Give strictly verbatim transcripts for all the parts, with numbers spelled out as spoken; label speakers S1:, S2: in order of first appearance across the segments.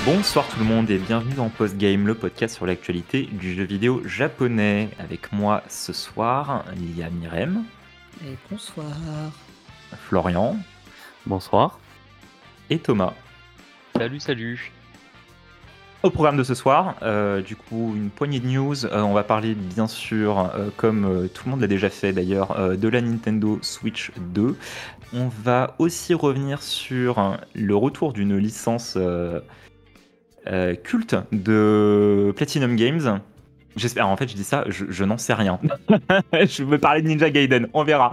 S1: Bonsoir tout le monde et bienvenue dans Postgame, le podcast sur l'actualité du jeu vidéo japonais. Avec moi ce soir, il y a Myrem,
S2: Et bonsoir.
S1: Florian
S3: Bonsoir.
S1: et Thomas.
S3: Salut, salut.
S1: Au programme de ce soir, euh, du coup, une poignée de news. Euh, on va parler bien sûr, euh, comme euh, tout le monde l'a déjà fait d'ailleurs, euh, de la Nintendo Switch deux. On va aussi revenir sur euh, le retour d'une licence euh, euh, culte de Platinum Games. J'espère, en fait, je dis ça, je, je n'en sais rien. Je veux parler de Ninja Gaiden, on verra.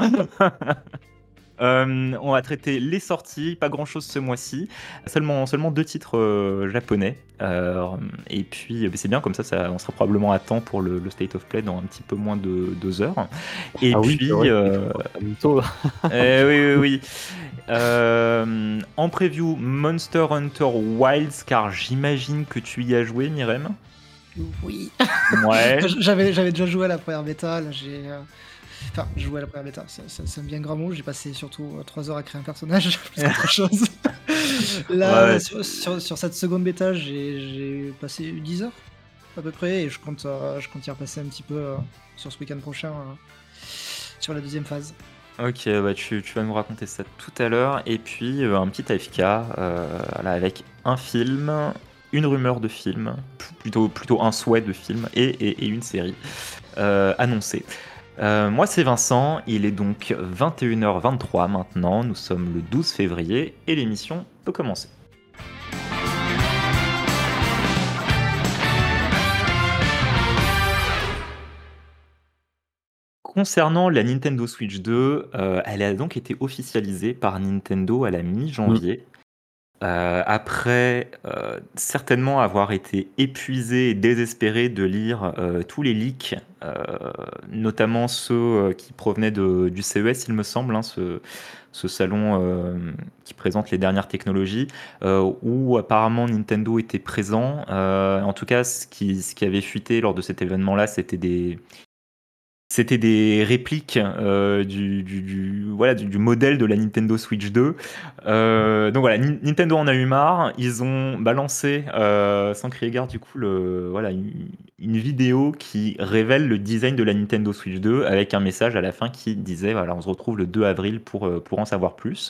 S1: Euh, on va traiter les sorties, pas grand chose ce mois-ci, seulement, seulement deux titres euh, japonais. Euh, et puis c'est bien, comme ça, ça on sera probablement à temps pour le, le State of Play dans un petit peu moins de deux heures. Et
S3: ah
S1: puis,
S3: oui, c'est vrai,
S1: euh,
S3: bientôt.
S1: eh oui, oui, oui. Euh, en preview, Monster Hunter Wilds, car j'imagine que tu y as joué, Myrem.
S2: Oui.
S1: Ouais.
S2: j'avais, j'avais déjà joué à la première bêta. Là, j'ai, euh... Enfin, joué à la première bêta. Ça, ça, ça me vient grand mot. J'ai passé surtout trois heures à créer un personnage plus qu'autre chose. Là,
S1: Ouais.
S2: sur, sur, sur cette seconde bêta, j'ai, j'ai passé dix heures à peu près, et je compte, euh, je compte y repasser un petit peu euh, sur ce week-end prochain euh, sur la deuxième phase.
S1: Ok, bah tu, tu vas nous raconter ça tout à l'heure. Et puis euh, un petit A F K euh, là, avec un film, une rumeur de film, plutôt, plutôt un souhait de film et, et, et une série euh, annoncée. Euh, moi c'est Vincent, il est donc vingt et une heures vingt-trois maintenant, nous sommes le douze février et l'émission peut commencer. Concernant la Nintendo Switch deux, euh, elle a donc été officialisée par Nintendo à la mi-janvier. Mmh. Euh, après euh, certainement avoir été épuisé et désespéré de lire euh, tous les leaks, euh, notamment ceux euh, qui provenaient de, du C E S, il me semble, hein, ce, ce salon euh, qui présente les dernières technologies, euh, où apparemment Nintendo était présent. Euh, en tout cas, ce qui, ce qui avait fuité lors de cet événement-là, c'était des... C'était des répliques euh, du, du, du, voilà, du, du modèle de la Nintendo Switch deux. Euh, donc voilà, Ni- Nintendo en a eu marre. Ils ont balancé, euh, sans crier gare, du coup, le, voilà, une, une vidéo qui révèle le design de la Nintendo Switch deux avec un message à la fin qui disait voilà, on se retrouve le deux avril pour, euh, pour en savoir plus.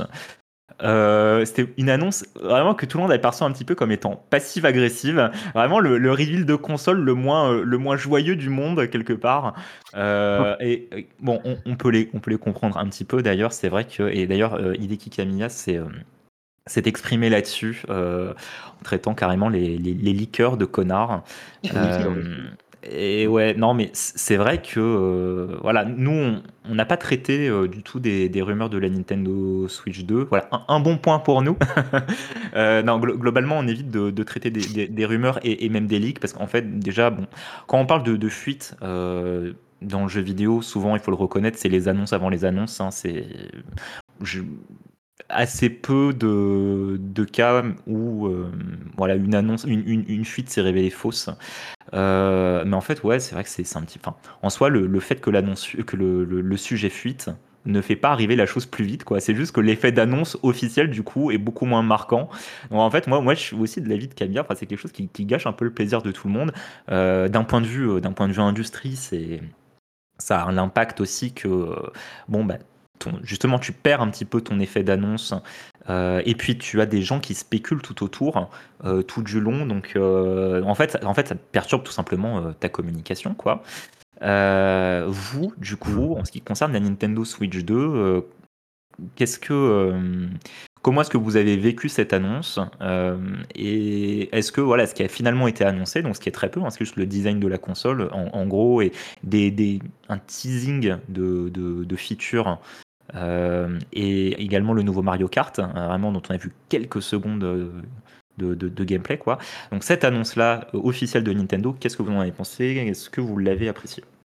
S1: Euh, c'était une annonce vraiment que tout le monde avait perçu un petit peu comme étant passive-agressive. Vraiment le, le reveal de console le moins, euh, le moins joyeux du monde, quelque part. Euh, et et bon, on, on peut les, on peut les comprendre un petit peu d'ailleurs. C'est vrai que, et d'ailleurs, euh, Hideki Kamiya s'est euh, s'est exprimé là-dessus, euh, en traitant carrément les, les, les leakers de connards.
S3: Oui, c'est vrai.
S1: Euh, et ouais, non, mais c- c'est vrai que euh, voilà, nous, on on n'a pas traité euh, du tout des, des rumeurs de la Nintendo Switch deux. Voilà, un, un bon point pour nous. Euh, non, glo- globalement, on évite de, de traiter des, des- des rumeurs et, et même des leaks parce qu'en fait, déjà, bon, quand on parle de, de fuite euh, dans le jeu vidéo, souvent, il faut le reconnaître, c'est les annonces avant les annonces. Hein, c'est je- assez peu de, de cas où euh, voilà, une annonce, une, une, une fuite s'est révélée fausse. Euh, mais en fait, ouais, c'est vrai que c'est c'est un petit. Enfin, en soi, le, le fait que l'annonce, que le, le, le sujet fuite ne fait pas arriver la chose plus vite, quoi. C'est juste que l'effet d'annonce officiel, du coup, est beaucoup moins marquant. Donc, en fait, moi, moi, je suis aussi de l'avis de Camilla. Enfin, c'est quelque chose qui, qui gâche un peu le plaisir de tout le monde. Euh, d'un point de vue, euh, d'un point de vue industrie, c'est ça a un impact aussi que euh, bon bah ton- justement tu perds un petit peu ton effet d'annonce, euh, et puis tu as des gens qui spéculent tout autour, euh, tout du long, donc euh, en fait ça- en fait ça perturbe tout simplement euh, ta communication, quoi. Euh, vous du coup, en ce qui concerne la Nintendo Switch deux, euh, Qu'est-ce que, euh, comment est-ce que vous avez vécu cette annonce, euh, et est-ce que voilà, ce qui a finalement été annoncé, donc ce qui est très peu, hein, c'est juste le design de la console en, en gros et des, des- un teasing de, de, de features, euh, et également le nouveau Mario Kart, hein, vraiment dont on a vu quelques secondes de, de, de- de gameplay, quoi. Donc cette annonce-là euh, officielle de Nintendo, qu'est-ce que vous en avez pensé? Est-ce que vous l'avez apprécié?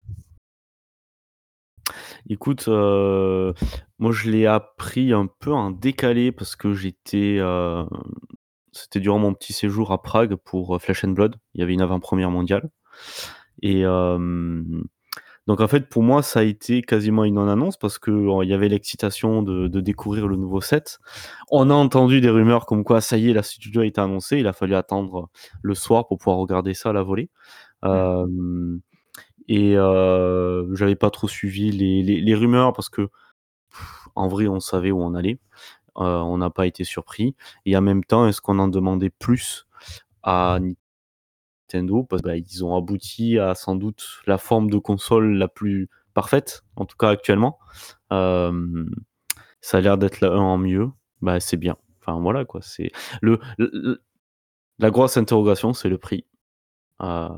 S3: Écoute, euh, moi je l'ai appris un peu en décalé parce que j'étais, euh, c'était durant mon petit séjour à Prague pour euh, Flesh and Blood. Il y avait une avant-première mondiale et euh, Donc en fait, pour moi, ça a été quasiment une non-annonce parce que euh, il y avait l'excitation de, de découvrir le nouveau set. On a entendu des rumeurs comme quoi, ça y est, la suite du jeu a été annoncée. Il a fallu attendre le soir pour pouvoir regarder ça à la volée.
S1: Mm.
S3: Euh, et euh, j'avais pas trop suivi les, les, les rumeurs parce que pff, en vrai, on savait où on allait. Euh, on n'a pas été surpris. Et en même temps, est-ce qu'on en demandait plus à Nintendo parce qu'ils ont abouti à sans doute la forme de console la plus parfaite, en tout cas actuellement. Euh, ça a l'air d'être la un en mieux. Bah, c'est bien. Enfin voilà quoi. C'est le, le- la grosse interrogation, c'est le prix. Euh,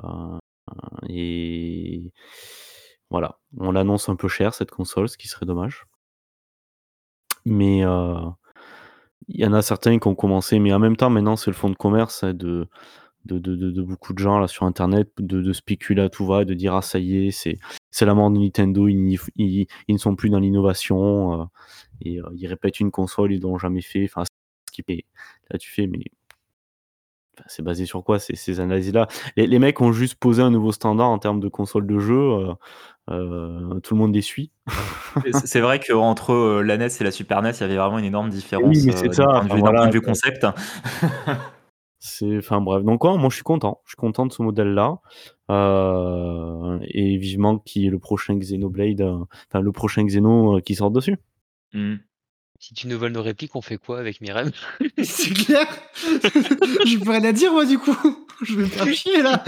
S3: et voilà, on l'annonce un peu cher cette console, ce qui serait dommage. Mais euh, il y en a certains qui ont commencé, mais en même temps, maintenant, c'est le fond de commerce hein, de, de, de, de, de beaucoup de gens là sur Internet, de, de spéculer à tout va, et de dire ah ça y est, c'est c'est la mort de Nintendo, ils, n'y- ils, ils ne sont plus dans l'innovation, euh, et euh, ils répètent une console, ils l'ont jamais fait. Enfin, ce qui est là tu fais, mais enfin, c'est basé sur quoi ces, ces analyses-là? Les, les mecs ont juste posé un nouveau standard en termes de console de jeu. euh, euh, tout le monde les suit.
S1: Et C'est c'est vrai qu'entre euh, la N E S et la Super N E S, il y avait vraiment une énorme
S3: Et oui,
S1: différence
S3: mais c'est
S1: euh,
S3: ça.
S1: du point de
S3: Enfin
S1: vue, d'un point
S3: voilà.
S1: de vue concept.
S3: C'est, enfin bref, donc ouais, moi je suis content, je suis content de ce modèle-là, euh, et vivement qu'il y ait le prochain Xenoblade, euh, enfin le prochain Xeno euh, qui sort dessus.
S1: Mm.
S4: Si tu nous voles nos répliques, on fait quoi avec Myrem?
S2: C'est clair. Je peux rien à dire moi du coup. Je vais me faire chier là.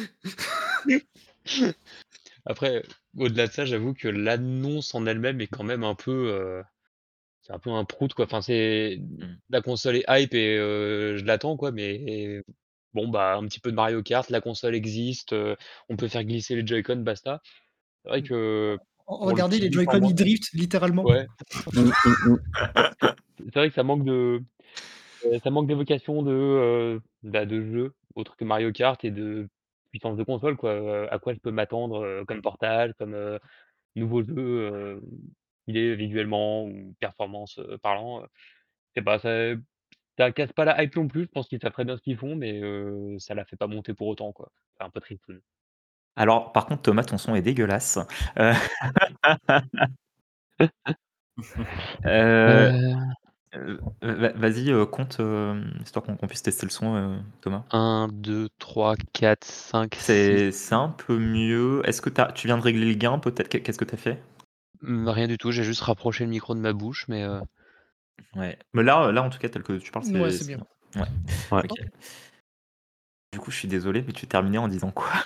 S4: Après, au-delà de ça, j'avoue que l'annonce en elle-même est quand même un peu, euh, c'est un peu un prout quoi. Enfin, c'est
S1: Mm.
S4: la console est hype et euh, je l'attends quoi, mais bon bah un petit peu de Mario Kart, la console existe, euh, on peut faire glisser les Joy-Con, basta. C'est vrai que pour le
S2: Regardez, les
S4: public en
S2: Joy-Con
S4: moins,
S2: ils driftent littéralement.
S4: ouais,
S3: Mm, mm, mm.
S4: c'est vrai que ça manque de, euh, ça manque d'évocation de, euh, bah, de jeux autres que Mario Kart et de puissance de console quoi. Euh, À quoi je peux m'attendre euh, comme portage, comme euh, nouveau jeu, euh, il est visuellement ou performance euh, parlant. euh, Je sais pas, ça, ça casse pas la hype non plus. Je pense qu'ils savent très bien ce qu'ils font, mais euh, ça la fait pas monter pour autant quoi. C'est un peu triste.
S1: Alors, par contre, Thomas, ton son est dégueulasse. Euh, euh,
S4: Euh,
S1: euh, va- Vas-y, euh, compte, euh, histoire qu'on qu'on puisse tester le son, euh, Thomas.
S4: un, deux, trois, quatre, cinq, six.
S1: C'est c'est un peu mieux. Est-ce que t'as- tu viens de régler le gain, peut-être? Qu'est- Qu'est-ce que tu as fait?
S4: Hmm, Rien du tout, j'ai juste rapproché le micro de ma bouche, mais euh,
S1: Ouais. Mais là, là, en tout cas, tel que tu parles,
S2: Ouais,
S1: c'est
S2: c'est
S1: c'est
S2: bien.
S1: bien. Ouais.
S3: Ouais.
S1: Ok. Du coup, je suis désolé, mais tu terminais en disant quoi?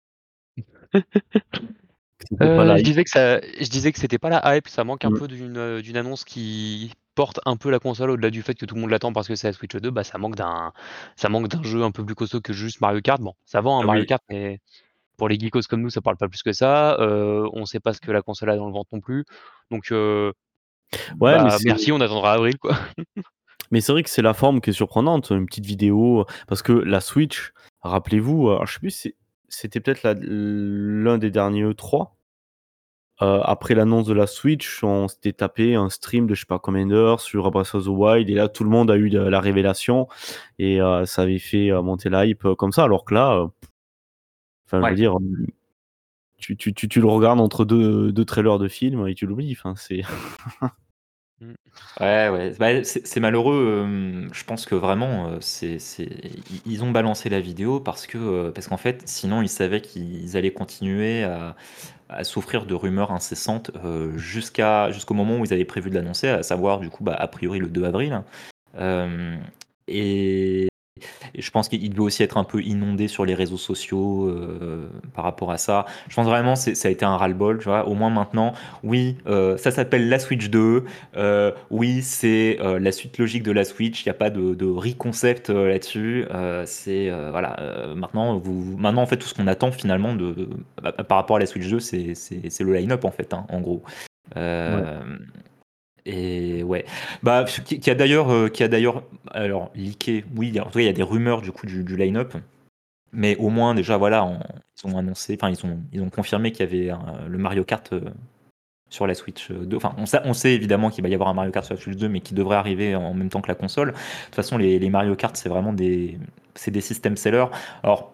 S3: C'était pas
S4: Euh, je
S3: live.
S4: disais que ça, je disais que c'était pas la hype, ça manque un
S3: Mm.
S4: peu d'une euh, d'une annonce qui porte un peu la console au-delà du fait que tout le monde l'attend parce que c'est la Switch deux, bah ça manque d'un ça manque d'un jeu un peu plus costaud que juste Mario Kart. Bon, ça vend un
S1: Ah
S4: Mario
S1: oui.
S4: Kart, mais pour les geekos comme nous, ça parle pas plus que ça. Euh, on sait pas ce que la console a dans le ventre non plus. Donc euh,
S3: Ouais, mais
S4: bah
S3: c'est,
S4: merci, on attendra avril quoi.
S3: mais c'est vrai que c'est la forme qui est surprenante, une petite vidéo, parce que la Switch, rappelez-vous, euh, je sais plus, c'est- c'était peut-être la- l'un des derniers E trois. Euh, après l'annonce de la Switch, on s'était tapé un stream de je sais pas combien d'heures sur Breath of the Wild, et là tout le monde a eu de- la révélation, et euh, ça avait fait euh, monter la hype euh, comme ça, alors que là, euh, enfin je veux
S1: Ouais.
S3: dire, tu, tu, tu, tu le regardes entre deux, deux trailers de films et tu l'oublies, enfin c'est...
S4: Mm.
S1: Ouais, ouais. Bah, c'est c'est malheureux. euh, je pense que vraiment, euh, c'est, c'est... ils ils ont balancé la vidéo parce que, euh, parce qu'en fait, sinon, ils savaient qu'ils allaient continuer à, à souffrir de rumeurs incessantes euh, jusqu'à, jusqu'au moment où ils avaient prévu de l'annoncer, à savoir, du coup, bah, a priori le deux avril. Euh, et Et je pense qu'il doit aussi être un peu inondé sur les réseaux sociaux euh, par rapport à ça. Je pense vraiment que ça a été un ras-le-bol, tu vois. Au moins maintenant, oui, euh, ça s'appelle la Switch deux. Euh, oui, c'est euh, la suite logique de la Switch. Il n'y a pas de, de re-concept euh, là-dessus. Euh, c'est euh, voilà. euh, maintenant, vous, maintenant, en fait, tout ce qu'on attend finalement de, de- par rapport à la Switch deux, c'est c'est- c'est le line-up en fait, hein, en gros.
S3: Ouais.
S1: Euh, et ouais, bah qui, qui a d'ailleurs, euh, qui a d'ailleurs, alors leaké, oui, en tout cas il y a des rumeurs du coup du, du line-up, mais au moins déjà voilà, on- ils ont annoncé, enfin ils ont, ils ont confirmé qu'il y avait un- le Mario Kart euh, sur la Switch deux. Enfin on sait, on sait évidemment qu'il va y avoir un Mario Kart sur la Switch deux, mais qui devrait arriver en même temps que la console. De toute façon les, les Mario Kart c'est vraiment des, c'est des système sellers. Alors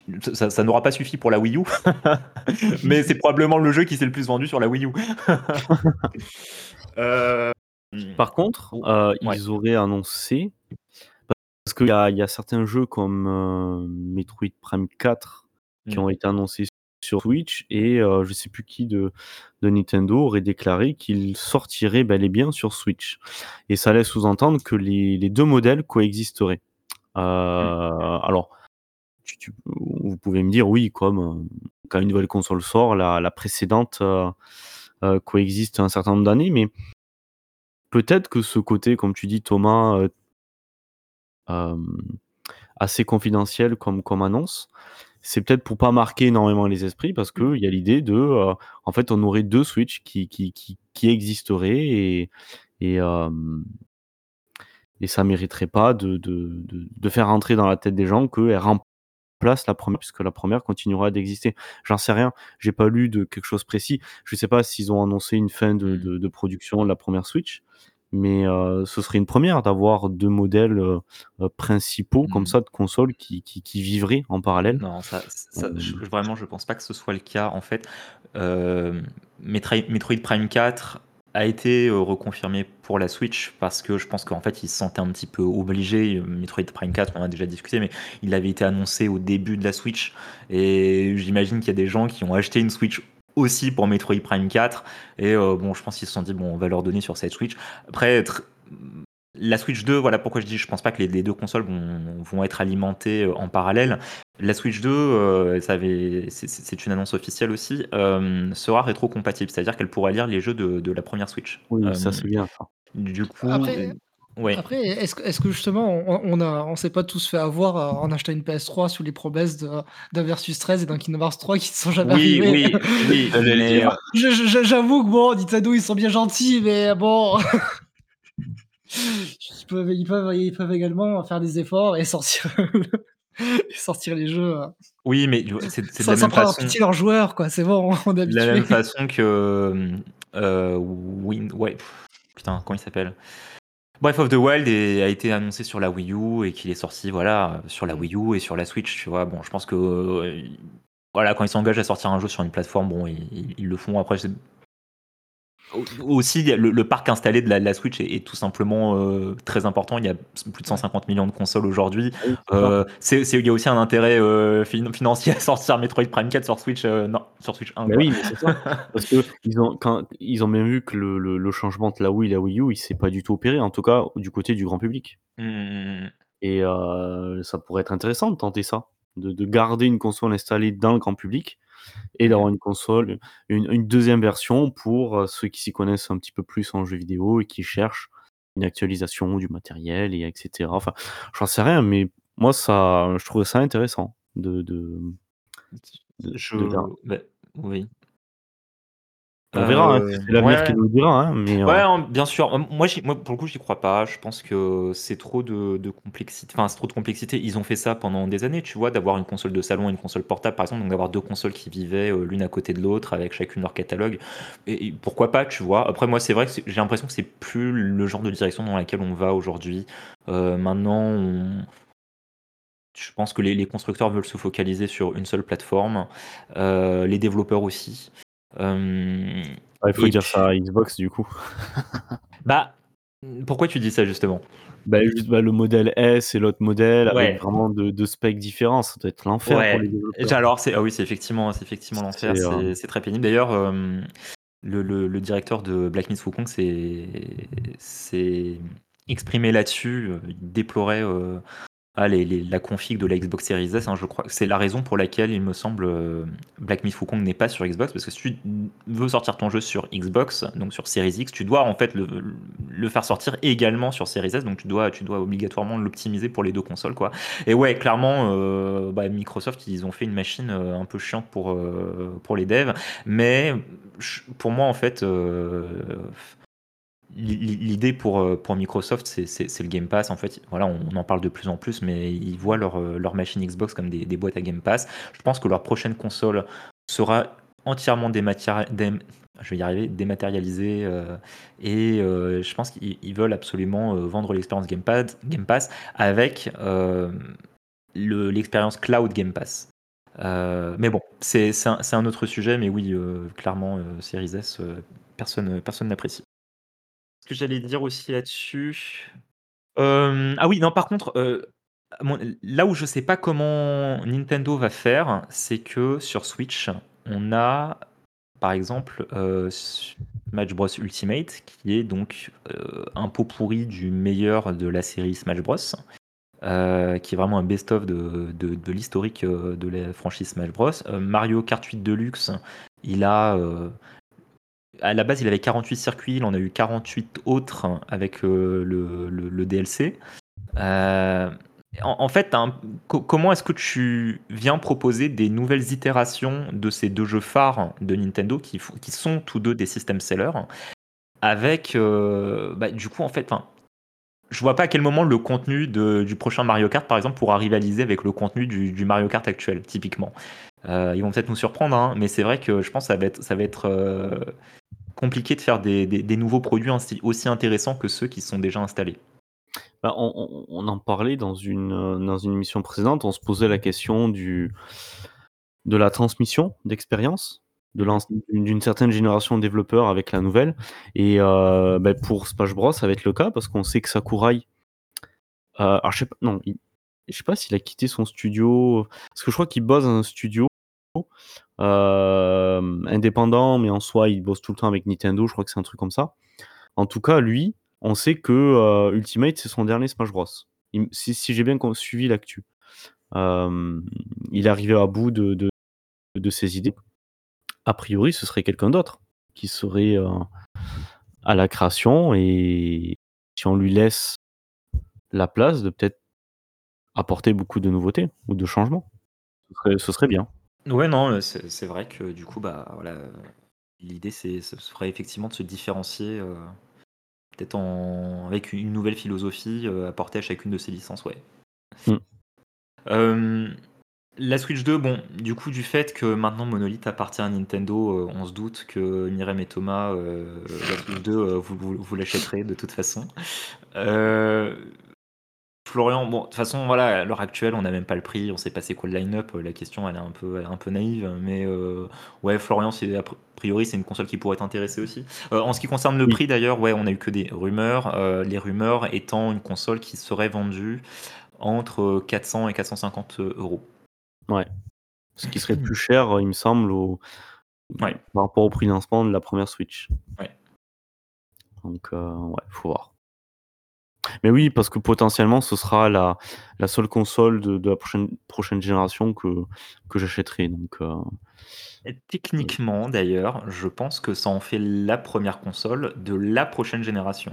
S1: ça, ça n'aura pas suffi pour la Wii U, mais c'est probablement le jeu qui s'est le plus vendu sur la Wii U. euh...
S3: Par contre, euh, ouais. ils auraient annoncé, parce qu'il y a, y a certains jeux comme euh, Metroid Prime quatre qui mm. ont été annoncés sur Switch, et euh, je sais plus qui de, de Nintendo aurait déclaré qu'il sortirait bel et bien sur Switch. Et ça laisse sous-entendre que les, les deux modèles coexisteraient. Euh, mm. Alors, tu, tu, vous pouvez me dire, oui, comme euh, quand une nouvelle console sort, la, la précédente euh, euh, coexiste un certain nombre d'années, mais peut-être que ce côté, comme tu dis, Thomas, euh, euh, assez confidentiel comme, comme annonce, c'est peut-être pour pas marquer énormément les esprits, parce qu'il mmh. y a l'idée de... Euh, en fait, on aurait deux Switch qui, qui, qui, qui existeraient, et, et, euh, et ça mériterait pas de, de, de, de faire rentrer dans la tête des gens qu'elle remplace la première, puisque la première continuera d'exister. J'en sais rien, j'ai pas lu de quelque chose précis. Je sais pas s'ils ont annoncé une fin de, de, de production de la première Switch, mais euh, ce serait une première d'avoir deux modèles euh, principaux mmh. comme ça de consoles qui, qui, qui vivraient en parallèle.
S1: Non, ça, ça euh... je, vraiment, je pense pas que ce soit le cas. En fait, euh, Metroid, Metroid Prime quatre a été euh, reconfirmé pour la Switch, parce que je pense qu'en fait, ils se sentaient un petit peu obligés. Metroid Prime quatre, on en a déjà discuté, mais il avait été annoncé au début de la Switch, et j'imagine qu'il y a des gens qui ont acheté une Switch aussi pour Metroid Prime quatre, et euh, bon, je pense qu'ils se sont dit, bon, on va leur donner sur cette Switch. Après, tr- la Switch deux, voilà pourquoi je dis, je pense pas que les, les deux consoles vont, vont être alimentées en parallèle. La Switch deux, euh, ça avait, c'est, c'est une annonce officielle aussi, euh, sera rétro-compatible, c'est-à-dire qu'elle pourra lire les jeux de, de la première Switch.
S3: Oui,
S1: euh,
S3: ça c'est bien ça.
S1: Du coup,
S2: après,
S1: ouais.
S2: après est-ce, est-ce que justement, on, on a, on s'est pas tous fait avoir en achetant une P S trois sous les promesses de, d'un Versus treize et d'un Kingdom Hearts trois qui ne sont jamais
S1: oui,
S2: arrivés.
S1: Oui, oui, oui. mais...
S2: je, je, j'avoue que bon, Nintendo, ils sont bien gentils, mais bon... Ils peuvent, ils, peuvent, ils peuvent également faire des efforts et sortir, et sortir les jeux.
S1: Oui, mais c'est, c'est
S2: ça,
S1: de la
S2: ça
S1: même
S2: prend
S1: façon.
S2: pitié leurs joueurs, quoi. C'est bon, on est habitué.
S1: De la même façon que euh, Win... ouais, putain, comment il s'appelle, Breath of the Wild est, a été annoncé sur la Wii U et qu'il est sorti, voilà, sur la Wii U et sur la Switch, tu vois. Bon, je pense que euh, voilà, quand ils s'engagent à sortir un jeu sur une plateforme, bon, ils, ils le font. Après, c'est... aussi le, le parc installé de la, de la Switch est, est tout simplement euh, très important. Il y a plus de cent cinquante millions de consoles aujourd'hui.
S3: Oui,
S1: euh, c'est, c'est, il y a aussi un intérêt euh, fin, financier à sortir Metroid Prime quatre sur Switch, euh, non, sur Switch un.
S3: Mais oui, mais c'est ça. Parce que ils ont, quand, ils ont même vu que le, le, le changement de la Wii et la Wii U, il s'est pas du tout opéré, en tout cas du côté du grand public.
S1: Mmh.
S3: Et euh, ça pourrait être intéressant de tenter ça, de, de garder une console installée dans le grand public et d'avoir une console, une, une deuxième version pour ceux qui s'y connaissent un petit peu plus en jeux vidéo et qui cherchent une actualisation du matériel, et etc. Enfin, j'en sais rien, mais moi, ça, je trouvais ça intéressant de, de, de,
S1: je...
S3: de faire.
S1: Bah, oui.
S3: On verra, euh, hein, c'est l'avenir
S1: ouais.
S3: qui nous le dira. Hein, mais,
S1: ouais,
S3: euh...
S1: bien sûr. Moi, j'y, moi, pour le coup, j'y crois pas. Je pense que c'est trop de, de complexité. Enfin, c'est trop de complexité. Ils ont fait ça pendant des années, tu vois, d'avoir une console de salon et une console portable, par exemple, donc d'avoir deux consoles qui vivaient euh, l'une à côté de l'autre avec chacune leur catalogue. Et, et pourquoi pas, tu vois. Après, moi, c'est vrai que c'est, j'ai l'impression que c'est plus le genre de direction dans laquelle on va aujourd'hui. Euh, maintenant, on... je pense que les, les constructeurs veulent se focaliser sur une seule plateforme, euh, les développeurs aussi. Euh,
S3: ah, il faut dire
S1: puis...
S3: ça à Xbox du coup.
S1: Bah, pourquoi tu dis ça justement?
S3: Bah, juste bah, le modèle S et l'autre modèle
S1: ouais.
S3: avec vraiment deux de specs différents, ça doit être l'enfer
S1: ouais.
S3: pour les développeurs.
S1: Alors, c'est, ah oui, c'est effectivement, c'est effectivement l'enfer, c'est, euh... c'est très pénible. D'ailleurs, euh, le, le, le directeur de Black Myth Wukong s'est, s'est exprimé là-dessus, il déplorait euh, Ah, les, les, la config de la Xbox Series S, hein, je crois que c'est la raison pour laquelle il me semble euh, Black Myth Wukong n'est pas sur Xbox, parce que si tu veux sortir ton jeu sur Xbox, donc sur Series X, tu dois en fait le, le faire sortir également sur Series S, donc tu dois, tu dois obligatoirement l'optimiser pour les deux consoles, quoi. Et ouais, clairement, euh, bah, Microsoft, ils ont fait une machine euh, un peu chiante pour, euh, pour les devs, mais pour moi, en fait... Euh, L'idée pour, pour Microsoft, c'est, c'est, c'est le Game Pass. En fait, voilà, on, on en parle de plus en plus, mais ils voient leur, leur machine Xbox comme des, des boîtes à Game Pass. Je pense que leur prochaine console sera entièrement dématéri- dé, je vais y arriver, dématérialisée. Euh, et euh, je pense qu'ils ils veulent absolument euh, vendre l'expérience Game Pass, Game Pass avec euh, le, l'expérience Cloud Game Pass. Euh, mais bon, c'est c'est un, c'est un autre sujet, mais oui, euh, clairement, euh, Series S, euh, personne personne n'apprécie. Ce que j'allais dire aussi là-dessus. Euh, ah oui, non, par contre, euh, mon- là où je sais pas comment Nintendo va faire, c'est que sur Switch, on a par exemple euh, Smash Bros Ultimate, qui est donc euh, un pot pourri du meilleur de la série Smash Bros, euh, qui est vraiment un best-of de, de, de l'historique euh, de la franchise Smash Bros. Euh, Mario Kart huit Deluxe, il a euh, à la base il avait quarante-huit circuits, il en a eu quarante-huit autres avec euh, le, le, le D L C. Euh, en, en fait, un- co- comment est-ce que tu viens proposer des nouvelles itérations de ces deux jeux phares de Nintendo qui, fo- qui sont tous deux des system sellers avec, euh, bah, du coup, en fait, enfin, je vois pas à quel moment le contenu de- du prochain Mario Kart, par exemple, pourra rivaliser avec le contenu du, du Mario Kart actuel, typiquement. Euh, ils vont peut-être nous surprendre, hein, mais c'est vrai que je pense que ça va être, ça va être euh, compliqué de faire des, des- des nouveaux produits ainsi- aussi intéressants que ceux qui sont déjà installés.
S3: Bah, on, on- on en parlait dans une, euh, dans une émission précédente, on se posait la question du, de la transmission d'expérience de
S1: Mhm.
S3: l'an- d'une certaine génération de développeurs avec la nouvelle. Et euh, bah, pour Smash Bros, ça va être le cas parce qu'on sait que Sakurai. Euh, alors, je sais pas, non, il- je sais pas s'il a quitté son studio. Parce que je crois qu'il bosse dans un studio euh, indépendant, mais en soi, il bosse tout le temps avec Nintendo. Je crois que c'est un truc comme ça. En tout cas, lui, on sait que euh, Ultimate, c'est son dernier Smash Bros. Il- si si j'ai bien con- suivi l'actu. Euh, il est arrivé à bout de, de, de ses idées. A priori, ce serait quelqu'un d'autre qui serait euh, à la création et si on lui laisse la place de peut-être apporter beaucoup de nouveautés ou de changements, ce serait, ce serait bien.
S1: Ouais, non, c'est c'est vrai que du coup, bah voilà, euh, l'idée c'est ce serait effectivement de se différencier, euh, peut-être en avec une nouvelle philosophie euh, apportée à chacune de ces licences, ouais.
S3: Mm.
S1: Euh, la Switch deux, bon, du coup, du fait que maintenant Monolith appartient à Nintendo, euh, on se doute que Mirem et Thomas, euh, la Switch deux, euh, vous, vous, vous l'achèterez de toute façon. Euh, Florian, bon, de toute façon, voilà, à l'heure actuelle, on n'a même pas le prix, on sait pas c'est quoi le line-up, euh, la question elle est un peu, elle est un peu naïve, mais euh, ouais, Florian, c'est, a priori, c'est une console qui pourrait t'intéresser aussi. Euh, en ce qui concerne le
S3: Oui,
S1: prix d'ailleurs, ouais, on a eu que des rumeurs, euh, les rumeurs étant une console qui serait vendue entre quatre cents et quatre cent cinquante euros.
S3: ouais. Ce qui serait plus cher, il me semble, au-
S1: Ouais,
S3: par rapport au prix de lancement de la première Switch.
S1: ouais.
S3: Donc, euh, ouais, faut voir. Mais oui, parce que potentiellement, ce sera la, la seule console de, de la prochaine, prochaine génération que, que j'achèterai. Donc, euh,
S1: Et techniquement, d'ailleurs, je pense que ça en fait la première console de la prochaine génération.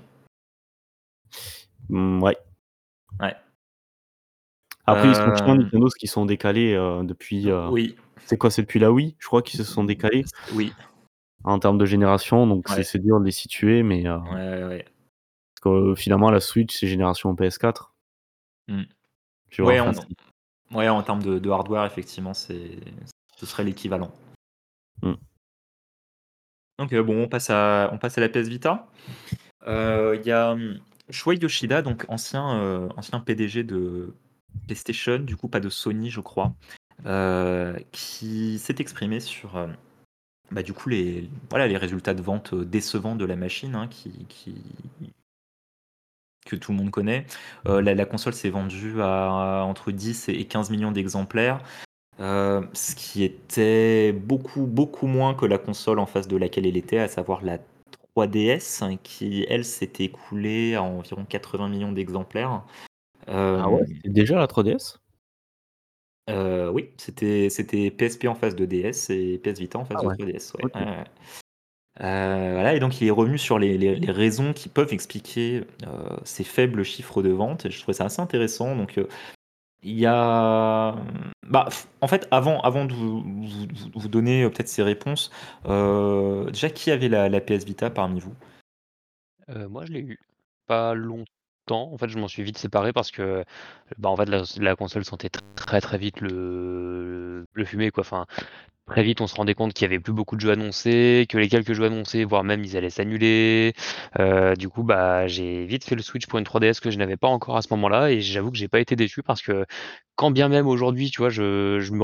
S3: mm, ouais.
S1: Ouais.
S3: Après, ils sont chiants,
S1: Euh,
S3: Nintendo, parce qu'ils sont décalés euh, depuis. euh,
S1: oui,
S3: C'est quoi? C'est depuis la Wii? Je crois qu'ils se sont décalés
S1: oui,
S3: en termes de génération. Donc, c'est
S1: ouais,
S3: c'est dur de les situer. Mais euh,
S1: ouais, ouais, ouais.
S3: parce que, euh, finalement, la Switch, c'est génération P S quatre.
S1: Mm.
S3: Tu vois,
S1: Ouais,
S3: enfin,
S1: en,
S3: c'est-
S1: ouais, en termes de, de hardware, effectivement, c'est, ce serait l'équivalent.
S3: Mm.
S1: Donc, euh, bon, on passe à, on passe à la P S Vita. Euh, Il y a hum, Shuei Yoshida, donc ancien, euh, ancien P D G de PlayStation, du coup, pas de Sony, je crois, euh, qui s'est exprimé sur euh, bah, du coup, les, voilà, les résultats de vente euh, décevants de la machine, hein, qui, qui- que tout le monde connaît. Euh, la, la console s'est vendue à entre dix et quinze millions d'exemplaires. Euh, ce qui était beaucoup, beaucoup moins que la console en face de laquelle elle était, à savoir la trois D S, hein, qui, elle, s'était écoulée à environ quatre-vingts millions d'exemplaires.
S3: Ah ouais,
S1: Euh,
S3: c'était déjà la trois D S?
S1: euh, oui, c'était c'était P S P en face de D S et P S Vita en face
S3: Ah
S1: de
S3: ouais,
S1: trois D S. Ouais.
S3: ok.
S1: Ouais, ouais. Euh, voilà, et donc il est revenu sur les, les- les raisons qui peuvent expliquer euh, ces faibles chiffres de vente. Et je trouvais ça assez intéressant. Donc, euh, il y a. Bah, f- en fait, avant, avant de vous, vous- vous- vous donner euh, peut-être ces réponses, euh, déjà, qui avait la, la P S Vita parmi vous?
S4: Heu, moi, je l'ai eu pas longtemps. En fait, je m'en suis vite séparé parce que, bah, en fait, la la console sentait tr très, très vite le le fumet, quoi. Enfin, très vite, on se rendait compte qu'il y avait plus beaucoup de jeux annoncés, que les quelques jeux annoncés, voire même ils allaient s'annuler. Heu, du coup, bah, j'ai vite fait le switch pour une trois D S que je n'avais pas encore à ce moment-là et j'avoue que j'ai pas été déçu parce que quand bien même aujourd'hui, tu vois, je je me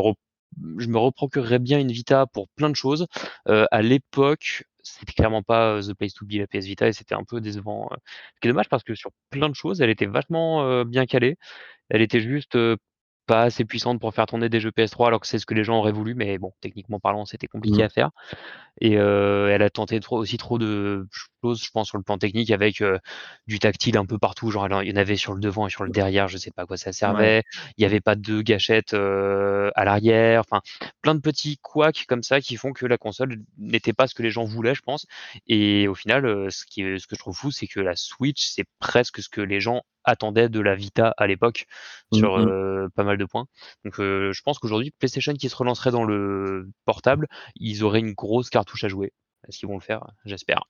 S4: je me reprocurerais bien une Vita pour plein de choses. Heu, à l'époque, c'était clairement pas, heu, the place to be la P S Vita et c'était un peu décevant, heu. Ce qui est dommage parce que sur plein de choses, elle était vachement, heu, bien calée. Elle était juste, heu, pas assez puissante pour faire tourner des jeux P S trois alors que c'est ce que les gens auraient voulu, mais bon, techniquement parlant, c'était compliqué
S3: Mmh.
S4: à faire. Et heu, elle a tenté trop aussi trop de choses, je pense, sur le plan technique avec, heu, du tactile un peu partout. Genre, elle en il y en avait sur le devant et sur le derrière, je sais pas à quoi ça
S1: Ouais.
S4: servait. Il y avait pas de gâchette, heu, à l'arrière. Enfin, plein de petits couacs comme ça qui font que la console n'était pas ce que les gens voulaient, je pense. Et au final, heu, ce qui est ce que je trouve fou, c'est que la Switch, c'est presque ce que les gens attendaient de la Vita à l'époque
S3: Mmh
S4: sur,
S3: mh.
S4: heu, pas mal de points. Donc, heu, je pense qu'aujourd'hui, PlayStation qui se relancerait dans le portable, ils auraient une grosse cartouche à jouer. Est-ce qu'ils vont le faire? J'espère.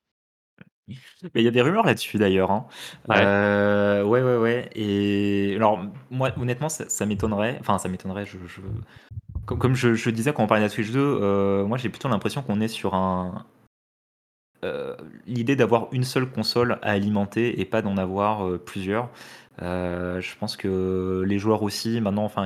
S1: Mais il y a des rumeurs là-dessus d'ailleurs, hein.
S4: Ouais.
S1: Heu, ouais, ouais, ouais et alors moi honnêtement ça ça m'étonnerait, enfin ça m'étonnerait, je je comme comme je je disais quand on parlait de la Switch deux, heu, moi j'ai plutôt l'impression qu'on est sur un heu, l'idée d'avoir une seule console à alimenter et pas d'en avoir, heu, plusieurs. Heu, je pense que les joueurs aussi maintenant, enfin,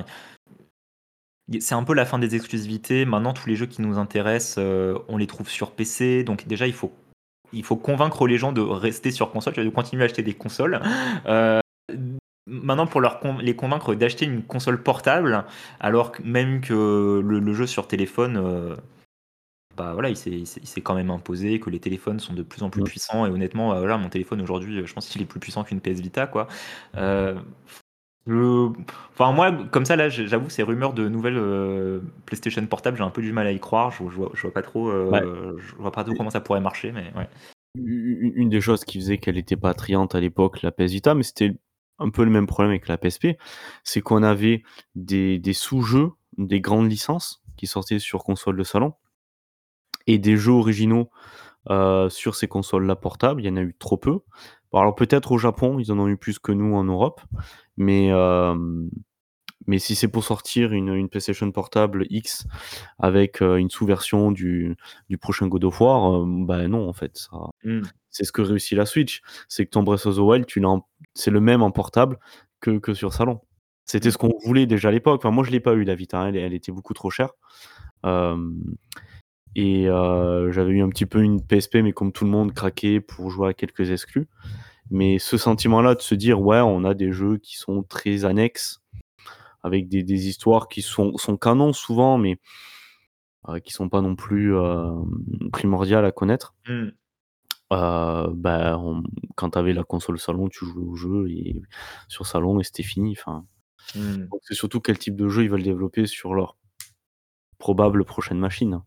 S1: y c'est un peu la fin des exclusivités. Maintenant tous les jeux qui nous intéressent, heu, on les trouve sur P C, donc déjà il faut il faut convaincre les gens de rester sur console, de continuer à acheter des consoles. Heu, Maintenant, pour leur con- les convaincre d'acheter une console portable, alors que même que le, le jeu sur téléphone, euh, bah voilà, il s'est il s'est- il s'est quand même imposé, que les téléphones sont de plus en plus
S3: Mmh.
S1: puissants. Et honnêtement, euh, voilà, mon téléphone aujourd'hui, euh, je pense qu'il est plus puissant qu'une P S Vita, quoi. Euh, je- Enfin, moi, comme ça, là, j'avoue, ces rumeurs de nouvelles euh, PlayStation portable, j'ai un peu du mal à y croire. Je, je vois, je vois pas trop,
S3: Bah,
S1: euh, je vois pas trop comment ça pourrait marcher, mais ouais.
S3: u u une des choses qui faisait qu'elle était pas attrayante à l'époque, la P S Vita, mais c'était un peu le même problème avec la P S P, c'est qu'on avait des des sous-jeux, des grandes licences qui sortaient sur console de salon et des jeux originaux, heu, sur ces consoles-là portables, il y en a eu trop peu. Bon alors peut-être au Japon, ils en ont eu plus que nous en Europe, mais hem, mais si c'est pour sortir une une PlayStation portable X avec, heu, une sous-version du du prochain God of War, heu, bah, non en fait, ça
S1: Hmm.
S3: c'est ce que réussit la Switch, c'est que ton Breath of the Wild, tu l'as en c'est le même en portable que que sur salon. C'était
S1: Hmm.
S3: ce qu'on voulait déjà à l'époque. Enfin, moi, je l'ai pas eu la Vita, hein, elle elle était beaucoup trop chère. Hem et heu, j'avais eu un petit peu une P S P, mais comme tout le monde, craqué pour jouer à quelques exclus. Mais ce sentiment-là de se dire: «Ouais, on a des jeux qui sont très annexes, avec des des histoires qui sont sont canons souvent, mais heu, qui sont pas non plus, hem, primordiales à connaître».
S1: Hmm.
S3: Heu, bah, on quand tu avais la console salon, tu jouais au jeu et sur salon et c'était fini, enfin,
S1: Hmm.
S3: donc c'est surtout quel type de jeu ils veulent développer sur leur probable prochaine machine.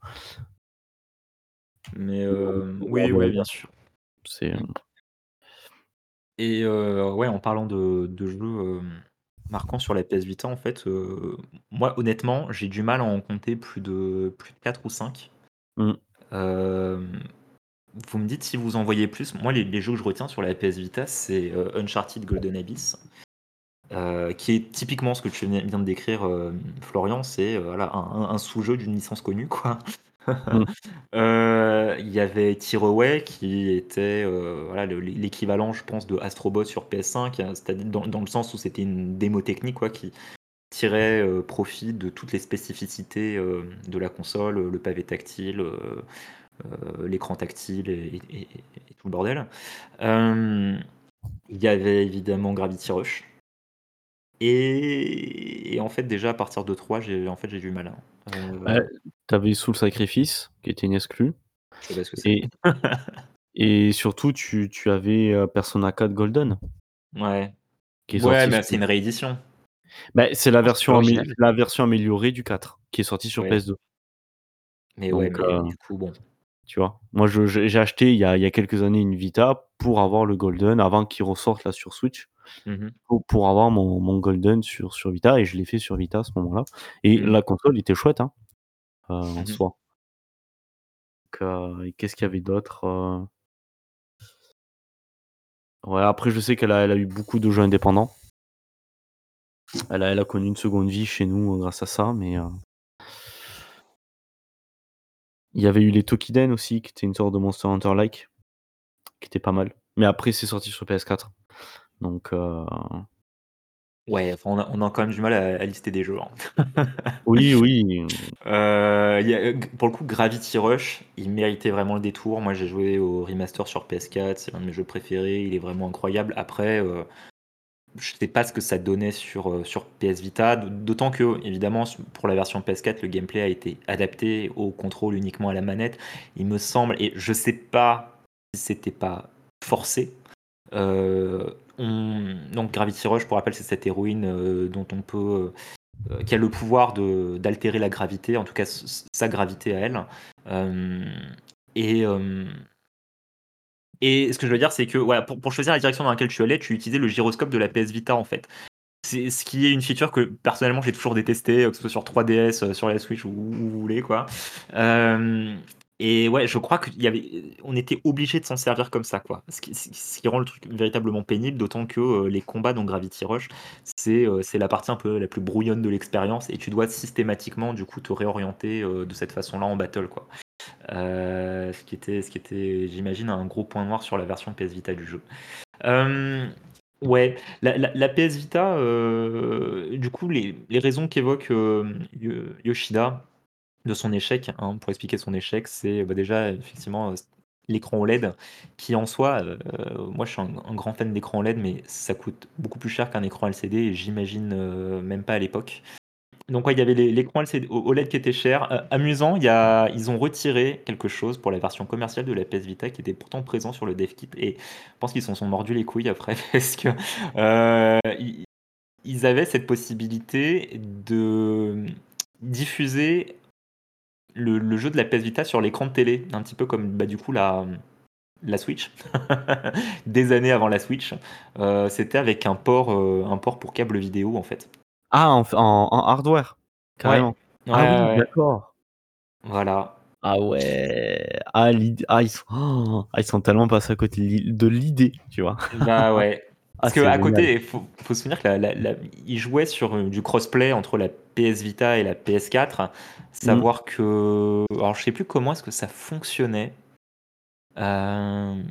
S1: Mais
S3: Ou
S1: euh,
S3: ou
S1: oui, ouais, bien sûr.
S3: c'est, heu,
S1: Et heu, ouais, en parlant de de jeux, hem, marquants sur la P S Vita, en fait, heu, moi, honnêtement, j'ai du mal à en compter plus de plus de quatre ou cinq.
S3: mmh,
S1: Hem, vous me dites si vous en voyez plus. Moi, les les jeux que je retiens sur la P S Vita, c'est, heu, Uncharted Golden Abyss, heu, qui est typiquement ce que tu viens viens de décrire, hem, Florian, c'est, heu, voilà, un un un sous-jeu d'une licence connue, quoi.
S3: mmh,
S1: Heu, il y avait Tearaway qui était, heu, voilà, le l'équivalent, je pense, de Astro Bot sur P S cinq, hein, c'est-à-dire dans dans le sens où c'était une démo technique, quoi, qui tirait, heu, profit de toutes les spécificités, heu, de la console, heu, le pavé tactile, heu heu, l'écran tactile et et et et tout le bordel. Hem, il y avait évidemment Gravity Rush et et en fait, déjà à partir de trois j'ai en fait, j'ai du mal, hein.
S3: bah,
S1: Heu,
S3: tu avais Soul Sacrifice qui était une exclue
S1: je sais pas ce que c'est.
S3: et et surtout tu tu avais, heu, Persona quatre Golden
S1: Ouais.
S3: qui est
S1: Ouais,
S3: sorti
S1: mais
S3: sur
S1: c'est une réédition.
S3: bah, c'est la
S4: Non, c'est pas
S3: version amé
S4: l'original.
S3: la version améliorée du quatre qui est sortie sur
S1: Oui.
S3: P S deux,
S1: Mais ouais,
S3: donc
S1: mais
S3: heu
S1: du coup, bon.
S3: tu vois? Moi, je je j'ai acheté il y a il y a quelques années une Vita pour avoir le Golden avant qu'il ressorte là sur Switch,
S1: Mmh mh.
S3: pour pour avoir mon mon Golden sur sur Vita et je l'ai fait sur Vita à ce moment-là et
S1: Mmh.
S3: la console était chouette, hein, heu, en
S1: Mmh mh.
S3: soi. Donc heu et qu'est-ce qu'il y avait d'autre? Heu, ouais, après je sais qu'elle a elle a eu beaucoup de jeux indépendants. Elle a elle a connu une seconde vie chez nous, heu, grâce à ça, mais heu, il y avait eu les Tokiden aussi qui étaient une sorte de Monster Hunter like, qui était pas mal. Mais après c'est sorti sur P S quatre, donc heu
S1: Ouais, enfin, on a on a quand même du mal à à lister des jeux, hein.
S3: Oui, oui.
S1: Heu, il y a, heu, pour le coup, Gravity Rush, il méritait vraiment le détour. Moi, j'ai joué au remaster sur P S quatre, c'est l'un de mes jeux préférés, il est vraiment incroyable. Après, heu, je sais pas ce que ça donnait sur, heu, sur P S Vita, d d'autant que, évidemment, s pour la version P S quatre, le gameplay a été adapté au contrôle uniquement à la manette. Il me semble, et je sais pas si c'était pas forcé. Heu, on donc Gravity Rush, pour rappel, c'est cette héroïne, heu, dont on peut, heu, qui a le pouvoir de d'altérer la gravité, en tout cas s s sa gravité à elle. Hem et hem et ce que je veux dire, c'est que, voilà, pour pour choisir la direction dans laquelle tu allais, tu utilisais le gyroscope de la P S Vita, en fait. C'est ce qui est une feature que personnellement j'ai toujours détesté, euh, que ce soit sur trois D S, euh, sur la Switch ou où vous voulez quoi. Euh, et ouais, je crois qu'il y avait, on était obligé de s'en servir comme ça quoi. Ce qui, ce qui rend le truc véritablement pénible, d'autant que euh, les combats dans Gravity Rush, c'est euh, c'est la partie un peu la plus brouillonne de l'expérience et tu dois systématiquement du coup te réorienter euh, de cette façon-là en battle quoi. Euh, ce qui était, ce qui était, j'imagine, un gros point noir sur la version P S Vita du jeu. Euh, ouais, la, la- la P S Vita, euh, du coup, les, les raisons qu'évoque euh, Yo- Yoshida de son échec, hein, pour expliquer son échec, c'est bah, déjà effectivement euh, l'écran O L E D, qui en soi, euh, moi je suis un, un grand fan d'écran O L E D, mais ça coûte beaucoup plus cher qu'un écran L C D, et j'imagine euh, même pas à l'époque. Donc ouais, il y avait les- l'écran L C D O L E D qui était cher. Euh, amusant, il y a, ils ont retiré quelque chose pour la version commerciale de la P S Vita qui était pourtant présent sur le dev kit. Et je pense qu'ils s'en sont mordus les couilles après parce que euh, ils, ils avaient cette possibilité de diffuser le, le jeu de la P S Vita sur l'écran de télé, un petit peu comme bah, du coup la, la Switch, des années avant la Switch. Euh, c'était avec un port, euh, un port pour câble vidéo en fait.
S3: Ah, en, f- en, en hardware,
S1: Ouais,
S3: carrément.
S1: ouais,
S3: Ah oui,
S1: ouais, ouais.
S3: d'accord.
S1: Voilà.
S3: Ah ouais. Ah, l'id- ah, ils sont... oh, ah, ils sont tellement passés à côté de l'i- de l'idée, tu vois.
S1: Bah ouais.
S3: Ah,
S1: Parce
S3: c'est
S1: qu'à
S3: génial.
S1: côté, il faut, faut se souvenir que la, la- la- ils jouaient sur euh, du crossplay entre la P S Vita et la P S quatre.
S3: Mm.
S1: Savoir que. Alors, je sais plus comment est-ce que ça fonctionnait. Euh,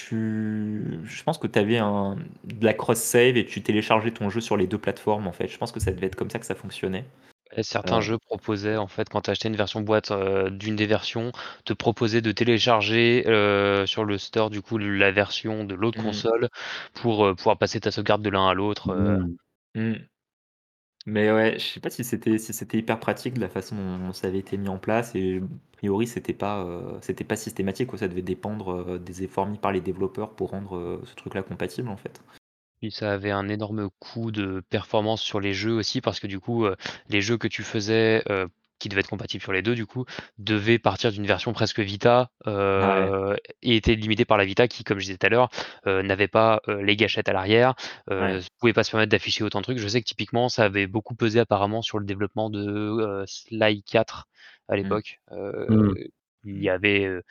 S1: tu... Je pense que tu avais un... de la cross-save et tu téléchargeais ton jeu sur les deux plateformes en fait. Je pense que ça devait être comme ça que ça fonctionnait.
S4: Et certains
S1: Euh,
S4: jeux proposaient, en fait, quand tu achetais une version boîte, heu, d'une des versions, te proposaient de télécharger, heu, sur le store, du coup, la version de l'autre
S1: hmm,
S4: console pour, heu, pouvoir passer ta sauvegarde de l'un à l'autre, heu.
S3: Mm.
S1: hmm. Mais ouais, je sais pas si c'était si c'était hyper pratique de la façon dont ça avait été mis en place et a priori c'était pas euh, c'était pas systématique quoi, ça devait dépendre euh, des efforts mis par les développeurs pour rendre euh, ce truc-là compatible en fait.
S4: Puis ça avait un énorme coût de performance sur les jeux aussi parce que du coup, heu, les jeux que tu faisais, heu, qui devaient être compatibles sur les deux du coup, devaient partir d'une version presque Vita,
S1: Ouais.
S4: heu et étaient limités par la Vita qui, comme je disais tout à l'heure, heu, n'avait pas, heu, les gâchettes à l'arrière, heu,
S1: Ouais.
S4: pouvait pas se permettre d'afficher autant de trucs. Je sais que typiquement ça avait beaucoup pesé apparemment sur le développement de, heu, Sly quatre à
S1: Mm.
S4: l'époque. Heu,
S3: Mm.
S4: il y avait, heu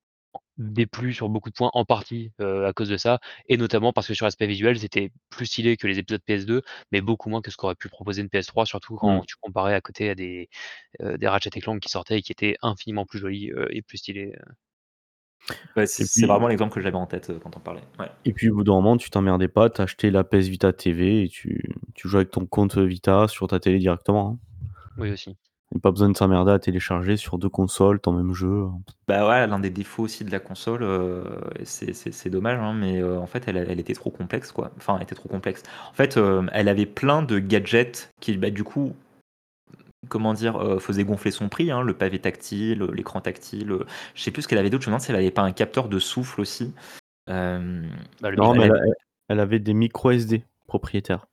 S4: déplu sur beaucoup de points, en partie, heu, à cause de ça et notamment parce que sur l'aspect visuel, c'était plus stylé que les épisodes P S deux, mais beaucoup moins que ce qu'aurait pu proposer une P S trois, surtout quand
S3: Mm.
S4: tu comparais à côté à des, heu, des Ratchet& et Clank qui sortaient et qui étaient infiniment plus jolis, heu et plus stylés, heu.
S1: Ouais,
S3: Et
S1: c'est
S3: puis,
S1: vraiment l'exemple que j'avais en tête euh, quand on parlait. Ouais.
S3: et puis au bout d'un moment, tu t'emmerdais pas, t'achetais la P S Vita T V et tu, tu jouais avec ton compte Vita sur ta télé directement, hein.
S4: Oui aussi.
S3: Et pas besoin de s'emmerder à télécharger sur deux consoles ton même jeu.
S1: Bah ouais, l'un des défauts aussi de la console, euh, et c'est c'est- c'est dommage, hein, mais euh, en fait elle, elle était trop complexe quoi. Enfin, elle était trop complexe. En fait, euh, elle avait plein de gadgets qui, bah, du coup, comment dire, euh, faisait gonfler son prix, hein, le pavé tactile, euh, l'écran tactile. euh, Je sais plus ce qu'elle avait d'autre. Je me demande si elle avait pas un capteur de souffle aussi. Euh,
S4: Bah, le
S1: et
S3: Non,
S1: elle
S3: mais elle,
S1: avait,
S3: a- elle- elle avait des micro S D propriétaires.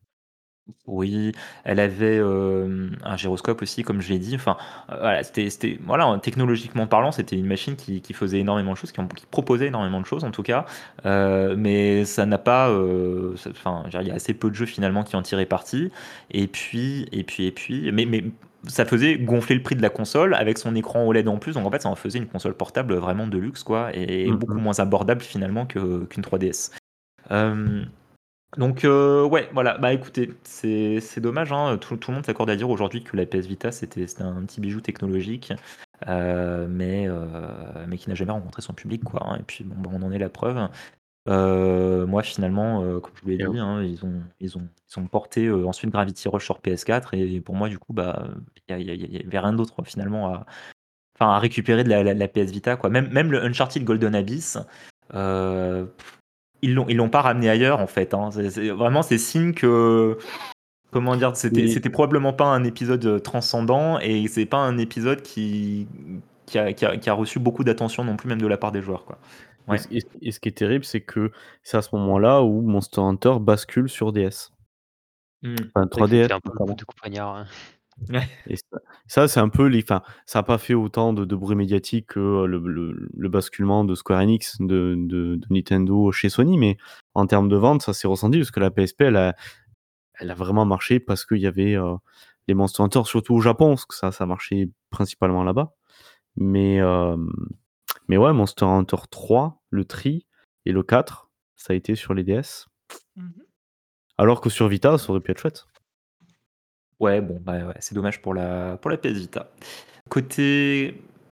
S1: oui, elle avait euh, un gyroscope aussi, comme je l'ai dit. Enfin, euh, voilà, c'était, c'était, voilà, hein, technologiquement parlant, c'était une machine qui, qui faisait énormément de choses, qui, en- qui proposait énormément de choses en tout cas. Euh, mais ça n'a pas, euh, ça- enfin, je veux dire, il y a assez peu de jeux finalement qui en tiraient parti. Et puis, et puis, et puis, mais, mais ça faisait gonfler le prix de la console avec son écran O L E D en plus. Donc en fait, ça en faisait une console portable vraiment de luxe, quoi, et
S3: Mm,
S1: beaucoup
S3: mm.
S1: moins abordable finalement que, qu'une trois D S. Euh, donc euh, ouais, voilà, bah écoutez, c'est c'est dommage, hein. Tout, tout le monde s'accorde à dire aujourd'hui que la P S Vita c'était c'était un petit bijou technologique, euh, mais, euh, mais qui n'a jamais rencontré son public, quoi, hein. Et puis bon, bah, on en est la preuve. Heu, moi finalement, heu, comme je vous l'ai
S3: Et
S1: dit,
S3: oh.
S1: hein, ils ont ils ont ils ont porté, heu, ensuite Gravity Rush sur P S quatre et pour moi du coup, bah, il y a il y a il y avait rien d'autre finalement à enfin à récupérer de la la la P S Vita quoi. Même même le Uncharted Golden Abyss, heu, ils l'ont ils l'ont pas ramené ailleurs en fait, hein. C'est c'est vraiment c'est signe que comment dire? C'était
S3: Et
S1: c'était probablement pas un épisode, heu, transcendant et c'est pas un épisode qui qui a qui a qui a reçu beaucoup d'attention non plus, même de la part des joueurs quoi.
S3: et
S1: Ouais.
S3: ce et ce et ce qui est terrible, c'est que c'est à ce moment-là où Monster Hunter bascule sur D S.
S1: Mmh.
S3: Enfin
S4: C'est vrai que
S3: trois D S
S4: c'était un peu le coup
S3: notamment.
S4: de coupe-poignard, hein.
S1: Ouais.
S3: Et ça ça c'est un peu les enfin, ça a pas fait autant de de bruit médiatique que, heu, le le le basculement de Square Enix de de de Nintendo chez Sony, mais en termes de vente, ça s'est ressenti parce que la P S P elle a elle a vraiment marché parce qu'il y avait, heu, les Monster Hunter, surtout au Japon, parce que ça ça marchait principalement là-bas. Mais, hem, mais ouais, Monster Hunter trois, le Tri et le quatre, ça a été sur les D S.
S2: Mmh.
S3: Alors que sur Vita, ça aurait pu être chouette.
S1: Ouais, bon, bah, ouais, c'est dommage pour la pour la P S Vita. Côté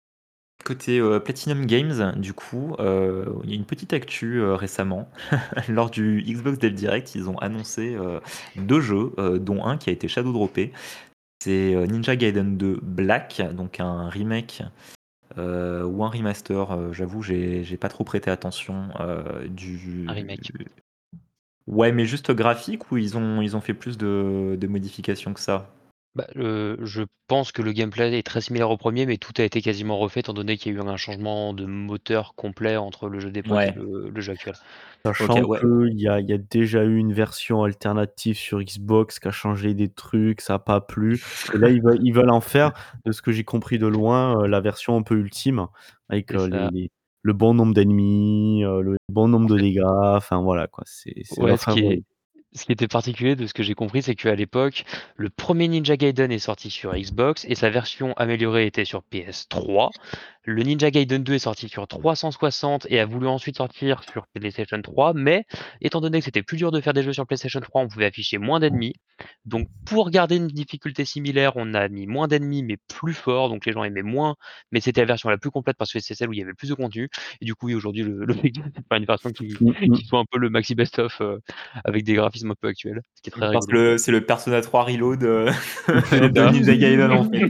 S1: côté, heu, Platinum Games, du coup, heu, il y a une petite actu, heu, récemment. Lors du Xbox Dev Direct, ils ont annoncé, heu, deux jeux, heu, dont un qui a été shadow droppé. C'est, heu, Ninja Gaiden deux Black, donc un remake, heu, ou un remaster, heu, j'avoue, j'ai j'ai pas trop prêté attention, heu,
S4: Un
S1: du
S4: remake.
S1: ouais, mais juste graphique ou ils ont ils ont fait plus de de modifications que ça?
S4: Bah, heu, je pense que le gameplay est très similaire au premier, mais tout a été quasiment refait étant donné qu'il y a eu un changement de moteur complet entre le jeu d'époque et
S1: Ouais,
S4: le le jeu actuel.
S1: OK,
S3: Sachant
S1: ouais.
S3: qu'il y a il y a déjà eu une version alternative sur Xbox qui a changé des trucs, ça a pas plu et là ils veulent ils veulent en faire, de ce que j'ai compris de loin, heu, la version un peu ultime avec,
S4: C'est
S3: heu, les
S4: ça.
S3: les le bon nombre d'ennemis, heu, le bon nombre
S4: En
S3: de
S4: fait,
S3: dégâts, enfin voilà quoi, c'est c'est
S4: ouais,
S3: leur
S4: ce qui est
S3: favori.
S4: ce qui était particulier de ce que j'ai compris, c'est qu'à l'époque, le premier Ninja Gaiden est sorti sur Xbox et sa version améliorée était sur P S trois. Le Ninja Gaiden deux est sorti sur trois cent soixante et a voulu ensuite sortir sur PlayStation trois, mais étant donné que c'était plus dur de faire des jeux sur PlayStation trois, on pouvait afficher moins d'ennemis. Donc pour garder une difficulté similaire, on a mis moins d'ennemis mais plus forts, donc les gens aimaient moins, mais c'était la version la plus complète parce que c'est celle où il y avait le plus de contenu. Et du coup, oui, aujourd'hui, le l'objectif, c'est de faire une version qui
S3: Mmh
S4: qui
S3: mh.
S4: soit un peu le maxi best of, heu, avec des graphismes un peu actuels, ce qui est très
S1: Parce que
S4: rigolo.
S1: le c'est le Persona trois Reload, heu,
S4: C'est
S1: de
S4: ça.
S1: Ninja Gaiden, en fait.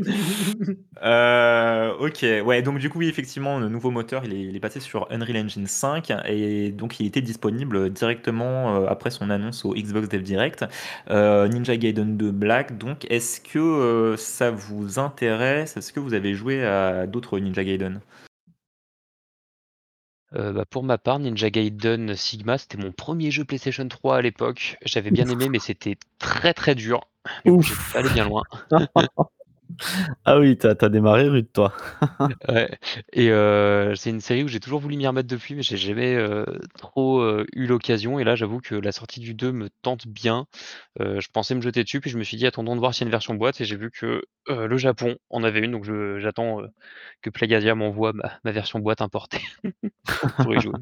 S1: Heu, OK, ouais, donc du coup, oui, effectivement, le nouveau moteur, il est il est passé sur Unreal Engine cinq et donc il était disponible directement, heu, après son annonce au Xbox Dev Direct. Heu, Ninja Gaiden deux Black, donc est-ce que, heu, ça vous intéresse? Est-ce que vous avez joué à d'autres Ninja Gaiden?
S4: Heu, bah, pour ma part, Ninja Gaiden Sigma, c'était mon premier jeu PlayStation trois à l'époque. J'avais bien aimé, mais c'était très, très dur. Du coup, j'étais pas allé
S3: Ouf!
S4: bien loin.
S3: Ah oui, tu as tu as démarré rude toi.
S4: Ouais et heu, c'est une série où j'ai toujours voulu m'y remettre depuis, mais j'ai jamais, heu, trop, heu, eu l'occasion et là, j'avoue que la sortie du deux me tente bien. Heu, je pensais me jeter dessus, puis je me suis dit: «Attendons de voir s'il y a une version boîte» et j'ai vu que, heu, le Japon en avait une, donc je j'attends, heu, que Plagasia m'envoie ma ma version boîte importée pour y jouer.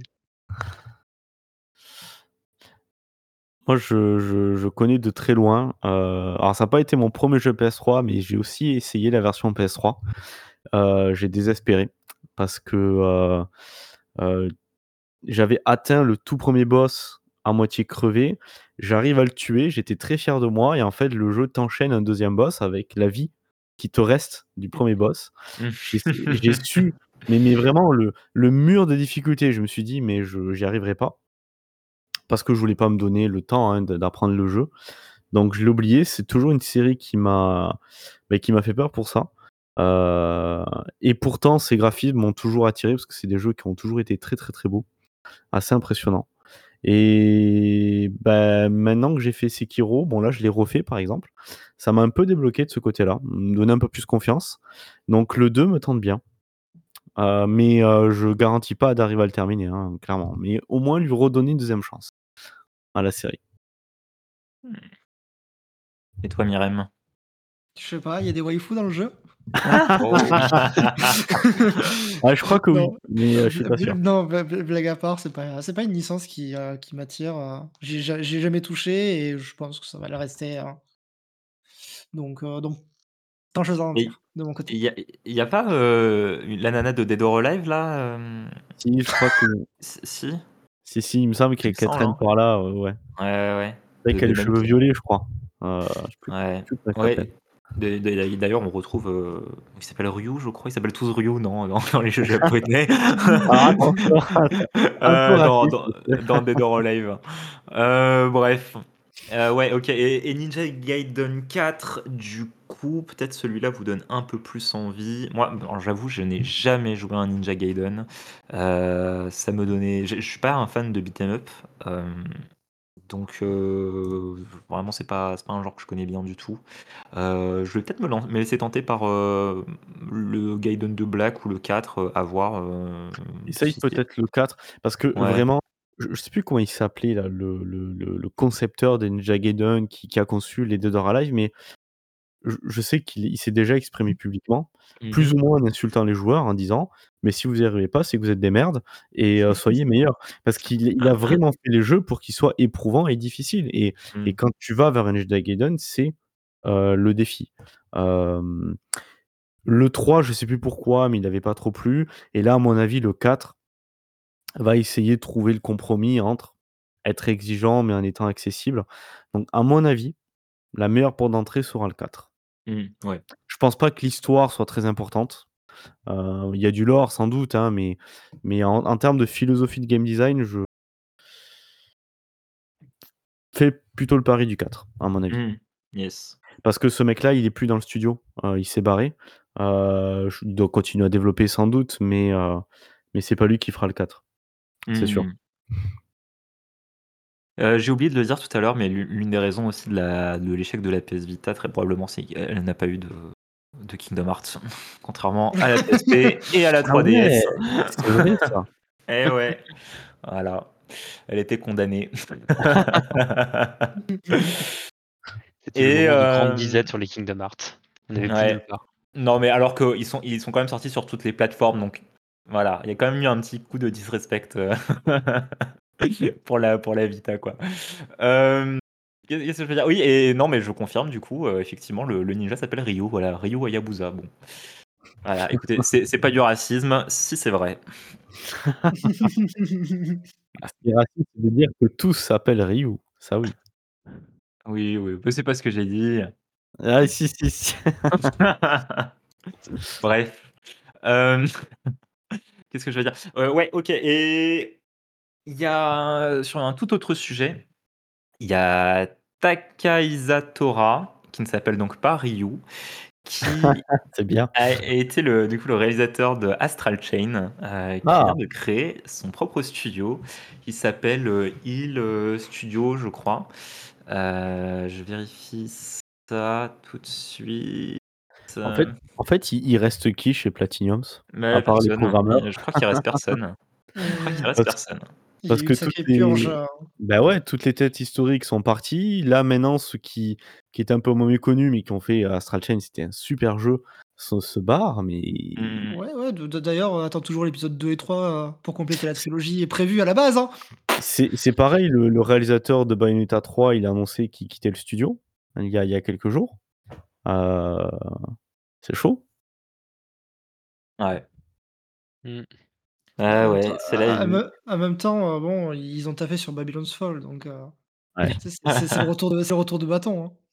S3: Moi, je je je connais de très loin, heu, alors ça a pas été mon premier jeu P S trois, mais j'ai aussi essayé la version P S trois. Heu, j'ai désespéré parce que, heu heu, j'avais atteint le tout premier boss à moitié crevé. J'arrive à le tuer, j'étais très fier de moi et en fait, le jeu t'enchaîne un deuxième boss avec la vie qui te reste du premier boss. J'ai j'ai su mais mais vraiment le le mur de difficulté, je me suis dit: «Mais je j'y arriverai pas». Parce que je voulais pas me donner le temps, hein, de d'apprendre le jeu. Donc je l'ai oublié, c'est toujours une série qui m'a, beh, qui m'a fait peur pour ça. Heu et pourtant ces graphismes m'ont toujours attiré parce que c'est des jeux qui ont toujours été très, très, très beaux, assez impressionnants et bah, maintenant que j'ai fait Sekiro, bon là je l'ai refait par exemple, ça m'a un peu débloqué de ce côté-là, me donner un peu plus confiance. Donc le deux me tente bien, heu, mais heu, je garantis pas d'arriver à le terminer, hein, clairement, mais au moins lui redonner une deuxième chance à la série.
S1: Et toi, Myrem?
S2: Je sais pas, il y a des waifus dans le jeu?
S4: Oh oui.
S3: Ah, je crois que oui,
S2: Non,
S3: mais heu,
S2: heu,
S3: je suis
S2: bl
S3: pas
S2: bl
S3: sûr.
S2: non, bl bl blague à part, c'est pas c'est pas une licence qui, heu, qui m'attire, heu, j'ai ja j'ai jamais touché et je pense que ça va le rester, hein. Donc heu, donc tant chose à en
S1: Et
S2: dire, de mon
S1: il
S2: côté.
S1: y a il y a pas, heu, la nana de Dead or Alive là, hem?
S3: Si, je crois que
S1: S si?
S3: Si, si, il me semble
S1: Il
S3: qu'elle
S1: me
S3: qu'elle
S1: semble,
S3: traîne
S1: hein.
S3: par là, heu, ouais.
S1: Ouais, ouais, ouais.
S3: Celle
S1: De
S3: qui a
S1: de
S3: les
S1: même
S3: cheveux
S1: qui
S3: violets, je crois. Heu, je sais plus
S1: Ouais,
S3: je sais plus comment elle s'appelle.
S1: ouais. D'a d'a d'ailleurs, on retrouve, heu, il s'appelle Ryu, je crois. Ils s'appellent tous Ryu, non, dans dans les jeux japonais.
S3: Alors attention, attention, un peu
S1: Heu, dans
S3: raciste.
S1: dans dans Dead or Alive. Heu, bref. Heu, ouais, OK et et Ninja Gaiden quatre, du coup, peut-être celui-là vous donne un peu plus envie. Moi, alors j'avoue, je n'ai jamais joué à un Ninja Gaiden. Heu, ça me donnait je je suis pas un fan de beat 'em up, hem, donc heu, vraiment c'est pas c'est pas un genre que je connais bien du tout. Heu, je vais peut-être me lan me laisser tenter par, heu, le Gaiden deux Black ou le quatre, heu, à voir, heu,
S3: Essaye
S1: si c'est
S3: peut-être le quatre parce que
S1: ouais.
S3: vraiment, je je sais plus comment il s'appelait là, le le le le concepteur des Ninja Gaiden qui qui a conçu les Dead or Alive, mais je je sais qu'il il s'est déjà exprimé publiquement,
S1: Mmh
S3: plus
S1: mh.
S3: ou moins en insultant les joueurs, en disant: «Mais si vous y arrivez pas, c'est que vous êtes des merdes et heu, soyez meilleurs». Parce qu'il il a vraiment fait les jeux pour qu'ils soient éprouvants et difficiles et et
S1: Mmh.
S3: quand tu vas vers un Ninja Gaiden, c'est, heu, le défi. Hem, le trois, je sais plus pourquoi, mais il avait pas trop plu et là, à mon avis, le quatre va essayer de trouver le compromis entre être exigeant, mais en étant accessible. Donc à mon avis, la meilleure porte d'entrée sera le quatre.
S1: Mmh, ouais.
S3: Je pense pas que l'histoire soit très importante. Heu, il y a du lore sans doute, hein, mais mais en en termes de philosophie de game design, je fais plutôt le pari du quatre, à mon avis.
S1: Mmh. Yes.
S3: Parce que ce mec-là, il est plus dans le studio, heu, il s'est barré. Heu, j il doit continuer à développer sans doute, mais heu, mais c'est pas lui qui fera le quatre, c'est sûr.
S1: Mmh. Heu, j'ai oublié de le dire tout à l'heure, mais l'u l'une des raisons aussi de la de l'échec de la P S Vita, très probablement, c'est qu'elle n'a pas eu de de Kingdom Hearts, contrairement à la P S P et à la
S3: Ah ouais!
S1: trois D S.
S3: C'est vrai ça.
S1: Eh ouais, voilà, elle était condamnée.
S4: C'était le
S1: Et
S4: moment de grande
S1: hem,
S4: disette sur les Kingdom Hearts. On n'avait plus nulle
S1: ouais.
S4: part.
S1: Non, mais alors qu'ils sont ils sont quand même sortis sur toutes les plateformes, donc voilà, il y a quand même eu un petit coup de disrespect, heu, pour la pour la Vita, quoi. Hem, qu'est qu'est-ce que je veux dire? Oui et non, mais je confirme du coup, heu, effectivement, le le ninja s'appelle Ryu, voilà, Ryu Hayabusa. Bon, voilà, écoutez, c'est c'est pas du racisme, si c'est vrai.
S3: Ah, ce qui est raciste, c'est de dire que tous s'appellent Ryu, ça oui.
S1: Oui, oui, mais c'est pas ce que j'ai dit.
S3: Ah si, si, si.
S1: Bref, hem, qu'est-ce que je veux dire? Heu, ouais, OK et il y a, sur un tout autre sujet, il y a Takahisa Tora, qui ne s'appelle donc pas Ryu, qui
S3: C'est bien.
S1: a été le du coup, le réalisateur de Astral Chain, heu, qui vient
S3: Ah!
S1: de créer son propre studio qui s'appelle, heu, Hill, heu, Studio, je crois. Heu, je vérifie ça tout de suite.
S3: En fait en fait, il il reste qui chez Platinums? À
S1: Mais
S3: part les
S1: personne,
S3: programmeurs?
S1: et je crois qu'il reste personne. Je crois qu'il
S2: Mmh.
S1: reste
S3: Parce
S1: personne.
S2: Il y a
S3: parce
S2: eu
S3: que
S2: une
S3: toutes
S2: sacrée purge,
S3: les
S2: heu
S3: bah, ouais, toutes les têtes historiques sont parties. Là, maintenant, ceux qui qui étaient un peu moins méconnus, mais qui ont fait Astral Chain, c'était un super jeu, se se barrent, mais
S1: Mmh mh.
S2: ouais, ouais, de de d'ailleurs, heu, attends toujours l'épisode deux et trois, heu, pour compléter la trilogie est prévu à la base, hein!
S3: c'est c'est pareil, le le réalisateur de Bayonetta trois, il a annoncé qu'il quittait le studio, il y a il y a quelques jours. Heu, c'est chaud.
S1: Ouais.
S4: Mmh.
S2: Bah, en
S1: Ah
S2: même temps
S1: ouais, c'est la
S2: en
S1: vie.
S2: même en même temps, heu, bon, ils ont taffé sur Babylon's Fall donc heu,
S3: Ouais.
S2: tu sais, c'est c'est c'est le retour de c'est le retour de bâton, hein.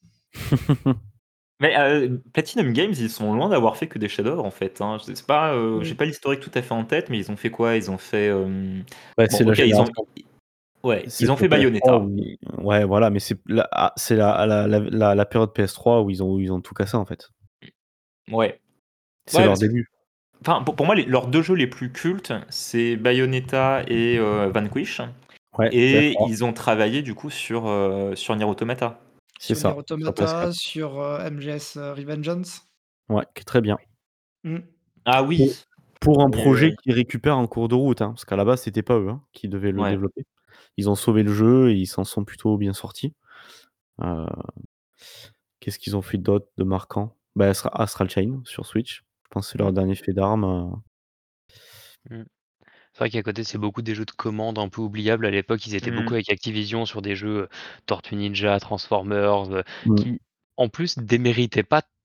S1: Mais, heu, Platinum Games, ils sont loin d'avoir fait que des chefs-d'œuvre, en fait, hein. Je sais pas, heu, j'ai
S2: Mmh.
S1: pas l'historique tout à fait en tête, mais ils ont fait quoi? Ils ont fait, hem,
S3: Bah,
S1: bon,
S3: c'est la
S1: OK, ils ont
S3: génération
S1: i ouais,
S3: c'est
S1: ils ont
S3: sur
S1: fait
S3: P S trois
S1: Bayonetta.
S3: où ils ouais, voilà, mais c'est la ah, c'est la la la la la période P S trois où ils ont où ils ont tout cassé, en fait.
S1: Ouais.
S3: C'est
S1: Ouais,
S3: leur
S1: parce que
S3: début.
S1: enfin, pour pour moi, les leurs deux jeux les plus cultes, c'est Bayonetta et heu, Vanquish,
S3: Ouais,
S1: et
S3: P S trois,
S1: ils ont travaillé, du coup, sur, heu, sur Nier Automata.
S3: c'est
S2: Sur Nier
S3: ça, sur P S quatre.
S2: Automata, sur, heu, M G S, heu, Revengeance.
S3: Ouais, qui est très bien.
S2: Mmh.
S1: Ah
S3: Pour
S1: oui!
S3: pour un
S1: Oui, oui,
S3: projet
S1: oui.
S3: qu'ils récupèrent en cours de route, hein, parce qu'à la base, c'était pas eux, hein, qui devaient le
S1: Ouais.
S3: développer. Ils ont sauvé le jeu et ils s'en sont plutôt bien sortis. Heu, qu'est-ce qu'ils ont fait d'autre de marquant? Bah, Astra Astral Chain sur Switch. Je pense que c'est leur
S2: Mmh.
S3: dernier fait d'armes, heu.
S4: Mmh. C'est vrai qu'à côté, c'est beaucoup des jeux de commande un peu oubliables. À l'époque, ils étaient beaucoup
S1: Mmh.
S4: avec Activision sur des jeux, heu, Tortues Ninja, Transformers, heu,
S3: Mmh.
S4: qui, en plus, déméritaient pas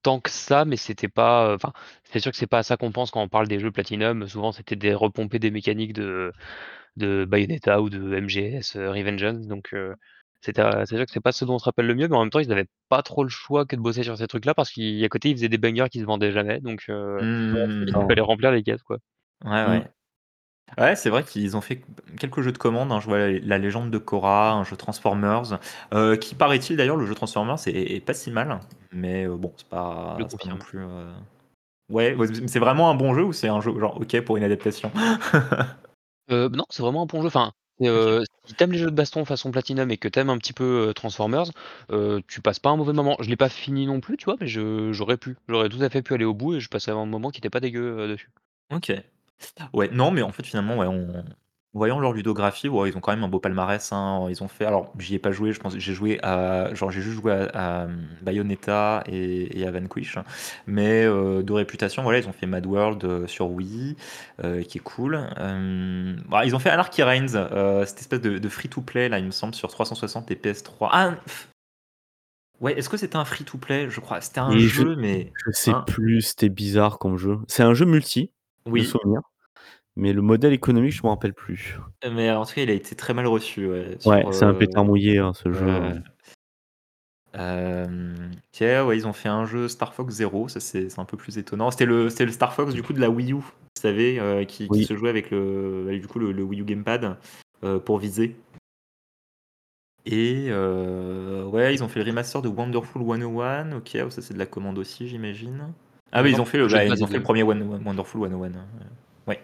S4: tant que ça, mais c'était pas, heu, enfin, c'est sûr que c'est pas à ça qu'on pense quand on parle des jeux Platinum. Souvent, c'était des repomper des mécaniques de de Bayonetta ou de M G S, heu, Revengeance, donc heu, c'était, heu, c'est sûr que c'est pas ce dont on se rappelle le mieux, mais en même temps, ils avaient pas trop le choix que de bosser sur ces trucs-là parce qu'à côté, ils faisaient des bangers qui se vendaient jamais, donc heu,
S1: Mmh.
S4: il fallait remplir les caisses, quoi.
S1: Ouais,
S3: Mmh.
S1: ouais. Ouais, c'est vrai qu'ils ont fait quelques jeux de commande, hein. Je vois la la légende de Korra, un jeu Transformers, heu, qui paraît-il d'ailleurs le jeu Transformers est est pas si mal, mais heu, bon, c'est
S4: Je le
S1: pas c'est pas non
S4: confirme.
S1: plus, heu ouais, ouais, c'est c'est vraiment un bon jeu ou c'est un jeu genre OK pour une adaptation?
S4: Heu, non, c'est vraiment un bon jeu, enfin, c'est,
S1: OK.
S4: heu, si tu aimes les jeux de baston façon Platinum et que tu aimes un petit peu, heu, Transformers, heu, tu passes pas un mauvais moment. Je l'ai pas fini non plus, tu vois? Mais je j'aurais pu. J'aurais tout à fait pu aller au bout et je passais un moment qui était pas dégueu, heu, dessus.
S1: OK. Ouais, non, mais en fait, finalement, ouais, en en voyant leur ludographie, ouais, ils ont quand même un beau palmarès, hein. Ils ont fait alors j'y ai pas joué, je pense j'ai joué à genre j'ai juste joué à à, mmh, Bayonetta et et à Vanquish, mais heu, de réputation, voilà, ils ont fait Mad World, heu, sur Wii, heu, qui est cool. Hem, bah, ils ont fait Anarchy Reigns, heu, cette espèce de de free to play là, il me semble, sur trois cent soixante et P S trois. Ah! Pff, ouais, est-ce que c'était un free to play? Je crois. C'était un
S3: Et je
S1: jeu, mais
S3: je sais
S1: hein?
S3: plus, c'était bizarre comme jeu. C'est un jeu multi, de
S1: Oui.
S3: souvenir, mais le modèle économique, je m'en rappelle plus.
S1: Mais en tout cas, il a été très mal reçu, ouais,
S3: Ouais,
S1: sur,
S3: c'est un
S1: heu,
S3: pétard mouillé, hein, ce jeu,
S1: heu,
S3: heu.
S1: hem, OK, ouais, ils ont fait un jeu Star Fox Zero, ça c'est c'est un peu plus étonnant. C'était le c'était le Star Fox du coup de la Wii U, vous savez, heu, qui qui
S3: Oui,
S1: se jouait avec le avec du coup le le Wii U Gamepad, heu, pour viser et heu, ouais, ils ont fait le remaster de Wonderful cent un. OK, ça c'est de la commande aussi, j'imagine. Ah
S4: Heu,
S1: oui, ils
S4: non,
S1: ont fait
S4: le
S1: le
S4: jeu de
S1: bah,
S4: base
S1: ils ont
S4: est
S1: fait
S4: le
S1: le
S4: même.
S1: premier Won Wonderful cent un, hein, ouais.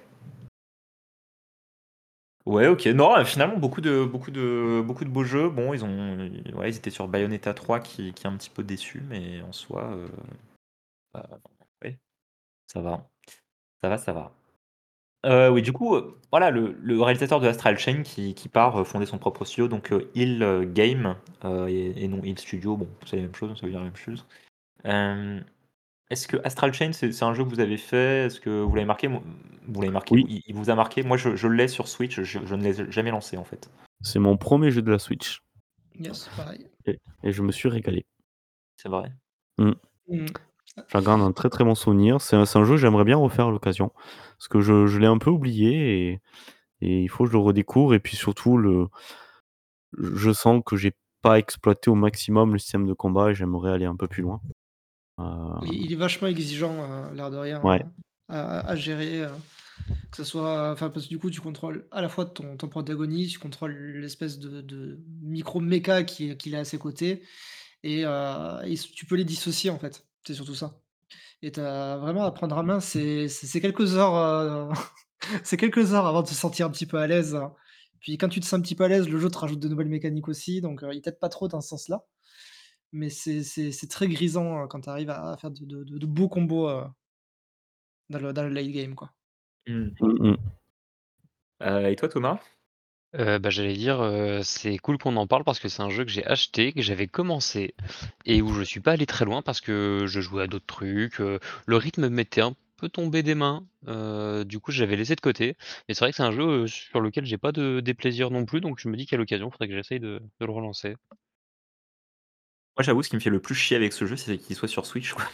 S1: Ouais, OK. Non, heu, finalement beaucoup de beaucoup de beaucoup de beaux jeux. Bon, ils ont ouais, ils étaient sur Bayonetta trois qui qui est un petit peu déçu, mais en soi, heu, bah, ouais, ça va. Ça va, ça va. Heu, oui, du coup, heu, voilà, le le réalisateur de Astral Chain qui qui part, heu, fonder son propre studio, donc heu, Hill, heu, Game, heu, et et non Hill Studio, bon, c'est la même chose, ça veut dire la même chose. Hem, est-ce que Astral Chain, c'est c'est un jeu que vous avez fait? Est-ce que vous l'avez marqué? Mo vous l'avez marqué,
S3: oui,
S1: il il vous a marqué? Moi, je je l'ai sur Switch, je je ne l'ai jamais lancé, en fait.
S3: c'est mon premier jeu de la Switch
S2: Yes, pareil.
S3: et et je me suis régalé.
S1: C'est vrai?
S3: Mmh.
S2: Mmh.
S3: J'en garde un très, très bon souvenir. C'est un c'est un jeu que j'aimerais bien refaire à l'occasion, parce que je je l'ai un peu oublié et et il faut que je le redécouvre et puis surtout le je sens que j'ai pas exploité au maximum le système de combat et j'aimerais aller un peu plus loin. Heu,
S2: Il il est vachement exigeant, heu, l'air de rien,
S3: ouais,
S2: hein, à à gérer, heu, que ce soit enfin, parce que du coup, tu contrôles à la fois ton ton protagoniste, tu contrôles l'espèce de de micro méca qui est qu'il a à ses côtés et heu et tu peux les dissocier, en fait. C'est surtout ça et tu as vraiment à prendre en main, c'est c'est c'est quelques heures, heu, c'est quelques heures avant de se sentir un petit peu à l'aise, hein. Puis quand tu te sens un petit peu à l'aise, le jeu te rajoute de nouvelles mécaniques aussi, donc heu, il t'aide pas trop dans ce sens-là. Mais c'est c'est c'est très grisant, heu, quand tu arrives à faire de de de de beaux combos, heu, dans le dans le late game, quoi.
S1: Mmh.
S3: mmh mh.
S1: Heu, et toi, Thomas?
S4: Heu, bah, j'allais dire, heu, c'est cool qu'on en parle parce que c'est un jeu que j'ai acheté, que j'avais commencé et où je suis pas allé très loin parce que je jouais à d'autres trucs, heu, le rythme m'était un peu tombé des mains, heu, du coup, j'avais laissé de côté et c'est vrai que c'est un jeu, heu, sur lequel j'ai pas de déplaisir non plus, donc je me dis qu'à l'occasion, il faudrait que j'essaye de de le relancer.
S1: Moi, j'avoue, ce qui me fait le plus chier avec ce jeu, c'est qu'il soit sur Switch, quoi.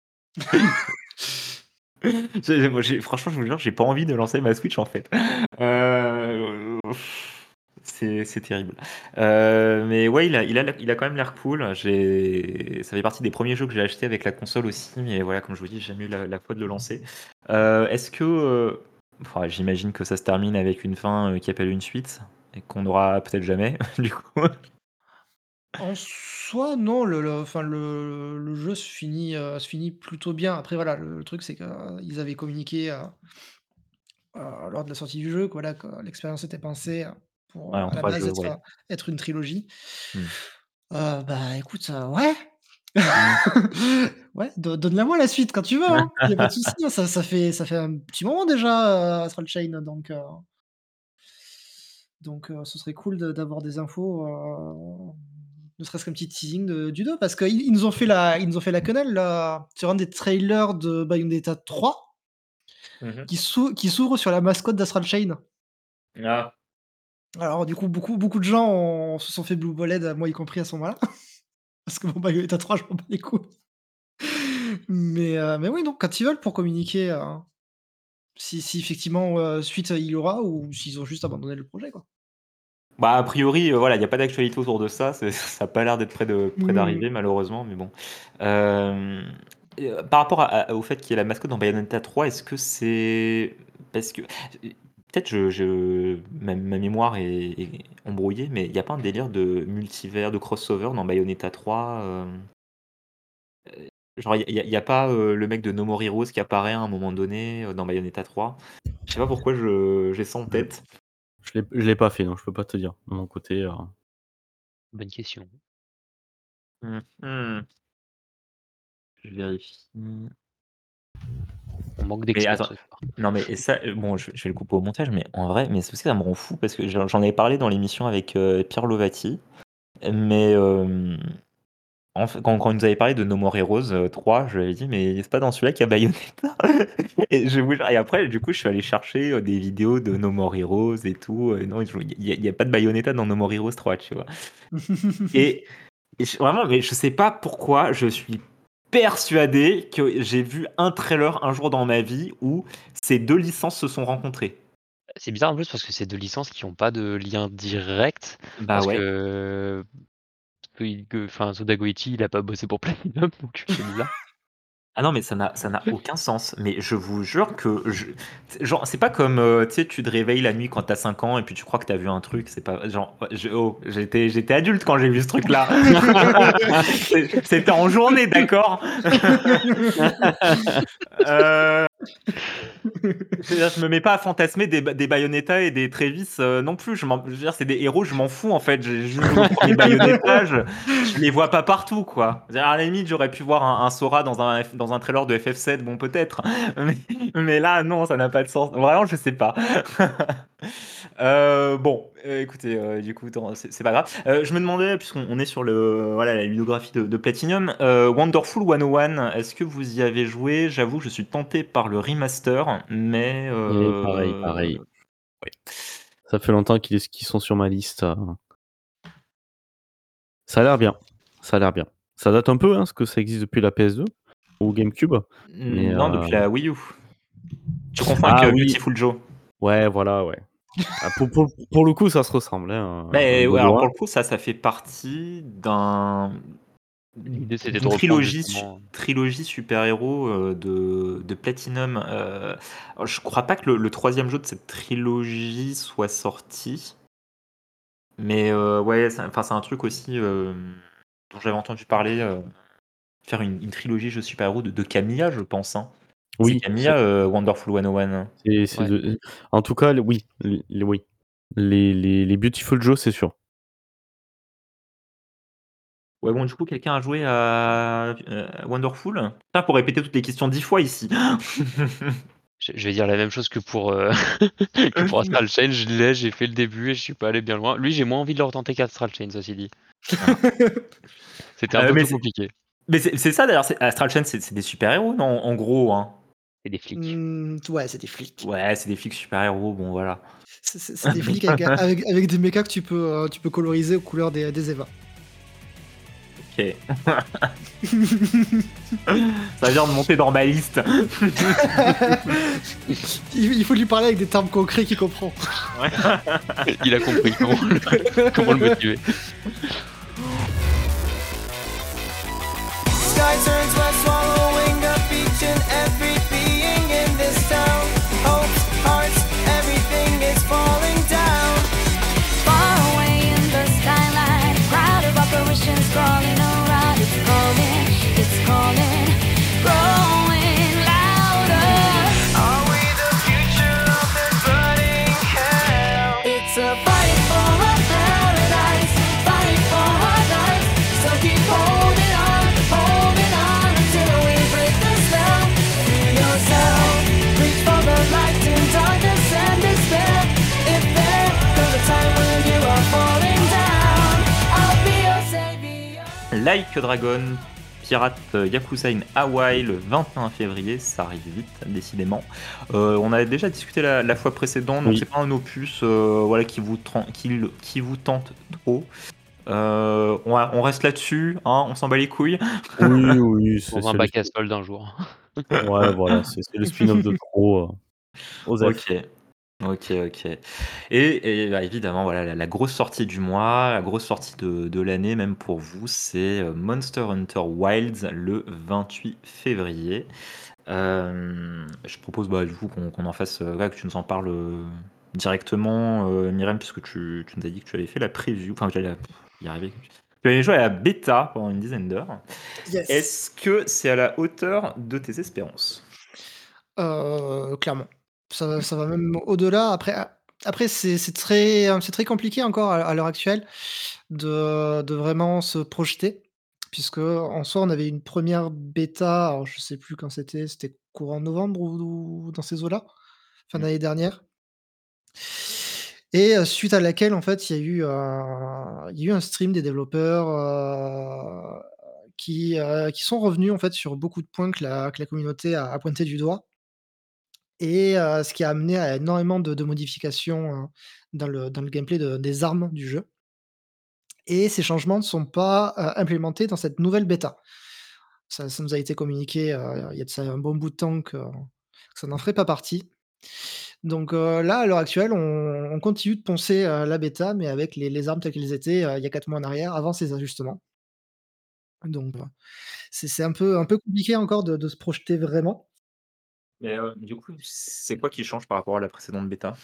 S1: J'ai moi, j'ai franchement, je vous jure, j'ai pas envie de lancer ma Switch, en fait. Heu, c'est c'est terrible. Heu, mais ouais, il a il a il a quand même l'air cool. J'ai ça fait partie des premiers jeux que j'ai achetés avec la console aussi, mais voilà, comme je vous dis, j'ai jamais eu la la foi de le lancer. Heu, est-ce que, heu, enfin, j'imagine que ça se termine avec une fin, heu, qui appelle une suite et qu'on n'aura peut-être jamais, du coup?
S2: En soi, non, le le enfin, le le jeu se finit, heu, se finit plutôt bien. Après voilà, le le truc c'est qu'ils avaient communiqué, heu heu, lors de la sortie du jeu que voilà, que l'expérience était pensée, heu, pour,
S1: Ouais,
S2: heu,
S1: en
S2: à la
S1: trois
S2: base
S1: jeux,
S2: être,
S1: ouais.
S2: heu, être une trilogie.
S1: Mmh.
S2: Heu, bah, écoute, heu, ouais!
S1: Mmh.
S2: Ouais, do donne-la-moi la suite quand tu veux, hein, il y a pas de souci, hein, ça ça fait ça fait un petit moment déjà, heu, Astral Chain, donc heu donc heu, ce serait cool de d'avoir des infos, heu, ne serait-ce qu'un petit teasing de du deux parce qu'ils ils nous ont fait la ils nous ont fait la quenelle là, sur un des trailers de Bayonetta trois
S1: Mmh mh.
S2: qui s'ou qui s'ouvre sur la mascotte d'Astral Chain.
S1: Ah.
S2: Alors du coup, beaucoup beaucoup de gens ont se sont fait blue balled, moi y compris à ce moment-là, parce que bon Bayonetta trois je m'en bats les couilles. Mais, heu, mais oui, donc quand ils veulent pour communiquer, heu, si si effectivement, heu, suite il y aura ou s'ils ont juste abandonné le projet, quoi.
S1: Bah, a priori, heu, voilà, il y a pas d'actualité autour de ça, c'est ça a pas l'air d'être près de près
S2: Mmh.
S1: d'arriver malheureusement, mais bon. Hem et heu, par rapport à à au fait qu'il y ait la mascotte dans Bayonetta trois, est-ce que c'est parce que peut-être je je ma ma mémoire est est embrouillée, mais il y a pas un délire de multivers, de crossover dans Bayonetta trois, hem? Heu, genre il y a il y a pas, heu, le mec de No More Heroes qui apparaît à un moment donné, heu, dans Bayonetta trois? Je sais pas pourquoi je j'ai ça en
S3: Je
S1: tête.
S3: je l'ai je l'ai pas fait, donc je peux pas te dire. De mon côté, heu,
S4: Bonne question.
S1: Mmh mh. Je vérifie.
S4: On manque
S1: Mais
S4: d'experts
S1: attends,
S4: ce soir.
S1: non mais et ça, heu, bon je je vais le couper au montage, mais en vrai, mais c'est aussi ça me rend fou parce que j'en j'en avais parlé dans l'émission avec, heu, Pierre Lovati, mais hem, en fait, quand quand il nous avait parlé de No More Heroes, heu, trois, je lui avais dit: «Mais c'est pas dans celui-là qu'il y a Bayonetta?» et je vous jure et après du coup je suis allé chercher, heu, des vidéos de No More Heroes et tout, heu, non, il y a il y a pas de Bayonetta dans No More Heroes trois, tu vois? Et et je vraiment, mais je sais pas pourquoi, je suis persuadé que j'ai vu un trailer un jour dans ma vie où ces deux licences se sont rencontrées.
S4: C'est bizarre en plus parce que c'est deux licences qui ont pas de lien direct
S1: Bah
S4: parce
S1: ouais.
S4: que que il que enfin Suda Goichi il a pas bossé pour Platinum donc c'est bizarre.
S1: Ah non, mais ça n'a ça n'a aucun sens. Mais je vous jure que je c'est genre, c'est pas comme, heu, tu sais, tu te réveilles la nuit quand tu as cinq ans et puis tu crois que tu as vu un truc, c'est pas genre, je oh, j'étais j'étais adulte quand j'ai vu ce truc-là. C'est c'était en journée, d'accord? Heu Je veux dire, je me mets pas à fantasmer des Ba des Bayonetta et des Trevis, heu, non plus. Je m'en je veux dire, c'est des héros, je m'en fous, en fait. J'ai juste joué au premier Bayonetta, je je les vois pas partout, quoi. C'est-à-dire, à la limite, j'aurais pu voir un un Sora dans un F dans un trailer de F F sept, bon, peut-être. Mais mais là, non, ça n'a pas de sens. Vraiment, je sais pas. Heu, bon, heu, écoutez, heu, du coup, tant c'est c'est pas grave. Heu, je me demandais, puisqu'on on est sur le voilà, la ludographie de de Platinum, heu, Wonderful cent un, est-ce que vous y avez joué? J'avoue, je suis tenté par le remaster, mais
S3: et pareil,
S1: heu,
S3: pareil.
S1: ouais.
S3: Ça fait longtemps qu'ils qu'ils sont sur ma liste, heu. Ça a l'air bien, ça a l'air bien. Ça date un peu, hein, parce que ça existe depuis la P S deux ou GameCube, mais
S1: Non,
S3: heu
S1: depuis la Wii U. Tu confonds avec,
S3: ah
S1: heu,
S3: oui,
S1: Beautiful Joe.
S3: ouais, voilà, ouais. Ah, pour pour pour le coup, ça se ressemble, hein, heu,
S1: Beh,
S3: de
S1: ouais, alors
S3: loin.
S1: pour le coup, ça, ça fait partie d'un
S4: L'idée c'était de
S1: d'une
S4: reprendre
S1: trilogie su
S4: justement
S1: trilogie super-héros, heu, de de Platinum, heu, alors je crois pas que le le troisième jeu de cette trilogie soit sorti, mais heu, ouais, c'est enfin, c'est un truc aussi, hem, dont j'avais entendu parler, heu, faire une une trilogie jeux super-héros de de Camilla, je pense, hein. C'est
S3: Oui, c'est
S1: Camilla, heu, Wonderful cent un?
S3: c'est c'est
S4: ouais.
S3: de en tout cas, le oui, les les oui. Les les les Beautiful Joe, c'est sûr.
S1: Ouais, bon, du coup, quelqu'un a joué à, heu, Wonderful? Putain, faut répéter toutes les questions dix fois ici.
S4: Je je vais dire la même chose que pour, heu, que pour Astral Chain, je l'ai, j'ai fait le début et je suis pas allé bien loin. Lui, j'ai moins envie de le retenter qu'Astral Chain, ceci dit.
S1: Ah.
S4: C'était un
S1: Heu,
S4: peu
S1: mais
S4: plus
S1: c'est
S4: compliqué.
S1: mais c'est c'est ça d'ailleurs, c'est Astral Chain, c'est c'est des super-héros, non? En gros, hein?
S4: C'est des flics.
S2: Mmh, ouais, c'est des flics.
S1: Ouais, c'est des flics super-héros, bon voilà.
S2: C'est c'est c'est des flics avec avec avec des mechas que tu peux, heu, tu peux coloriser aux couleurs des des Eva.
S1: OK. Ça vient de monter dans ma liste.
S2: Il il faut lui parler avec des termes concrets qu'il comprend.
S1: Ouais.
S4: Il a compris comment le comment le motiver.
S5: Sky turns west, swallowing up each and every being in this town. Hopes, hearts, everything is falling down.
S6: Far away in the skyline, crowd of apparitions crawling around. It's calling, it's calling, growing louder.
S5: Are we the future of this burning hell?
S6: It's a fight for a paradise, fight for our lives. So keep holding on, holding on until we break the spell. Free yourself, reach for the light in darkness and despair. If there comes a time when you are falling down, I'll be your savior.
S1: Like a Dragon, Pirate Yakuza in Hawaii le vingt et un février, ça arrive vite, décidément. Euh, on avait déjà discuté la, la fois précédente, donc
S3: Oui.
S1: c'est pas un opus euh, voilà, qui, vous tran- qui, le- qui vous tente trop. Heu, on va on reste là-dessus, hein, on s'en bat les couilles?
S3: Oui, oui, c'est
S4: Dans un
S3: c'est le
S4: bac à
S3: spin
S4: solde un jour.
S3: ouais, voilà, c'est c'est le spin-off de trop, heu, osef.
S1: OK. OK, OK. Et et bah, évidemment, voilà, la la grosse sortie du mois, la grosse sortie de de l'année même pour vous, c'est, heu, Monster Hunter Wilds le vingt-huit février. Hem, je propose, bah, du coup, qu'on qu'on en fasse, heu, ouais, que tu nous en parles, heu, directement, heu, Myrène, puisque tu tu nous as dit que tu avais fait la preview, enfin, tu allais y arriver. Tu avais joué à la bêta pendant une dizaine d'heures.
S2: Yes.
S1: Est-ce que c'est à la hauteur de tes espérances?
S2: Heu, clairement. Ça ça va même au-delà. Après a après c'est c'est très, heu, c'est très compliqué encore à à l'heure actuelle de de vraiment se projeter puisque en soi, on avait une première bêta, alors je sais plus quand c'était, c'était courant novembre ou ou dans ces eaux-là, fin
S1: Mmh.
S2: d'année dernière et heu, suite à laquelle, en fait, il y a eu un il y a eu un stream des développeurs, heu, qui, heu, qui sont revenus, en fait, sur beaucoup de points que la que la communauté a a pointé du doigt et heu, ce qui a amené à énormément de de modifications, heu, dans le dans le gameplay de des armes du jeu et ces changements ne sont pas, heu, implémentés dans cette nouvelle bêta. Ça ça nous a été communiqué, heu, il y a de ça un bon bout de temps que que ça n'en ferait pas partie. Donc heu, là, à l'heure actuelle, on on continue de poncer, heu, la bêta, mais avec les les armes telles qu'elles étaient, heu, il y a quatre mois en arrière, avant ces ajustements. Donc heu, c'est c'est un peu un peu compliqué encore de de se projeter vraiment.
S1: Mais, heu, du coup, c'est quoi qui change par rapport à la précédente bêta?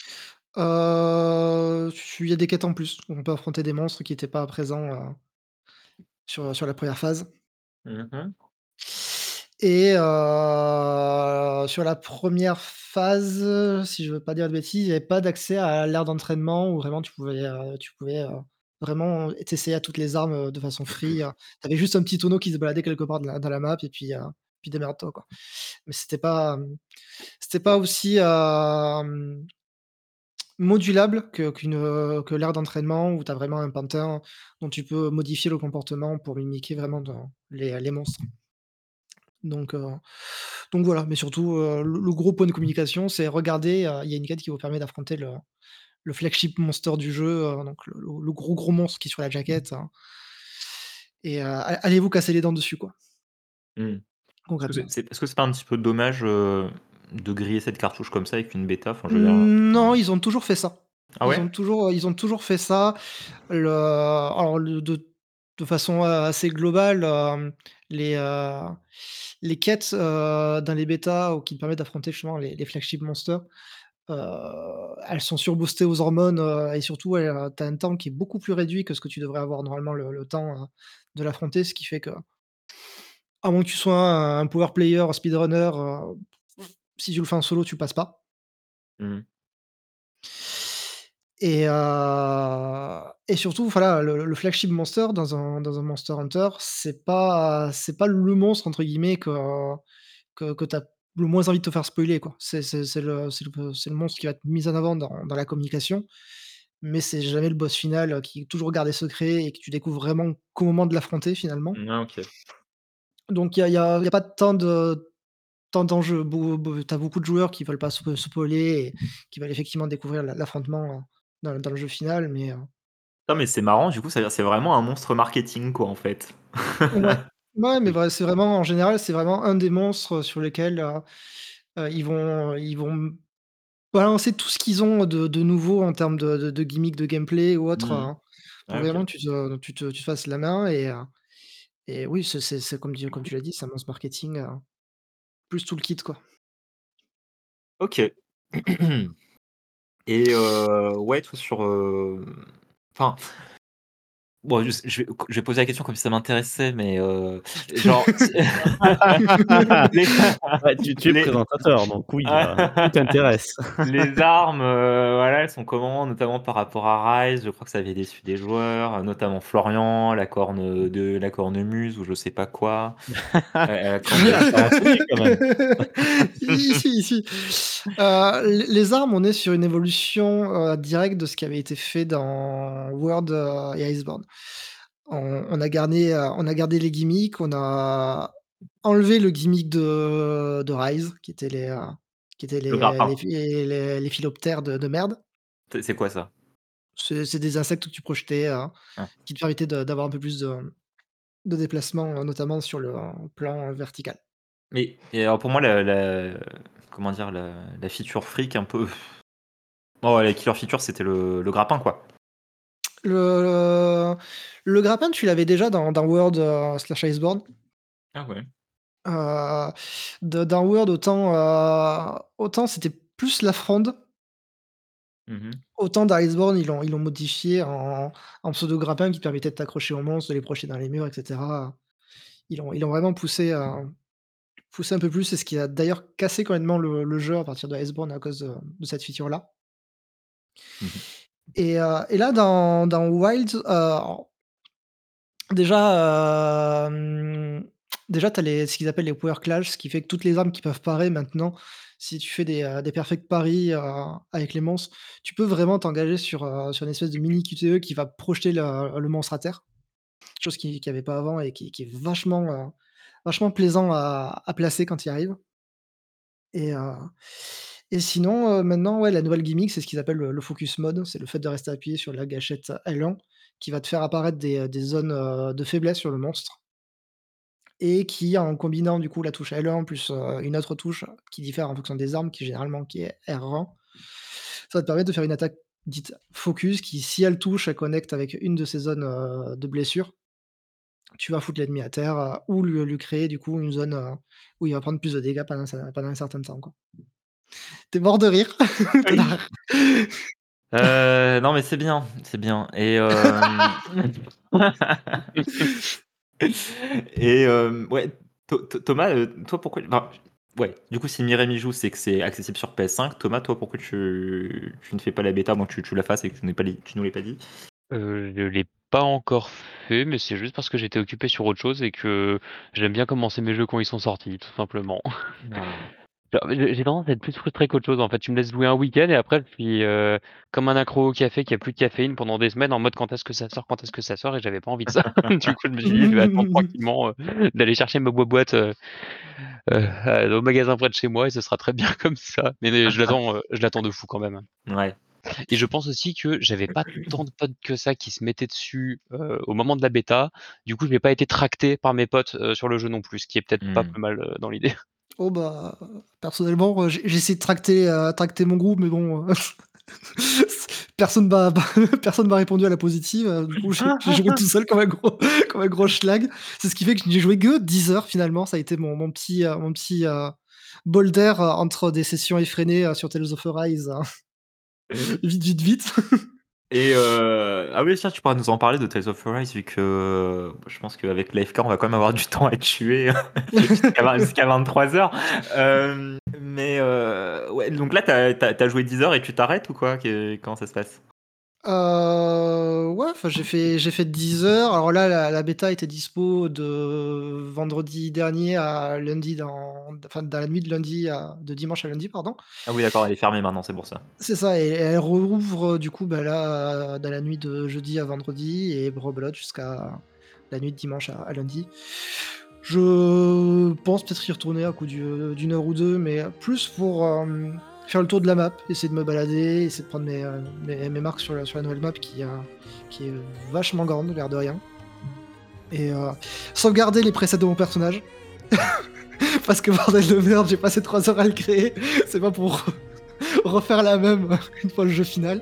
S2: Heu, il y a des quêtes en plus. On peut affronter des monstres qui étaient pas présents, heu, sur, sur la première phase
S1: Mmh mh.
S2: et heu, sur la première phase, heu, si je veux pas dire de bêtises, il y avait pas d'accès à l'aire d'entraînement où vraiment tu pouvais, heu, tu pouvais, heu, vraiment t'essayer à toutes les armes, heu, de façon free, heu. Tu avais juste un petit tonneau qui se baladait quelque part dans la dans la map et puis, heu, puis démerde-toi, quoi. Mais c'était pas, hem, c'était pas aussi, hem modulable que qu'une, heu, que l'aire d'entraînement où tu as vraiment un pantin dont tu peux modifier le comportement pour mimiquer vraiment dans les, les monstres. Donc, heu, donc voilà, mais surtout, heu, le le gros point de communication, c'est regardez, heu, il y a une quête qui vous permet d'affronter le le flagship monster du jeu, heu, donc le le le gros, gros monstre qui est sur la jaquette, hein et heu, a allez vous casser les dents dessus, quoi,
S1: Mmh. Est-ce que c'est
S2: concrètement.
S1: c'est est-ce que c'est pas un petit peu dommage, heu, de griller cette cartouche comme ça avec une bêta? Enfin, je veux dire,
S2: Mmh, non, ils ont toujours fait ça.
S1: ah
S2: Ils ont
S1: ouais?
S2: toujours, ils ont toujours fait ça. Le alors le de de façon, heu, assez globale, hem, les, heu, les quêtes, heu, dans les bêtas ou qui te permettent d'affronter justement les les flagship monsters, heu, elles sont surboostées aux hormones, heu et surtout, elles, heu, tu as un temps qui est beaucoup plus réduit que ce que tu devrais avoir normalement le le temps, heu, de l'affronter. Ce qui fait que, à moins que tu sois un un power player speedrunner, heu, si tu le fais en solo, tu passes pas.
S1: Mmh.
S2: Et heu et surtout, voilà, le le flagship monster dans un dans un Monster Hunter, c'est pas c'est pas «le monstre» entre guillemets que que que tu as le moins envie de te faire spoiler, quoi. C'est c'est c'est le c'est le c'est le monstre qui va être mis en avant dans dans la communication, mais c'est jamais le boss final, heu, qui est toujours gardé secret et que tu découvres vraiment qu'au moment de l'affronter, finalement.
S1: Ah OK.
S2: Donc il y a il y a il y a pas tant de tant d'enjeux. Beau beau Tu as beaucoup de joueurs qui veulent pas spo spoiler et qui veulent effectivement découvrir l'a l'affrontement, heu, dans dans le jeu final, mais heu
S1: Non, mais c'est marrant, du coup, ça veut dire c'est vraiment un monstre marketing, quoi, en fait.
S2: ouais, ouais, mais
S1: OK.
S2: vrai, c'est vraiment en général, c'est vraiment un des monstres sur lesquels, heu heu, ils vont ils vont m balancer tout ce qu'ils ont de de nouveau en termes de de de gimmick de gameplay ou autre,
S1: Mmh mh.
S2: hein, pour
S1: Ah OK.
S2: vraiment que tu te tu te tu te fasses la main et heu et oui, c'est c'est c'est comme dit comme tu l'as dit, c'est un monstre marketing, heu, plus tout le kit, quoi.
S1: OK. Et heu, ouais, toi sur, hem, enfin, bon, je je vais je vais poser la question comme si ça m'intéressait, mais heu, genre, si les
S3: Ouais, tu tu es
S1: les
S3: présentateur, donc oui, heu, tout t'intéresse.
S1: les armes, heu, voilà, elles sont comment? Notamment par rapport à Rise, je crois que ça avait déçu des joueurs, notamment Florian, la corne, de la cornemuse ou je sais pas quoi. Heu, heu,
S3: Tu t'es tu t'es renseigné quand même.
S2: Si, si, si. Heu, les les armes, on est sur une évolution, heu, directe de ce qui avait été fait dans World, heu, et Iceborne. On on a gardé, heu, on a gardé les gimmicks, on a enlevé le gimmick de de Rise, qui étaient les, heu, qui étaient
S1: Le
S2: les les
S1: grappin.
S2: phi les les philoptères de de merde.
S1: C'est c'est quoi ça?
S2: C'est c'est des insectes que tu projetais, heu,
S1: Ah.
S2: qui te permettaient de d'avoir un peu plus de de déplacement, heu, notamment sur le euh, plan, heu, vertical.
S1: Mais et alors pour moi la la comment dire? La la feature freak un peu oh la killer feature c'était le le grappin quoi.
S2: Le le grappin, tu l'avais déjà dans dans World, heu, slash Iceborne.
S1: Ah ouais.
S2: Heu, de dans World, autant, heu, autant c'était plus la fronde,
S1: Mmh.
S2: autant dans Iceborne, ils l'ont ils l'ont modifié en en pseudo grappin qui permettait de t'accrocher aux monstres, de les projeter dans les murs et cetera. Ils l'ont ils l'ont vraiment poussé, heu, poussé un peu plus. C'est ce qui a d'ailleurs cassé complètement le le jeu à partir de Iceborne à cause de de cette feature-là.
S1: Mmh.
S2: Et heu et là dans dans Wilds, heu, déjà, hem, déjà tu as les ce qu'ils appellent les power clash, ce qui fait que toutes les armes qui peuvent parer maintenant, si tu fais des, heu, des perfect parries, heu, avec les monstres, tu peux vraiment t'engager sur, heu, sur une espèce de mini Q T E qui va projeter le le monstre à terre. Chose qui qu'il y avait pas avant et qui qui est vachement, heu, vachement plaisant à à placer quand il arrive. Et heu et sinon, heu, maintenant, ouais, la nouvelle gimmick, c'est ce qu'ils appellent le le focus mode. C'est le fait de rester appuyé sur la gâchette L un qui va te faire apparaître des, heu, des zones, heu, de faiblesse sur le monstre et qui, en combinant du coup la touche L un plus, heu, une autre touche qui diffère en fonction des armes, qui généralement qui est R un, ça va te permettre de faire une attaque dite focus qui, si elle touche, elle connecte avec une de ces zones, heu, de blessure. Tu vas foutre l'ennemi à terre, heu, ou lui lui créer du coup une zone, heu, où il va prendre plus de dégâts pendant un pendant un certain temps, quoi. Tu es mort de rire. Tu
S1: Oui. Heu, non mais c'est bien, c'est bien et hem et hem, ouais, Tho Tho Thomas, heu, toi pourquoi enfin, ouais, du coup si Miremi joue, c'est que c'est accessible sur P S cinq. Thomas, toi pourquoi tu tu ne fais pas la bêta, avant que tu tu la fasses et que tu n'aies pas les tu nous l'aies pas dit?
S4: Heu, je l'ai pas encore fait, mais c'est juste parce que j'étais occupé sur autre chose et que j'aime bien commencer mes jeux quand ils sont sortis, tout simplement.
S1: Ah.
S4: Genre, j'ai j'ai tendance à être plus frustré qu'autre chose, en fait. Tu me laisses jouer un week-end et après je suis, heu, comme un accro au café qui a plus de caféine pendant des semaines en mode: «Quand est-ce que ça sort? Quand est-ce que ça sort?» et j'avais pas envie de ça. Du coup, je me suis dit: «Je vais attendre tranquillement, heu, d'aller chercher ma boîte, heu heu, heu, au magasin près de chez moi et ce sera très bien comme ça». Mais mais je l'attends, heu, je l'attends de fou quand même.
S1: Ouais.
S4: Et je pense aussi que j'avais pas tant de potes que ça qui se mettaient dessus, heu, au moment de la bêta. Du coup, je n'ai pas été tracté par mes potes, heu, sur le jeu non plus, ce qui est peut-être pas
S1: Mmh.
S4: plus mal, heu, dans l'idée.
S2: Oh bah, personnellement, heu, j'ai j'ai essayé de tracter, heu, tracter mon groupe, mais bon, heu, personne m'a personne m'a répondu à la positive, heu, du coup, j'ai j'ai joué tout seul comme un gros comme un gros schlag. C'est ce qui fait que j'ai joué que dix heures finalement. Ça a été mon mon petit, heu, mon petit, heu, bol d'air, heu, entre des sessions effrénées, heu, sur Tales of Arise, hein. Vite, vite, vite.
S1: Et heu, ah oui, tiens, tu pourras nous en parler de Tales of Arise vu que, heu, je pense qu'avec l'A F K, on va quand même avoir du temps à tuer jusqu'à vingt jusqu'à vingt-trois heures. Hem, mais heu, ouais, donc là, tu as tu as tu as joué dix heures et tu t'arrêtes ou quoi? Que comment ça se passe?
S2: Heu, ouais, enfin j'ai fait j'ai fait dix heures. Alors là, la la bêta était dispo de vendredi dernier à lundi dans enfin dans la nuit de lundi à de dimanche à lundi, pardon.
S1: Ah oui, d'accord, elle est fermée maintenant, c'est pour ça.
S2: C'est ça et elle rouvre, du coup, bah, là, dans la nuit de jeudi à vendredi et rebelote jusqu'à la nuit de dimanche à à lundi. Je pense peut-être y retourner à coup d'u d'une heure ou deux, mais plus pour, hem, faire le tour de la map, essayer de me balader, essayer de prendre mes, heu, mes mes marques sur la sur la nouvelle map qui, heu, qui est vachement grande, l'air de rien et heu, sauvegarder les presets de mon personnage. Parce que bordel de merde, j'ai passé trois heures à le créer, c'est pas pour refaire la même une fois le jeu final.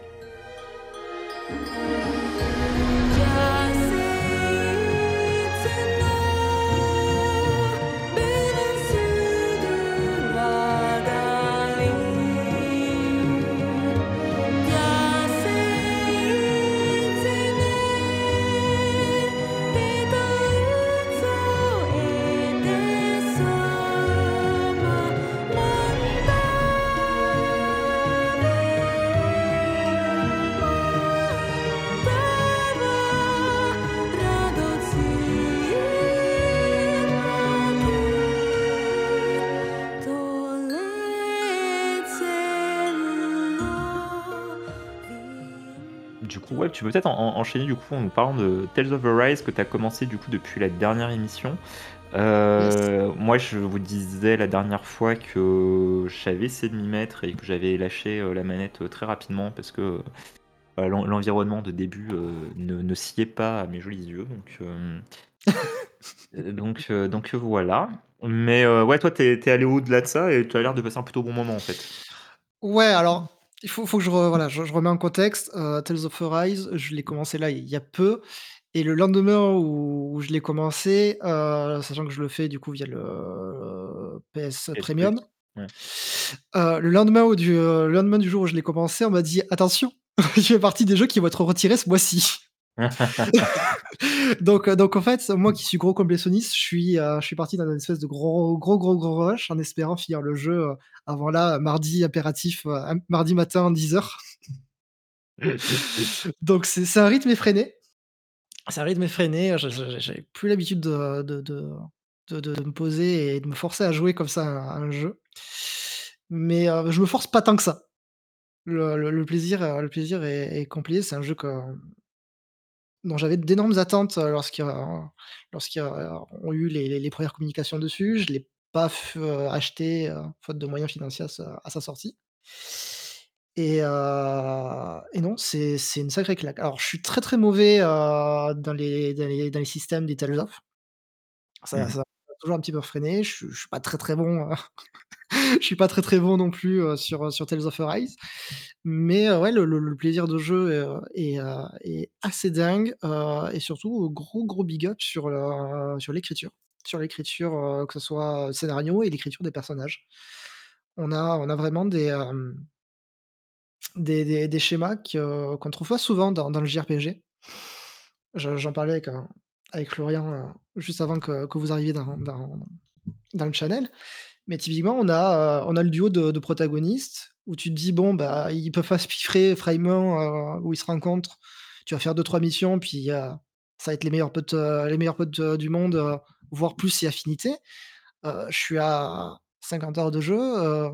S1: Du coup, ouais, tu peux peut-être en en enchaîner du coup en nous parlant de Tales of Arise que tu as commencé du coup depuis la dernière émission.
S2: Yes.
S1: Heu, moi, je vous disais la dernière fois que j'avais essayé de m'y mettre et que j'avais lâché, heu, la manette, heu, très rapidement parce que, Bah, l'en l'environnement de début, heu, ne ne sied pas à mes jolis yeux, donc hem, heu, donc heu, donc heu, voilà. Mais heu, ouais, toi, tu es tu es allé au-delà de ça et tu as l'air de passer un plutôt bon moment, en fait.
S2: Ouais, alors, il faut faut que je re voilà, je je remets en contexte, heu, Tales of Arise, je l'ai commencé là, il y a peu et le lendemain où où je l'ai commencé, heu, sachant que je le fais du coup via le P S
S1: P S Plus,
S2: Premium,
S1: ouais.
S2: heu, le lendemain où du, heu, le lendemain du jour où je l'ai commencé, on m'a dit: «Attention, tu fais partie des jeux qui vont être retirés ce mois-ci». Donc heu, donc en fait, moi qui suis gros complétionniste, je suis, heu, je suis parti dans une espèce de gros, gros, gros, gros rush en espérant finir le jeu, heu, avant là, mardi impératif, heu, am mardi matin dix heures. Donc c'est c'est un rythme effréné. C'est un rythme effréné, je je j'avais plus l'habitude de de de de de de me poser et de me forcer à jouer comme ça à un jeu. Mais heu, je me force pas tant que ça. Le le le plaisir, heu, le plaisir est est complet. C'est un jeu que dont j'avais d'énormes attentes, heu, lorsqu'il y a lorsqu'il y a ont eu les les les premières communications dessus. Je l'ai pas f heu, acheté, heu, faute de moyens financiers à sa à sa sortie. Et heu et non, c'est c'est une sacrée claque. Alors je suis très, très mauvais, heu, dans les dans les dans les systèmes des Tales of. Ça
S1: Mmh.
S2: ça m'a toujours un petit peu freiné. Je suis je suis pas très, très bon, heu, je suis pas très, très bon non plus, heu, sur, heu, sur Tales of Arise. Mais heu, ouais, le le le plaisir de jeu, heu, est, heu, est assez dingue, heu et surtout, gros, gros big up sur le sur l'écriture. Sur l'écriture, heu, que ce soit scénario et l'écriture des personnages. On a on a vraiment des, hem, des des des schémas que qu'on trouve pas souvent dans dans le J R P G. Je j'en parlais avec, heu, avec Florian, heu, juste avant que que vous arriviez dans dans dans le channel. Mais typiquement, on a, heu, on a le duo de de protagonistes où tu te dis: «Bon, bah, ils peuvent pas se piffrer vraiment, heu, où ils se rencontrent. Tu vas faire deux trois missions puis, heu, ça va être les meilleurs potes, heu, les meilleurs potes, heu, du monde, heu, voire plus si affinité». Heu, je suis à cinquante heures de jeu, heu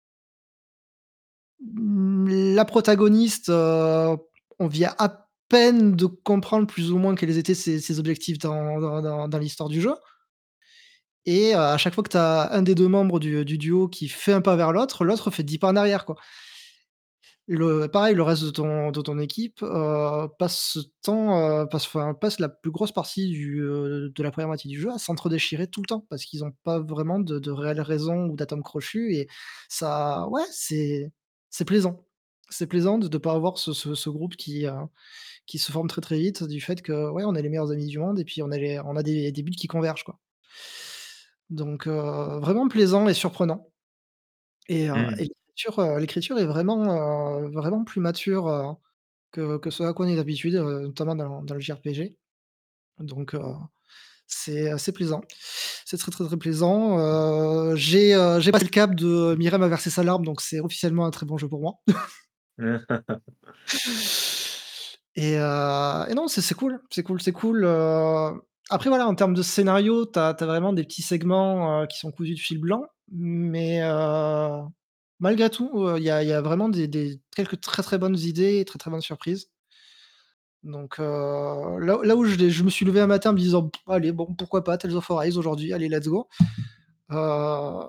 S2: mmh, la protagoniste, heu, on vient à peine de comprendre plus ou moins quels étaient ses ses objectifs dans dans dans dans l'histoire du jeu. Et heu, à chaque fois que tu as un des deux membres du du duo qui fait un pas vers l'autre, l'autre fait dix pas en arrière, quoi. Le pareil, le reste de ton de ton équipe, heu, passe ce temps, heu, passe enfin, passe la plus grosse partie du, heu, de la première moitié du jeu à s'entre-déchirer tout le temps parce qu'ils ont pas vraiment de de réelles raisons ou d'atomes crochus et ça ouais, c'est c'est plaisant. C'est plaisant de de pas avoir ce ce ce groupe qui, heu, qui se forme très, très vite du fait que, ouais, on est les meilleurs amis du monde et puis on a les on a des des buts qui convergent, quoi. Donc heu, vraiment plaisant et surprenant et heu
S1: Mmh.
S2: et l'écriture, heu, l'écriture est vraiment, heu, vraiment plus mature, heu, que que ce à quoi on est habitué, heu, notamment dans dans le J R P G. Donc heu, c'est assez plaisant. C'est très, très, très plaisant, heu, j'ai, heu, j'ai passé le cap de Mirem a versé sa larme, donc c'est officiellement un très bon jeu pour moi. Et heu et non, c'est c'est cool, c'est cool, c'est cool, heu, après voilà, en termes de scénario, tu as tu as vraiment des petits segments, heu, qui sont cousus de fil blanc, mais heu, malgré tout, heu, il y a il y a vraiment des des quelques très, très bonnes idées et très, très bonnes surprises. Donc heu, là là où je l'ai je me suis levé un matin en me disant: «Allez, bon, pourquoi pas Tales of Arise aujourd'hui, allez, let's go». Heu,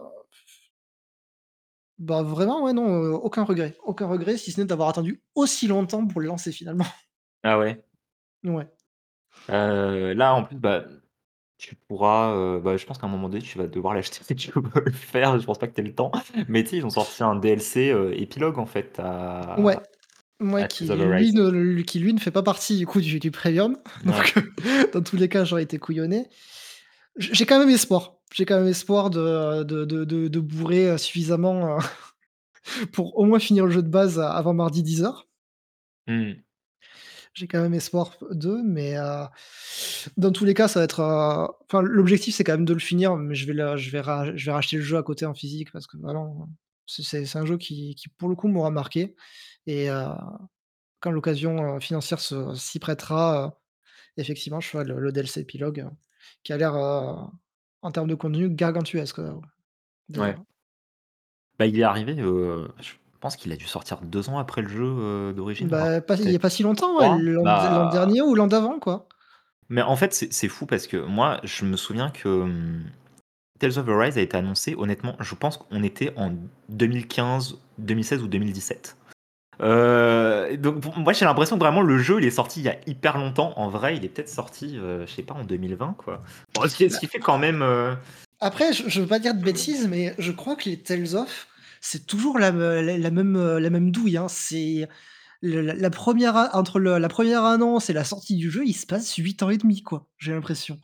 S2: bah, vraiment, ouais, non, heu, aucun regret, aucun regret si ce n'est d'avoir attendu aussi longtemps pour le lancer finalement.
S1: Ah ouais?
S2: Ouais.
S1: Heu, là, en plus, bah, tu pourras, heu, bah, je pense qu'à un moment donné, tu vas devoir l'acheter si tu veux le faire. Je pense pas que tu aies le temps. Mais tu sais, ils ont sorti un D L C, heu, épilogue, en fait,
S2: Ouais.
S1: à
S2: Ouais,
S1: à
S2: qui
S1: Tales of
S2: lui
S1: Arise.
S2: ne lui qui lui ne fait pas partie du coup du du premium,
S1: Ouais.
S2: donc dans tous les cas, j'aurais été couillonné. J j'ai quand même espoir. J'ai quand même espoir de de de de de bourrer, heu, suffisamment, heu, pour au moins finir le jeu de base avant mardi dix heures.
S1: Mmh.
S2: J'ai quand même espoir d'eux, mais heu, dans tous les cas, ça va être, heu, enfin l'objectif, c'est quand même de le finir, mais je vais le je vais ra je vais racheter le jeu à côté en physique parce que vraiment, c'est c'est c'est un jeu qui qui pour le coup m'aura marqué et heu, quand l'occasion, heu, financière se s'y prêtera, heu, effectivement, je ferai le le D L C épilogue, heu, qui a l'air, heu, en termes de contenu gargantuesque, heu,
S1: Ouais.
S2: d'ailleurs.
S1: Bah, il est arrivé, heu, je pense qu'il a dû sortir deux ans après le jeu, heu, d'origine, voire
S2: Bah, pas il y a
S1: peut-être
S2: pas si longtemps, ouais,
S1: trois.
S2: l'an d l'an
S1: Bah,
S2: dernier ou l'an d'avant, quoi.
S1: mais en fait, c'est c'est fou parce que moi, je me souviens que, mmh, Tales of Arise a été annoncé, honnêtement, je pense qu'on était en deux mille quinze-deux mille seize ou deux mille dix-sept. Heu, Euh, donc pour- moi j'ai l'impression que vraiment le jeu il est sorti il y a hyper longtemps. En vrai, il est peut-être sorti, euh, je sais pas, en deux mille vingt quoi. Bon, ce qui, ce qui fait quand même. euh,
S2: Après, je, je veux pas dire de bêtises, mais je crois que les Tales of, c'est toujours la, la- la même, euh, la même douille. Hein. C'est le- la, la première, a- entre le- la première annonce et la sortie du jeu, il se passe huit ans et demi, quoi. J'ai l'impression.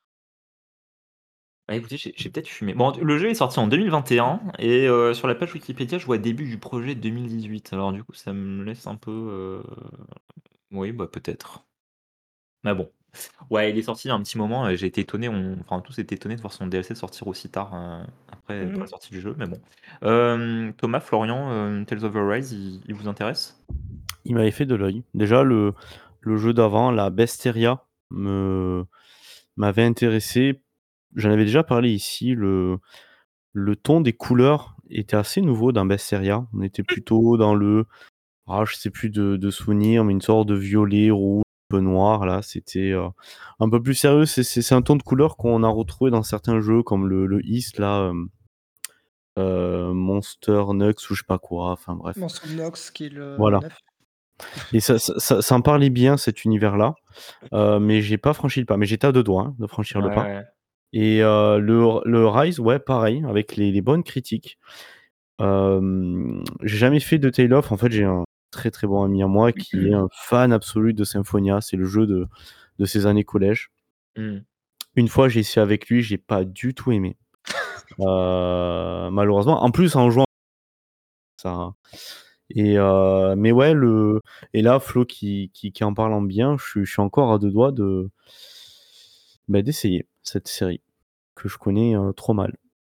S1: Bah écoutez, j'ai j'ai peut-être fumé. Bon, le jeu est sorti en deux mille vingt et un et euh, sur la page Wikipédia, je vois début du projet deux mille dix-huit. Alors du coup, ça me laisse un peu. euh, Oui, bah peut-être. Mais bon. Ouais, il est sorti il y a un petit moment. Et j'ai été étonné. On... Enfin, tous étaient étonnés de voir son D L C sortir aussi tard euh, après, après la
S2: Mhm.
S1: sortie du jeu. Mais bon. Euh, Thomas, Florian, euh, Tales of Arise, il, il vous intéresse?
S3: Il m'avait fait de l'œil. Déjà, le, le jeu d'avant, la Besteria, me m'avait intéressé. J'en avais déjà parlé ici. Le, le ton des couleurs était assez nouveau dans Besteria. On était plutôt dans le, ah, je sais plus de, de souvenirs, mais une sorte de violet, rouge, un peu noir. Là, c'était euh, un peu plus sérieux. C'est, c'est, c'est un ton de couleur qu'on a retrouvé dans certains jeux comme le, le East, là, euh, euh, Monster Nux ou je sais pas quoi. Enfin bref.
S2: Monster Nox, qui est le, le
S3: Voilà.
S2: neuf.
S3: Et ça, ça, ça, ça en parlait bien, cet univers-là. Euh, mais j'ai pas franchi le pas. Mais j'étais à deux doigts hein, de franchir le pas.
S1: Ouais.
S3: Et euh, le, le Rise, ouais, pareil, avec les, les bonnes critiques. Euh, j'ai jamais fait de Tale of. En fait, j'ai un très très bon ami à moi qui est un fan absolu de Symphonia. C'est le jeu de, de ses années collège.
S1: Hmm.
S3: Une fois, j'ai essayé avec lui, j'ai pas du tout aimé. Euh, malheureusement. En plus, en jouant ça. Et euh, mais ouais, le et là, Flo qui, qui, qui en parlant bien, je suis, je suis encore à deux doigts de bah, d'essayer cette série que je connais euh, trop mal.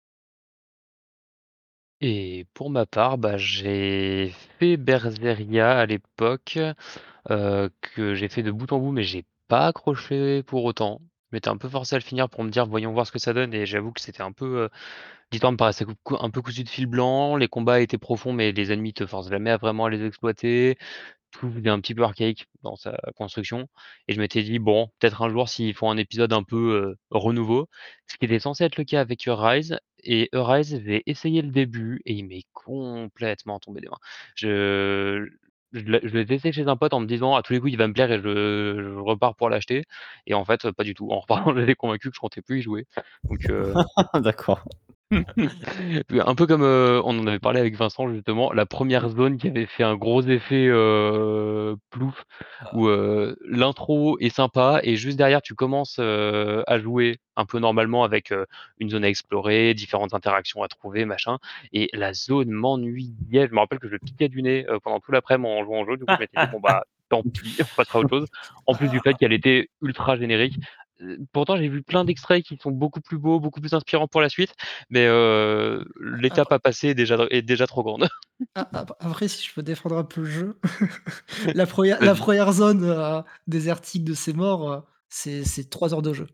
S4: Et pour ma part, bah, j'ai fait Berseria à l'époque, heu, que j'ai fait de bout en bout, mais j'ai pas accroché pour autant. Je m'étais un peu forcé à le finir pour me dire: «Voyons voir ce que ça donne» et j'avoue que c'était un peu, heu l'histoire me paraissait cou cou un peu cousue de fil blanc, les combats étaient profonds, mais les ennemis te forcent jamais à vraiment à les exploiter. Tout est un petit peu archaïque dans sa construction et je m'étais dit: «Bon, peut-être un jour s'ils font un épisode un peu, heu, renouveau», ce qui était censé être le cas avec Rise et Rise, j'ai essayé le début et il m'est complètement tombé des mains. Je je l'ai je l'ai testé chez un pote en me disant: «À tous les coups, il va me plaire et je je repars pour l'acheter» et en fait, pas du tout. En repartant, j'étais convaincu que je comptais plus y jouer donc heu
S3: D'accord.
S4: un peu comme, heu, on en avait parlé avec Vincent justement, la première zone qui avait fait un gros effet, heu, plouf, où, heu, l'intro est sympa et juste derrière tu commences, heu, à jouer un peu normalement avec, heu, une zone à explorer, différentes interactions à trouver, machin et la zone m'ennuyait. Je me rappelle que je piquais du nez, heu, pendant tout l'après-midi en jouant au jeu. Du coup, je m'étais dit: «Bon, bah, tant pis, on passera à autre chose». En plus du fait qu'elle était ultra générique. Heu, pourtant j'ai vu plein d'extraits qui sont beaucoup plus beaux, beaucoup plus inspirants pour la suite mais heu, l'étape
S2: Après,
S4: à passer est déjà est déjà trop grande.
S2: a- ap- après, si je peux défendre un peu le jeu, la première, la
S4: Vas-y.
S2: première zone euh, désertique de ces morts, euh, c'est c'est trois heures de jeu.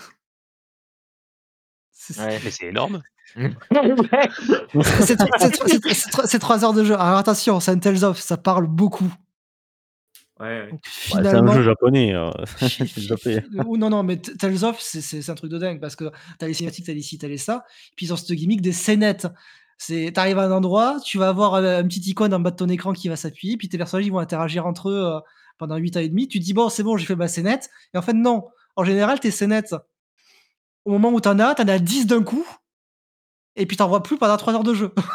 S2: C'est
S1: Ouais.
S4: Mais c'est énorme.
S2: c'est- c'est tro- c'est tro- c'est- c'est tro- c'est trois heures de jeu. Alors attention, c'est un Tales of, ça parle beaucoup.
S1: Ouais, ouais.
S2: Donc
S3: Bah, c'est un jeu
S2: finalement,
S3: japonais. euh,
S2: Fi
S3: c'est
S2: fi
S3: déjà fait.
S2: fi ou non, non, mais T Tales of, c'est c'est c'est un truc de dingue parce que tu as les cinématiques, tu as les ci, tu as les ça, puis ils ont cette gimmick des scénettes. C'est tu arrives à un endroit, tu vas avoir, heu, une petite icône en bas de ton écran qui va s'appuyer, puis tes personnages, ils vont interagir entre eux, heu, pendant huit ans et demi. Tu te dis: «Bon, c'est bon, j'ai fait ma scénette» et en fait, non. En général, tes scénettes, au moment où tu en as, tu en as dix d'un coup et puis tu en vois plus pendant trois heures de jeu.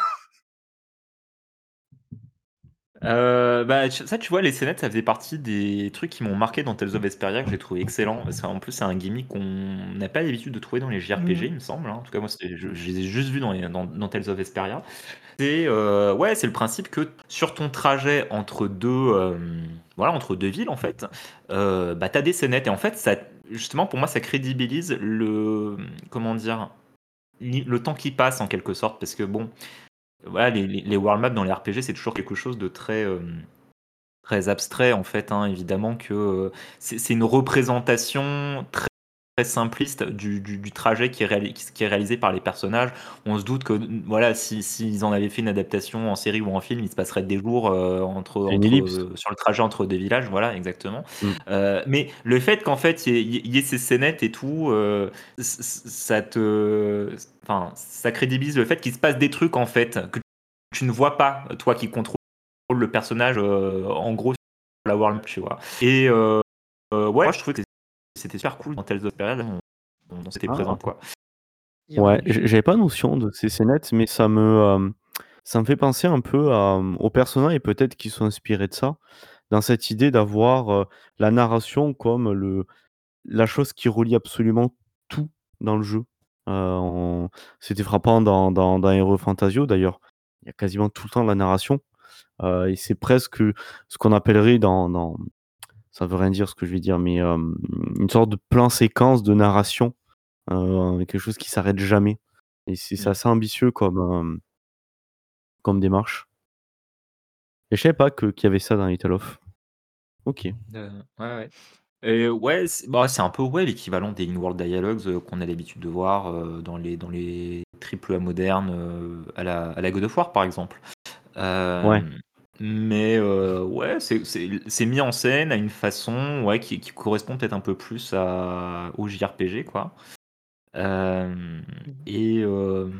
S1: Euh, bah, tu- ça, tu vois, les scénettes, ça faisait partie des trucs qui m'ont marqué dans Tales of Vesperia, que j'ai trouvé excellent. Parce qu'en plus, c'est un gimmick qu'on n'a pas l'habitude de trouver dans les J R P G,
S2: Mmh.
S1: il me semble. Hein. En tout cas, moi, c'était- je, je les ai juste vus dans, les- dans, dans Tales of Vesperia. C'est euh, ouais, c'est le principe que sur ton trajet entre deux, euh, voilà, entre deux villes, en fait, euh, bah, t'as des scénettes. Et en fait, ça, justement, pour moi, ça crédibilise le, comment dire, li- le temps qui passe, en quelque sorte. Parce que, bon, voilà, les, les, les world maps dans les R P G, c'est toujours quelque chose de très... euh, très abstrait en fait, hein, évidemment que euh, c'est c'est une représentation très, très simpliste du, du- du trajet qui est, réali- qui est réalisé par les personnages. On se doute que voilà, si s'ils en avaient fait une adaptation en série ou en film, il se passerait des jours euh, entre,
S3: C'est une
S1: entre,
S3: ellipse.
S1: euh, sur le trajet entre deux villages, voilà, exactement.
S3: Mm.
S1: Euh, mais le fait qu'en fait il y, ait il y ait ces scénettes et tout, euh, c- c- ça te, enfin, ça crédibilise le fait qu'il se passe des trucs en fait que tu ne vois pas, toi qui contrôles le personnage euh, en gros la World, tu vois. Et euh, euh, ouais, moi, je trouvais que c'était super cool dans Tales of Vesperia, on, on, on s'était
S3: Ah,
S1: présente,
S3: ok.
S1: quoi.
S2: Et
S3: Ouais,
S2: ouais,
S3: j- j'avais pas notion de ces scénettes, mais ça me, euh, ça me fait penser un peu à, euh, aux personnages et peut-être qui sont inspirés de ça, dans cette idée d'avoir euh, la narration comme le, la chose qui relie absolument tout dans le jeu. Euh, on- C'était frappant dans, dans, dans Hero Fantasio d'ailleurs. Il y a quasiment tout le temps de la narration. Euh, et c'est presque ce qu'on appellerait dans, dans. Ça veut rien dire ce que je vais dire, mais euh, une sorte de plan séquence de narration. Euh, quelque chose qui s'arrête jamais. Et c'est c'est
S1: Mm.
S3: assez ambitieux comme, euh, comme démarche. Et je savais pas que- qu'il y avait ça dans Little of. Ok.
S1: Euh, ouais, ouais. Et ouais, c'est bah, c'est un peu ouais, l'équivalent des in-world dialogues euh, qu'on a l'habitude de voir euh, dans les, dans les triple A modernes euh, à, la, à la God of War, par exemple. Euh,
S3: Ouais.
S1: mais euh, ouais, c'est c'est- c'est mis en scène à une façon ouais, qui, qui correspond peut-être un peu plus à, au J R P G, quoi. Euh,
S2: Mhm.
S1: et, euh,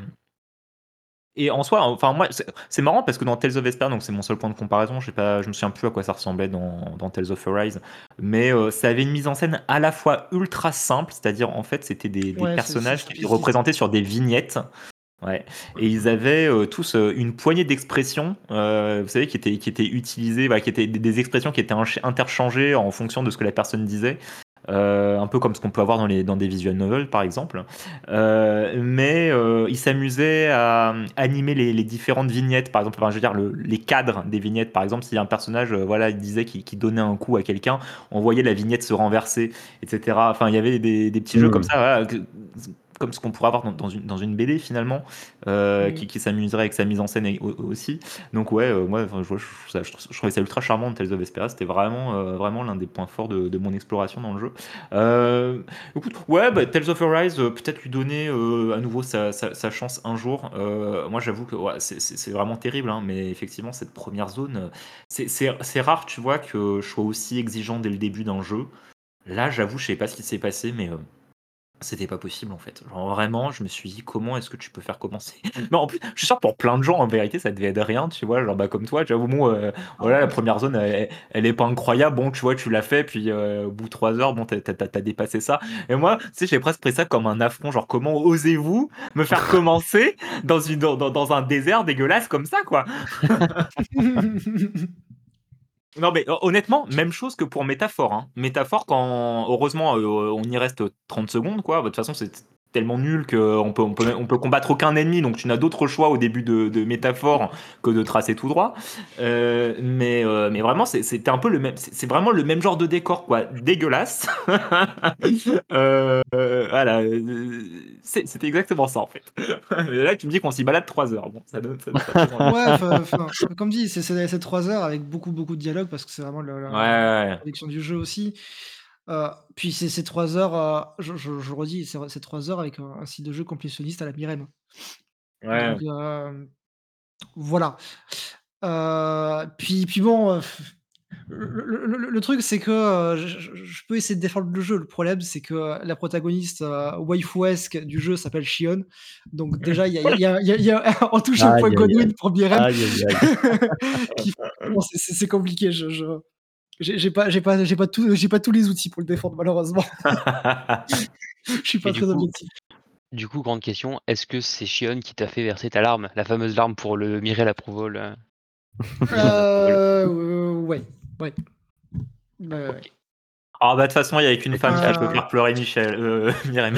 S1: et en soi, enfin moi, c'est c'est marrant parce que dans Tales of Vesperia, donc c'est mon seul point de comparaison, je sais pas, je me souviens plus à quoi ça ressemblait dans, dans Tales of Arise, mais euh, ça avait une mise en scène à la fois ultra simple, c'est-à-dire en fait c'était des, des
S2: Ouais, c'est c'est
S1: personnages qui étaient
S2: simpliciste.
S1: représentés sur des vignettes. Ouais. Et ils avaient euh, tous euh, une poignée d'expressions, euh, vous savez, qui étaient, qui étaient utilisées, voilà, qui étaient des, des expressions qui étaient inch- interchangées en fonction de ce que la personne disait. Euh, un peu comme ce qu'on peut avoir dans, les, dans des visual novels, par exemple. Euh, mais euh, ils s'amusaient à animer les, les différentes vignettes, par exemple, enfin, je veux dire, le- les cadres des vignettes. Par exemple, si un personnage, euh, voilà, il disait qu'il qu'il donnait un coup à quelqu'un, on voyait la vignette se renverser, et cetera. Enfin, il y avait des, des petits jeux comme
S3: Hmm.
S1: ça, voilà, que- comme ce qu'on pourrait avoir dans, dans une, dans une B D finalement, euh,
S2: Mhm.
S1: qui, qui s'amuserait avec sa mise en scène et- au- aussi. Donc ouais, euh, moi, enfin, je, je, trouve ça- je trouve- je trouvais ça ultra charmant de Tales of Vesperia. C'était vraiment, euh, vraiment l'un des points forts de, de mon exploration dans le jeu. Euh, écoute, ouais, bah, Tales of Arise, euh, peut-être lui donner euh, à nouveau sa, sa- sa chance un jour. Euh, moi, j'avoue que ouais, c'est c'est- c'est vraiment terrible, hein, mais effectivement, cette première zone, euh, c'est c'est- c'est rare, tu vois, que je sois aussi exigeant dès le début d'un jeu. Là, j'avoue, je sais pas ce qui s'est passé, mais euh, c'était pas possible en fait. Genre vraiment, je me suis dit comment est-ce que tu peux faire commencer. Mais en plus, je suis sûr pour plein de gens en vérité, ça devait être rien, tu vois, genre bah comme toi, tu vois, bon, euh, voilà, la première zone, elle, elle est pas incroyable, bon, tu vois, tu l'as fait, puis euh, au bout de trois heures, bon, t'as, t'as- t'as- t'as dépassé ça. Et moi, tu sais, j'ai presque pris ça comme un affront, genre comment osez-vous me faire commencer dans une dans, dans- dans un désert dégueulasse comme ça, quoi. Non, mais hon- honnêtement, même chose que pour Métaphore. Hein. Métaphore, quand heureusement euh, on y reste trente secondes, quoi. De toute façon, c'est tellement nul qu'on peut, on peut, on peut combattre aucun ennemi, donc tu n'as d'autre choix au début de, de Métaphore que de tracer tout droit. Euh, mais, euh, mais vraiment, c'est- c'était un peu le même. C'est c'est vraiment le même genre de décor, quoi. Dégueulasse. Euh, euh, voilà. euh, c'est- C'était exactement ça, en fait. Et là, tu me dis qu'on s'y balade trois heures. Bon, ça donne, ça, ça donne envie.
S2: Ouais, enfin, enfin, comme dit, c'est c'est- c'est trois heures avec beaucoup, beaucoup de dialogue parce que c'est vraiment la,
S1: Ouais,
S2: la- la
S1: ouais,
S2: production du jeu aussi. Euh, puis c'est c'est trois heures, euh, je, je, je redis, c'est c'est trois heures avec un, un style de jeu complétionniste à la Myrène. Donc
S1: ouais.
S2: euh, voilà. Euh, puis, puis bon, euh, le, le- le- le truc c'est que euh, je, je- je peux essayer de défendre le jeu. Le problème c'est que euh, la protagoniste euh, waifu-esque du jeu s'appelle Shion. Donc déjà, il y a, il y a- il y a- il y a- on touche au point
S3: Aïe, aïe,
S2: Godwin
S3: aïe.
S2: pour Myrène.
S3: Aïe, aïe, aïe.
S2: qui bon, c'est c'est- c'est compliqué. Je, je- j'ai j'ai pas, j'ai pas, j'ai pas tout, j'ai pas tous les outils pour le défendre malheureusement. Je suis
S4: Et
S2: pas
S4: du
S2: très
S4: coup,
S2: objectif.
S4: du coup, grande question, est-ce que c'est Shion qui t'a fait verser ta larme, la fameuse larme pour le Mireille Approval euh, Mission d'approval?
S2: Euh, euh, ouais, ouais. Ouais, ouais.
S4: Ok.
S1: Ah bah de toute façon, il y a qu'une femme qui peut
S2: Euh,
S1: faire pleurer Michel, euh, Mireille.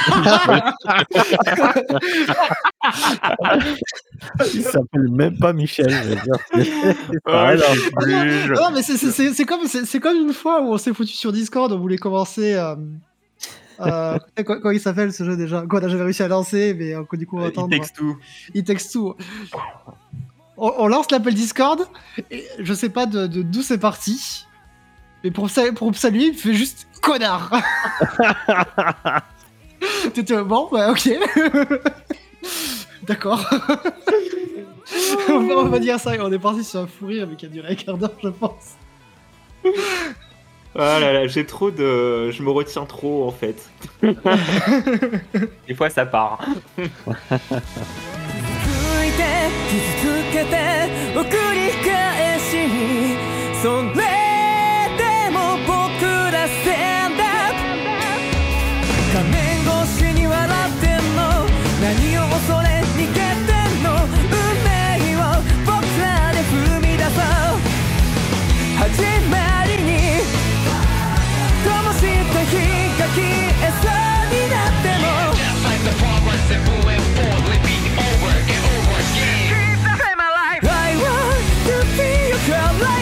S3: Il s'appelle même pas Michel, je veux dire. c'est- Ça
S1: Oh,
S3: n'a rien
S1: je
S3: à
S1: suis
S3: voir.
S1: plus. je-
S2: non, mais c'est c'est- c'est- c'est comme, c'est c'est comme une fois où on s'est foutu sur Discord, on voulait commencer. Euh, euh, quoi, quoi il s'appelle ce jeu déjà? Quoi, on a jamais réussi à lancer, mais euh, du coup on va
S1: Euh, It
S2: attendre.
S1: Takes Two.
S2: Il texte tout. On, on lance l'appel Discord, et je sais pas de de- d'où c'est parti, mais pour, sa- pour me saluer, il fait juste connard. T'étais bon, bah ok. D'accord. on, va, on va dire ça, et on est parti sur un fou rire, mais qui a duré un quart d'heure, je pense.
S1: Ah là là, j'ai trop de. Je me retiens trop en fait. Des fois ça part.
S5: 吹いて傷つけて送り返しそれ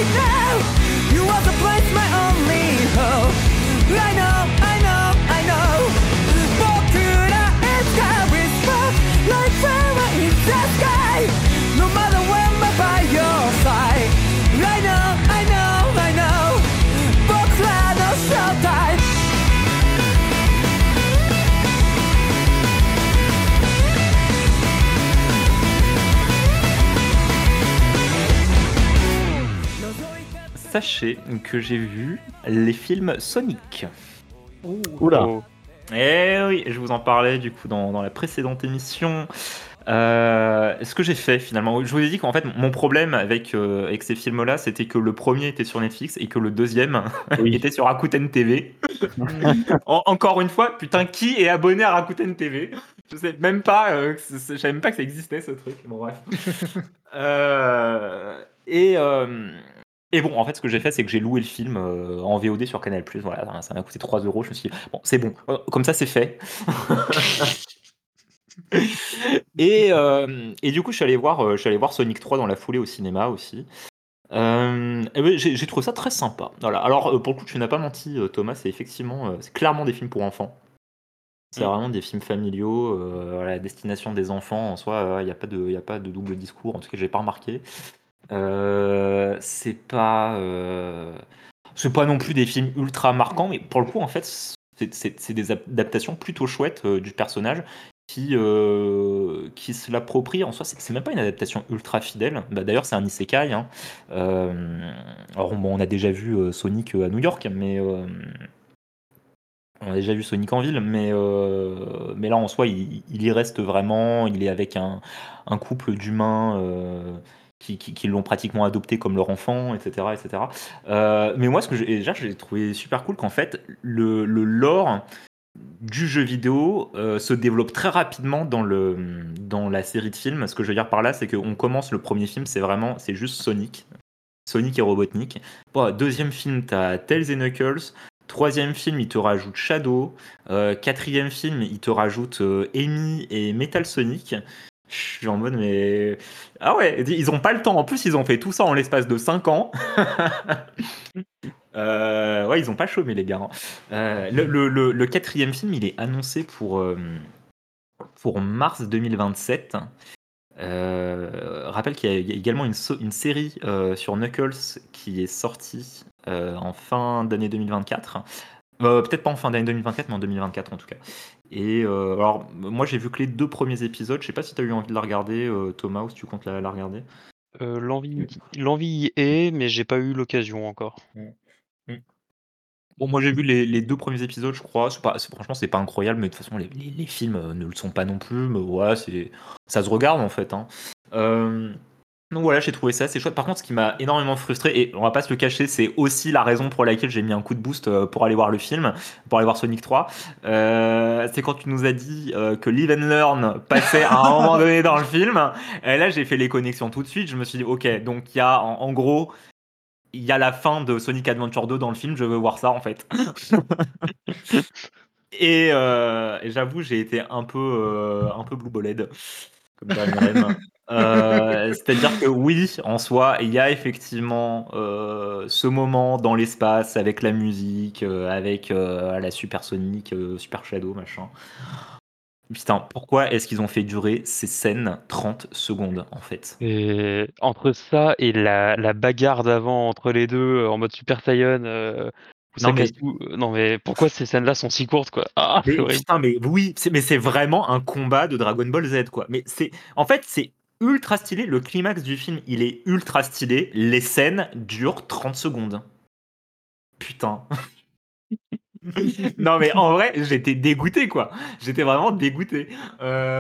S6: right now. You are the place, my only hope. I know, I know, I know. 僕らいつか we spoke like flower in the sky. No matter when we're by your side. I know, I know, I know. 僕らの showtime.
S1: Sachez que j'ai vu les films Sonic.
S2: Oh.
S3: Oula.
S4: Oh.
S1: Eh oui, je vous en parlais du coup dans, dans la précédente émission. Euh, ce que j'ai fait finalement, je vous ai dit qu'en fait mon problème avec, euh, avec ces films-là, c'était que le premier était sur Netflix et que le deuxième
S3: Oui.
S1: était sur Rakuten T V. En- encore une fois, putain, qui est abonné à Rakuten T V? Je sais même pas, euh, que c'est- je savais même pas que ça existait ce truc. Bon bref. Euh, et euh, et bon, en fait, ce que j'ai fait, c'est que j'ai loué le film euh, en V O D sur Canal+. Voilà, ça m'a coûté trois euros. Je me suis dit, bon, c'est bon, euh, comme ça, c'est fait. Et, euh, et du coup, je suis allé voir, euh, je suis allé voir Sonic trois dans la foulée au cinéma aussi. Euh, et ben, j'ai, j'ai trouvé ça très sympa. Voilà. Alors, euh, pour le coup, tu n'as pas menti, euh, Thomas, c'est effectivement, euh, c'est clairement des films pour enfants. C'est
S4: Mm.
S1: vraiment des films familiaux, euh, à la destination des enfants. En soi, il n'y a pas de, y a pas de double discours. En tout cas, j'ai pas remarqué. Euh, c'est pas, euh, c'est pas non plus des films ultra marquants, mais pour le coup, en fait, c'est, c'est- c'est des adaptations plutôt chouettes euh, du personnage qui, euh, qui se l'approprie. En soi, c'est, c'est même pas une adaptation ultra fidèle. Bah, d'ailleurs, c'est un isekai, hein. Euh, alors, bon, on a déjà vu euh, Sonic euh, à New York, mais euh, on a déjà vu Sonic en ville, mais, euh, mais là, en soi, il, il y reste vraiment. Il est avec un, un couple d'humains euh, qui, qui, qui l'ont pratiquement adopté comme leur enfant, et cetera, et cetera. Euh, mais moi, ce que j'ai, déjà, j'ai trouvé super cool qu'en fait, le, le lore du jeu vidéo euh, se développe très rapidement dans, le, dans la série de films. Ce que je veux dire par là, c'est qu'on commence le premier film, c'est vraiment, c'est juste Sonic. Sonic et Robotnik. Bon, deuxième film, t'as Tails et Knuckles. Troisième film, il te rajoute Shadow. Euh, quatrième film, il te rajoute euh, Amy et Metal Sonic. Je suis en mode, mais. Ah ouais, ils ont pas le temps. En plus, ils ont fait tout ça en l'espace de cinq ans. Euh, ouais, ils ont pas chômé, les gars, hein. Euh, le, le- le- le quatrième film, il est annoncé pour, euh, pour mars deux mille vingt-sept. Euh, rappelle qu'il y a il y a également une, so- une série euh, sur Knuckles qui est sortie euh, en fin d'année deux mille vingt-quatre. Euh, peut-être pas en fin d'année deux mille vingt-quatre, mais en deux mille vingt-quatre en tout cas. Et euh, alors, moi j'ai vu que les deux premiers épisodes. Je sais pas si tu as eu envie de la regarder, euh, Thomas, ou si tu comptes la, la regarder.
S7: Euh, l'envie, l'envie y est, mais j'ai pas eu l'occasion encore.
S1: Mm. Bon, moi j'ai vu les, les deux premiers épisodes, je crois. C'est pas, c'est- franchement, c'est pas incroyable, mais de toute façon, les, les- les films euh, ne le sont pas non plus. Mais ouais, c'est, ça se regarde en fait, hein. Euh, donc voilà, j'ai trouvé ça assez chouette. Par contre, ce qui m'a énormément frustré, et on va pas se le cacher, c'est aussi la raison pour laquelle j'ai mis un coup de boost euh, pour aller voir le film, pour aller voir Sonic trois. Euh, c'est quand tu nous as dit euh, que Live and Learn passait à un moment donné dans le film. Et là, j'ai fait les connexions tout de suite. Je me suis dit, ok, donc il y a en, en gros. Il y a la fin de Sonic Adventure deux dans le film, je veux voir ça en fait. Et, euh, et j'avoue, j'ai été un peu, euh, un peu blue balled, comme dirait Myrène. Euh, c'est-à-dire que oui, en soi, il y a effectivement euh, ce moment dans l'espace avec la musique, euh, avec euh, la Super Sonic, euh, Super Shadow, machin. Putain, pourquoi est-ce qu'ils ont fait durer ces scènes trente secondes en fait?
S4: Et entre ça et la, la bagarre d'avant entre les deux euh, en mode Super Saiyan, euh, où ça
S1: Non mais
S4: casse tout. euh, Non mais pourquoi ces scènes-là sont si courtes quoi? Ah, c'est
S1: Mais
S4: horrible.
S1: putain, mais oui, c'est, mais c'est vraiment un combat de Dragon Ball Z, quoi. Mais c'est, en fait, c'est ultra stylé. Le climax du film, il est ultra stylé. Les scènes durent trente secondes. Putain. Non, mais en vrai, j'étais dégoûté, quoi. J'étais vraiment dégoûté. Euh,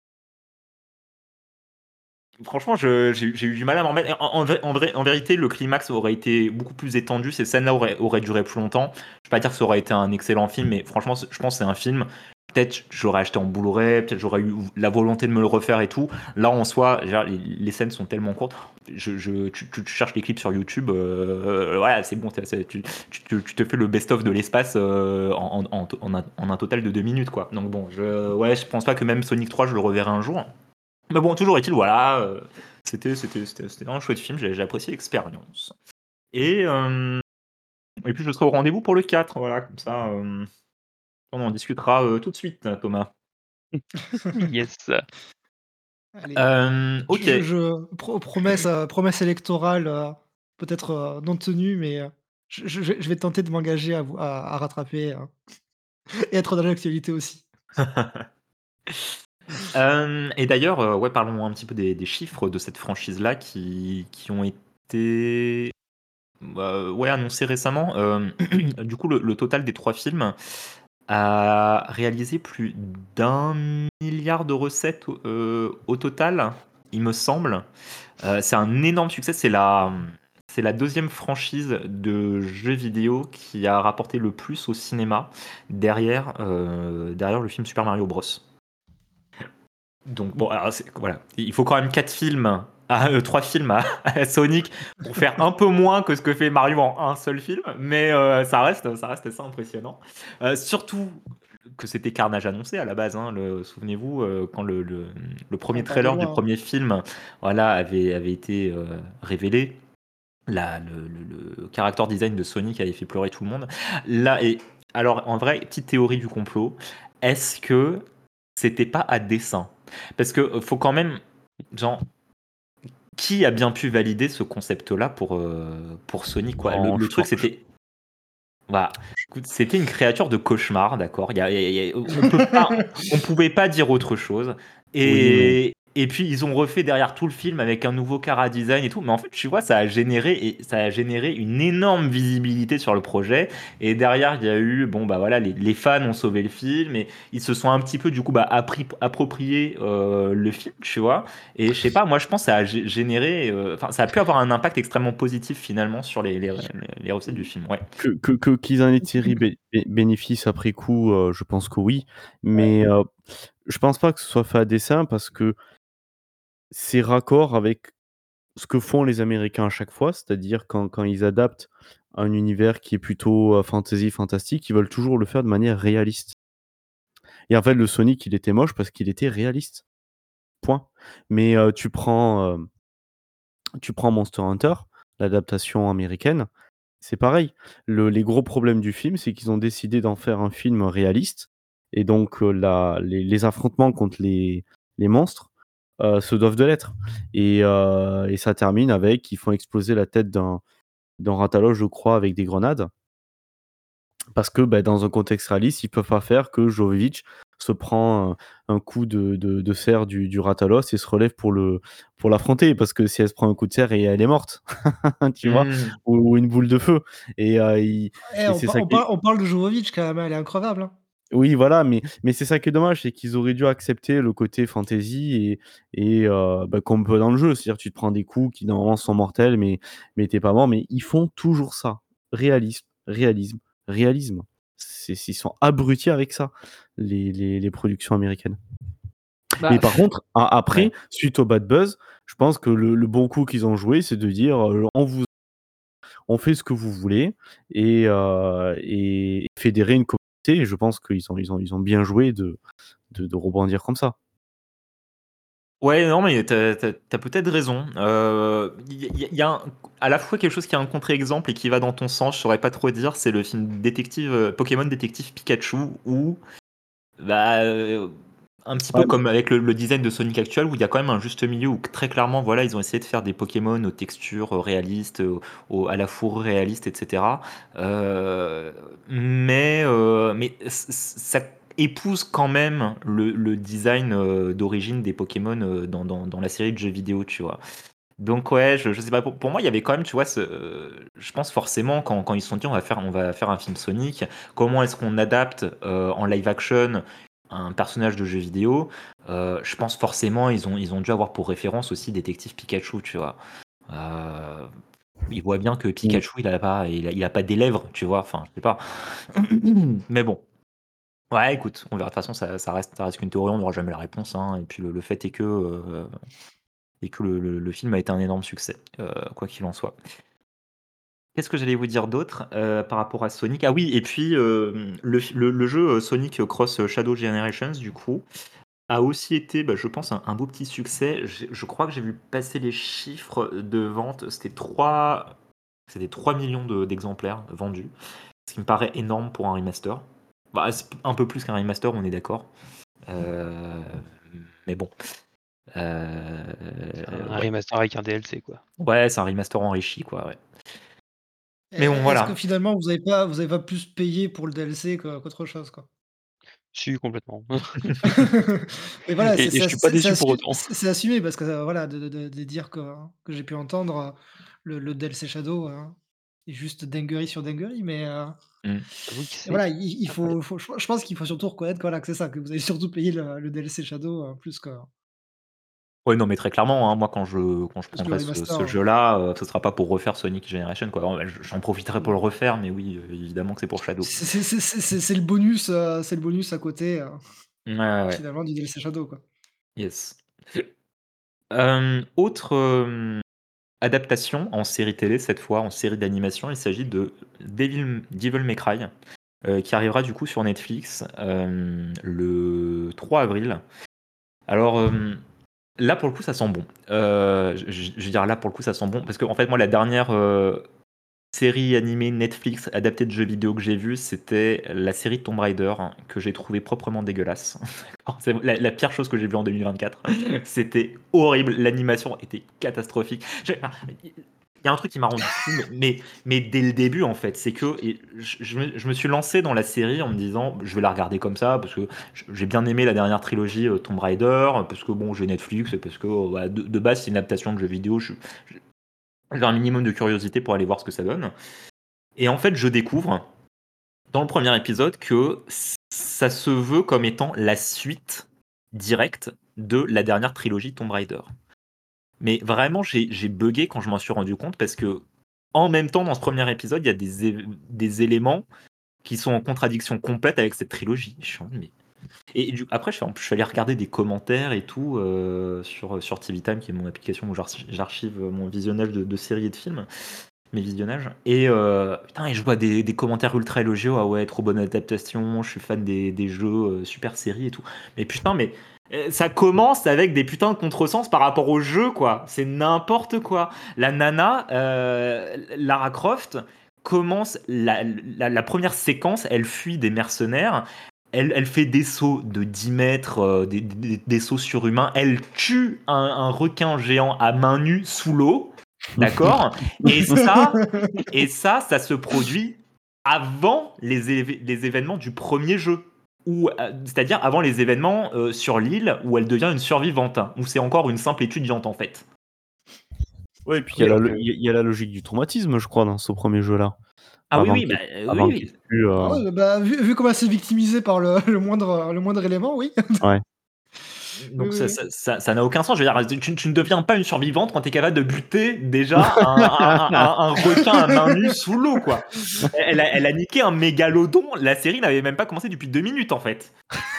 S1: Franchement, je- j'ai j'ai eu du mal à m'en remettre. En, en vrai, en vrai- en vérité, le climax aurait été beaucoup plus étendu. Ces scènes-là auraient, auraient duré plus longtemps. Je ne vais pas dire que ça aurait été un excellent film, mais franchement, c'est- je pense que c'est un film. Peut-être je l'aurais acheté en Blu-ray, peut-être j'aurais eu la volonté de me le refaire et tout. Là, en soi, je veux dire, les, les scènes sont tellement courtes. Je, je- tu, tu- tu cherches les clips sur YouTube, euh, euh, ouais, c'est bon. c'est- c'est- tu, tu te tu te fais le best-of de l'espace euh, en, en- en- en un, en un total de deux minutes, quoi. Donc bon, je, ouais, je pense pas que même Sonic trois, je le reverrai un jour. Mais bon, toujours est-il, voilà, euh, c'était, c'était, c'était, c'était un chouette film, j'ai, j'ai apprécié l'expérience. Et, euh, et puis je serai au rendez-vous pour le quatre, voilà, comme ça, euh, on en discutera euh, tout de suite, Thomas.
S7: Yes.
S2: Allez,
S1: Euh, ok.
S2: je, je, je- pro- promesse, euh, promesse électorale, euh, peut-être euh, non tenue, mais euh, je, je- je vais tenter de m'engager à, vous- à, à rattraper euh, et être dans l'actualité aussi.
S1: Euh, et d'ailleurs, euh, ouais, parlons un petit peu des, des chiffres de cette franchise-là qui, qui ont été euh, ouais, annoncés récemment. Euh, du coup, le, le total des trois films a réalisé plus d'un milliard de recettes euh, au total, il me semble. Euh, c'est un énorme succès. C'est la, c'est la deuxième franchise de jeux vidéo qui a rapporté le plus au cinéma derrière, euh, derrière le film Super Mario Bros. Donc bon, alors, c'est- voilà, il faut quand même quatre films, à, euh, trois films à, à Sonic pour faire un peu moins que ce que fait Mario en un seul film, mais euh, ça reste, ça reste assez impressionnant. Euh, surtout que c'était Carnage annoncé à la base. Hein, le- souvenez-vous, euh, quand le, le- le premier
S2: On part de
S1: trailer du
S2: loin, hein.
S1: premier film, voilà, avait, avait été euh, révélé. La, le, le- le character design de Sonic avait fait pleurer tout le monde. Là, et alors en vrai, petite théorie du complot, est-ce que c'était pas à dessein? Parce que euh, faut quand même, genre, qui a bien pu valider ce concept-là pour, euh, pour Sonic, quoi? Le,
S3: Non,
S1: le
S3: je
S1: truc,
S3: pense, je-
S1: c'était, voilà, écoute, c'était une créature de cauchemar, d'accord. Il y a- il y a- on peut pas, on pouvait pas dire autre chose.
S3: oui, mais
S1: Et, et puis ils ont refait derrière tout le film avec un nouveau Cara design et tout. Mais en fait, tu vois, ça a généré et ça a généré une énorme visibilité sur le projet. Et derrière, il y a eu, bon bah voilà, les, les fans ont sauvé le film et ils se sont un petit peu du coup bah, appri- approprié euh, le film, tu vois. Et je sais pas, moi je pense que ça a gé- généré, euh, enfin ça a pu avoir un impact extrêmement positif finalement sur les, les, les recettes du film. Ouais.
S3: que que que qu'ils en aient tiré bé- bé- bénéfice après coup, euh, je pense que oui. Mais euh, je pense pas que ce soit fait à dessein parce que c'est raccord avec ce que font les Américains à chaque fois, c'est-à-dire quand, quand ils adaptent un univers qui est plutôt euh, fantasy, fantastique, ils veulent toujours le faire de manière réaliste. Et en fait, le Sonic, il était moche parce qu'il était réaliste. Point. Mais euh, tu prends, euh, tu prends Monster Hunter, l'adaptation américaine, c'est pareil. Le- les gros problèmes du film, c'est qu'ils ont décidé d'en faire un film réaliste. Et donc, euh, la- les, les affrontements contre les, les monstres euh, se doivent de l'être. Et, euh, et ça termine avec, ils font exploser la tête d'un d'un rataloche, je crois, avec des grenades. Parce que bah, dans un contexte réaliste, ils peuvent pas faire que Jovovich se prend un, un coup de, de, de serre du, du Ratalos et se relève pour le pour l'affronter. Parce que si elle se prend un coup de serre, et elle est morte, tu vois,
S1: Hmm.
S3: ou, ou une boule de feu. Et, euh, il-
S2: Eh,
S3: et
S2: on,
S3: c'est
S2: par-
S3: ça
S2: on,
S3: qui est...
S2: par- on parle de Jovovic quand même, elle est incroyable, hein.
S3: Oui, voilà, mais, mais c'est ça qui est dommage, c'est qu'ils auraient dû accepter le côté fantasy et, et euh, bah, comme peu dans le jeu, c'est-à-dire tu te prends des coups qui normalement sont mortels, mais, mais t'es pas mort, mais ils font toujours ça. Réalisme, réalisme, réalisme. C'est, ils sont abrutis avec ça, les, les, les productions américaines.
S1: Bah,
S3: Mais par contre, a- après,
S1: ouais.
S3: suite au bad buzz, je pense que le, le bon coup qu'ils ont joué, c'est de dire euh, on vous on fait ce que vous voulez et, euh, et fédérer une communauté. Et je pense qu'ils ont, ils ont, ils ont bien joué de, de, de rebondir comme ça.
S1: Ouais, non, mais t'as, t'as- t'as peut-être raison. Il y, y- y a un- à la fois quelque chose qui a un contre-exemple et qui va dans ton sens, je saurais pas trop dire, c'est le film détective, euh, Pokémon Détective Pikachu, où, bah, euh, un petit peu
S3: Ouais,
S1: comme avec le, le design de Sonic actuel, où il y a quand même un juste milieu, où très clairement, voilà, ils ont essayé de faire des Pokémon aux textures euh, réalistes, au- au- à la fourrure réaliste, et cetera. Euh, mais, euh, mais c- c- ça épouse quand même le, le design euh, d'origine des Pokémon euh, dans, dans, dans la série de jeux vidéo, tu vois. Donc ouais, je, je sais pas, pour, pour moi, il y avait quand même, tu vois, ce, euh, je pense forcément, quand, quand ils se sont dit, on va faire, on va faire un film Sonic, comment est-ce qu'on adapte euh, en live action un personnage de jeu vidéo, euh, je pense forcément, ils ont, ils ont dû avoir pour référence aussi Détective Pikachu, tu vois. Euh, ils voient bien que
S3: mm.
S1: Pikachu, il a pas, il a, il a pas des lèvres, tu vois, enfin, je sais pas. Mais bon. Ouais, écoute, on verra. De toute façon, ça, ça reste, ça reste qu'une théorie, on n'aura jamais la réponse. Hein. Et puis le, le fait est que, euh, et que le, le- le film a été un énorme succès, euh, quoi qu'il en soit. Qu'est-ce que j'allais vous dire d'autre euh, par rapport à Sonic? Ah oui, et puis euh, le, le- le jeu euh, Sonic Cross Shadow Generations, du coup, a aussi été, bah, je pense, un, un beau petit succès. J'ai- Je crois que j'ai vu passer les chiffres de vente. C'était trois. C'était trois millions de- d'exemplaires vendus, ce qui me paraît énorme pour un remaster. Bah, c'est un peu plus qu'un remaster, on est d'accord. Euh, mais bon. Euh,
S7: Un
S1: ouais.
S7: remaster avec un D L C, quoi.
S1: Ouais, c'est un remaster enrichi, quoi. Ouais. Mais bon,
S2: Est-ce que
S1: voilà.
S2: finalement vous avez pas vous avez pas plus payé pour le D L C que- qu'autre chose, quoi?
S7: Si, complètement.
S2: Mais voilà,
S7: Et,
S2: c'est
S7: et je
S2: c'est
S7: suis pas
S2: c'est c'est
S7: déçu pour
S2: assu-
S7: autant.
S2: c'est- c'est assumé parce que euh, voilà, de, de- de- de dire que, que j'ai pu entendre, euh, le, le D L C Shadow euh, est juste dinguerie sur dinguerie, mais euh,
S1: Mm.
S7: J'avoue que
S2: et
S7: c'est
S2: voilà, il, il faut,
S7: incroyable.
S2: faut- je je pense qu'il faut surtout reconnaître que, voilà, que c'est ça, que vous avez surtout payé le, le D L C Shadow euh, plus que,
S1: Ouais, non, mais très clairement, hein, moi, quand je, quand je
S2: plus que le
S1: prendrai ce,
S2: remaster.
S1: ce
S2: hein.
S1: jeu-là, euh, ce sera pas pour refaire Sonic Generation, quoi. Ouais, J'en profiterai pour le
S2: Non.
S1: refaire, mais oui, euh, évidemment que c'est pour Shadow.
S2: C'est c'est- c'est- c'est- c'est- c'est le bonus, euh, c'est le bonus à côté, euh,
S1: Ouais, ouais, ouais.
S2: finalement, du D L C Shadow, quoi.
S1: Yes. Euh, autre euh, adaptation en série télé, cette fois en série d'animation, il s'agit de Devil, Devil May Cry, euh, qui arrivera du coup sur Netflix euh, le trois avril. Alors euh, là, pour le coup, ça sent bon. Euh, je, je- je veux dire, là, pour le coup, ça sent bon, parce que en fait, moi, la dernière euh, série animée Netflix adaptée de jeux vidéo que j'ai vue, c'était la série Tomb Raider, hein, que j'ai trouvé proprement dégueulasse. C'est la, la pire chose que j'ai vue en deux mille vingt-quatre. C'était horrible, l'animation était catastrophique. Je- ah, Il y a un truc qui m'a rendu fou, mais, mais, mais dès le début, en fait, c'est que et je, je me, je me suis lancé dans la série en me disant, je vais la regarder comme ça, parce que j'ai bien aimé la dernière trilogie euh, Tomb Raider, parce que bon, j'ai Netflix, et parce que euh, voilà, de, de base, c'est une adaptation de jeux vidéo, je- je- j'ai un minimum de curiosité pour aller voir ce que ça donne. Et en fait, je découvre dans le premier épisode que ça se veut comme étant la suite directe de la dernière trilogie Tomb Raider. Mais vraiment, j'ai j'ai buggé quand je m'en suis rendu compte parce que en même temps, dans ce premier épisode, il y a des, é- des éléments qui sont en contradiction complète avec cette trilogie. Je suis en mode, mais... Et du- après, je suis, je suis allé regarder des commentaires et tout euh, sur, sur T V Time, qui est mon application où j'archi- j'archive mon visionnage de, de séries et de films, mes visionnages. Et euh, putain, et je vois des, des commentaires ultra élogieux. Ah ouais, trop bonne adaptation, je suis fan des, des jeux, euh, super série et tout. Mais putain, mais euh, ça commence avec des putains de contresens par rapport au jeu, quoi. C'est n'importe quoi. La nana, euh, Lara Croft, commence la, la, la première séquence, elle fuit des mercenaires. Elle, elle fait des sauts de dix mètres, euh, des, des, des sauts surhumains. Elle tue un, un requin géant à main nue sous l'eau. D'accord. Et ça, et ça, ça se produit avant les, éve- les événements du premier jeu. Ou, euh, c'est-à-dire avant les événements euh, sur l'île où elle devient une survivante, hein, où c'est encore une simple étudiante en fait.
S3: Ouais, et puis il y, a
S1: Mais-
S3: la lo- il y a- il y a la logique du traumatisme, je crois, dans ce premier jeu-là.
S1: Ah oui,
S3: Avant
S1: oui,
S3: qu'il
S1: bah, euh,
S3: avant
S1: oui,
S3: qu'il
S1: oui.
S3: tue, euh,
S2: Ah ouais, bah, vu, vu comment elle s'est victimisée par le, le moindre, le moindre élément, oui.
S3: Ouais.
S2: Oui,
S1: Donc
S2: oui,
S1: ça,
S2: oui.
S1: ça, ça- ça n'a aucun sens. Je veux dire, tu, tu ne deviens pas une survivante quand tu es capable de buter déjà un, un- un- un requin à main nue sous l'eau, quoi. Elle a, elle a niqué un mégalodon. La série n'avait même pas commencé depuis deux minutes, en fait.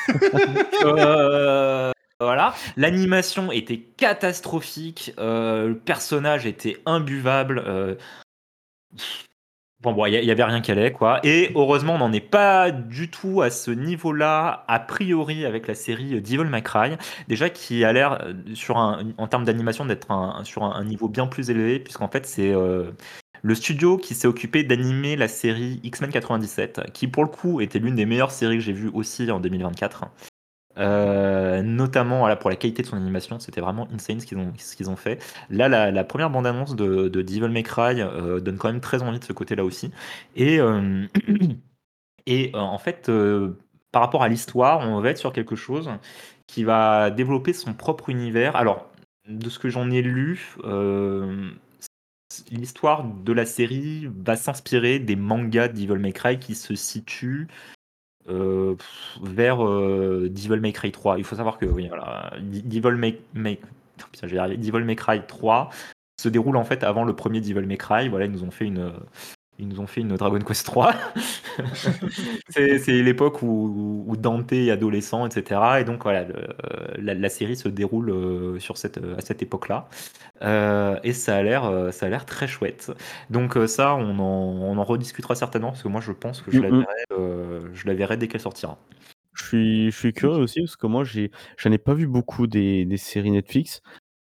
S1: Euh, voilà. L'animation était catastrophique. Euh, le personnage était imbuvable. euh, Bon, bon, il y, y avait rien qui allait, quoi. Et heureusement, on n'en est pas du tout à ce niveau-là, a priori, avec la série Devil May Cry. Déjà, qui a l'air, euh, sur un, en termes d'animation, d'être un- sur un, un niveau bien plus élevé, puisqu'en fait, c'est euh, le studio qui s'est occupé d'animer la série X-Men quatre-vingt-dix-sept, qui, pour le coup, était l'une des meilleures séries que j'ai vues aussi en deux mille vingt-quatre. Euh, notamment voilà, pour la qualité de son animation, c'était vraiment insane ce qu'ils ont, ce qu'ils ont fait. Là, la, la première bande-annonce de, de Devil May Cry euh, donne quand même très envie de ce côté-là aussi. Et, euh, et euh, en fait, euh, par rapport à l'histoire, on va être sur quelque chose qui va développer son propre univers. Alors, de ce que j'en ai lu, euh, l'histoire de la série va s'inspirer des mangas de Devil May Cry qui se situent euh, pff, vers euh, Devil May Cry trois. Il faut savoir que oui, voilà, D- Devil May, May- putain, je vais y arriver. Devil May Cry trois se déroule en fait avant le premier Devil May Cry. Voilà, ils nous ont fait une, ils nous ont fait une Dragon Quest trois. c'est c'est l'époque où, où Dante est adolescent, et cetera. Et donc voilà, le- la, la série se déroule euh, sur cette, à cette époque-là. Euh, et ça a l'air, euh, ça a l'air très chouette. Donc euh, ça, on en, on en rediscutera certainement parce que moi, je pense que je la
S3: Mm, mm.
S1: verrai, euh, je la verrai dès qu'elle sortira.
S3: Je suis, je suis curieux aussi parce que moi, j'ai, j'en ai pas vu beaucoup des, des séries Netflix.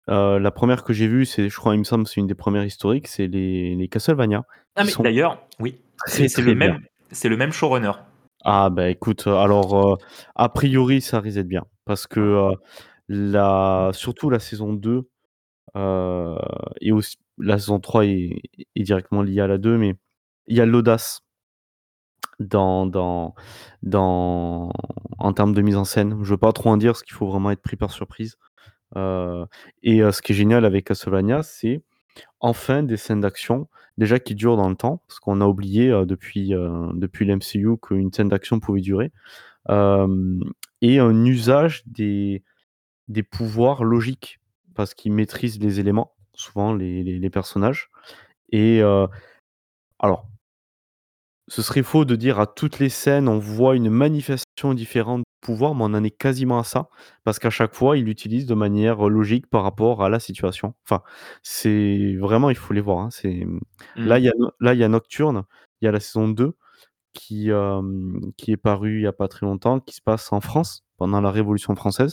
S3: Heu, la première que j'ai vue, c'est je crois, il me semble, c'est une des premières historiques, c'est les les Castlevania,
S1: Ah
S3: qui
S1: mais
S3: sont
S1: d'ailleurs, oui, c'est
S3: très,
S1: c'est le
S3: très bien.
S1: même c'est le même showrunner.
S3: Ah bah, écoute, heu, alors, heu, a priori, ça risque d'être bien parce que, heu, la surtout la saison deux, heu et aussi la saison trois est est directement liée à la deux, mais il y a l'audace dans dans dans en termes de mise en scène. Je veux pas trop en dire parce qu'il faut vraiment être pris par surprise, heu et heu, ce qui est génial avec Castlevania, c'est enfin des scènes d'action, déjà qui durent dans le temps, parce qu'on a oublié, heu, depuis, heu, depuis l'M C U qu'une scène d'action pouvait durer, hem et un usage des des pouvoirs logiques parce qu'ils maîtrisent les éléments, souvent les les les personnages et heu, alors ce serait faux de dire à toutes les scènes, on voit une manifestation différente de pouvoir, mais on en est quasiment à ça. Parce qu'à chaque fois, il l'utilise de manière, heu, logique par rapport à la situation. Enfin, c'est vraiment, il faut les voir, hein. C'est, mmh, là, il
S1: Mmh.
S3: y a no là, il y a Nocturne, il y a la saison deux qui, hem, qui est parue il y a pas très longtemps, qui se passe en France, pendant la Révolution française.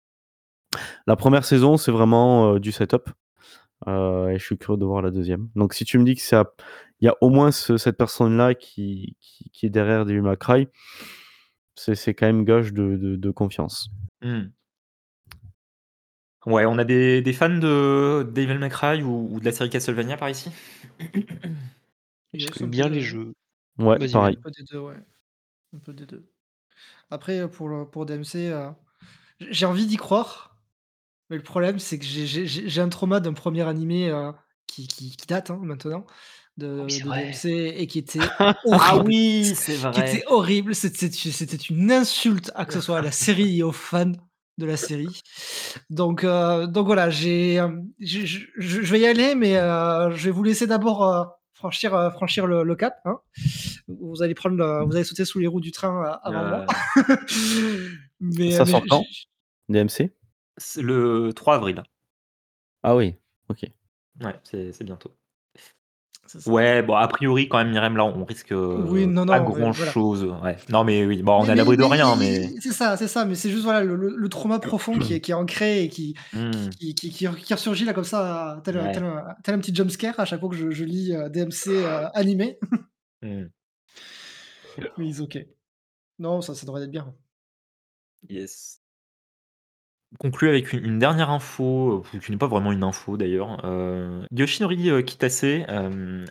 S3: La première saison, c'est vraiment, heu, du setup. Heu et je suis curieux de voir la deuxième. Donc si tu me dis que ça il y a au moins ce cette personne-là qui qui qui est derrière Devil May Cry, c'est c'est quand même gage de de de confiance.
S1: Mmh. Ouais, on a des des fans de Devil May Cry ou ou de la série Castlevania par ici?
S7: Je
S2: Yes,
S7: connais
S2: un peu
S7: bien les
S2: de
S7: jeux.
S3: Ouais,
S7: Vas-y,
S2: un
S3: pareil.
S7: vas-y.
S2: peu des deux, ouais. Un peu des deux. Après, heu, pour le pour D M C, heu, j'ai j'ai envie d'y croire, mais le problème, c'est que j'ai j'ai j'ai j'ai un trauma d'un premier animé, heu, qui qui qui date, hein, maintenant,
S7: Ah oui,
S2: de
S7: c'est
S2: de
S7: vrai.
S2: D M C et qui était
S1: Ah
S2: horrible.
S1: oui, c'est
S2: Qui était
S1: vrai.
S2: horrible, c'était c'était une insulte à que ce soit à la série et aux fans de la série. Donc heu, donc voilà, j'ai, hem, je je je je vais y aller, mais heu, je vais vous laisser d'abord, heu, franchir, heu, franchir le le cap, hein. Vous allez prendre le vous allez sauter sous les roues du train, heu, avant moi.
S1: Heu,
S2: Mais heu,
S3: Ça
S2: mais
S3: sort
S2: j
S3: quand?
S2: j
S3: D M C?
S1: c'est le trois avril.
S3: Ah oui, OK.
S1: Ouais, c'est c'est bientôt.
S2: c'est ça.
S1: Ouais, bon, a priori, quand même, Myrem, là, on risque,
S2: Oui,
S1: heu,
S2: non,
S1: pas
S2: non, mais voilà.
S1: grand-chose, ouais. Non, mais oui, bon, on est
S2: Mais
S1: à
S2: mais
S1: l'abri de
S2: mais i
S1: rien, mais
S2: i i c'est ça, c'est ça, mais c'est juste voilà le le le trauma profond qui est qui est ancré et qui
S1: mmh,
S2: qui qui qui qui ressurgit là comme ça, tel un
S1: ouais.
S2: tel un tel un petit jump scare à chaque fois que je je lis, heu, D M C, heu, animé.
S1: Mmh.
S2: Mais it's OK. Non, ça ça devrait être bien.
S1: Yes. Conclut avec une une dernière info, heu, qui n'est pas vraiment une info d'ailleurs, heu, Yoshinori, heu, Kitase, hem,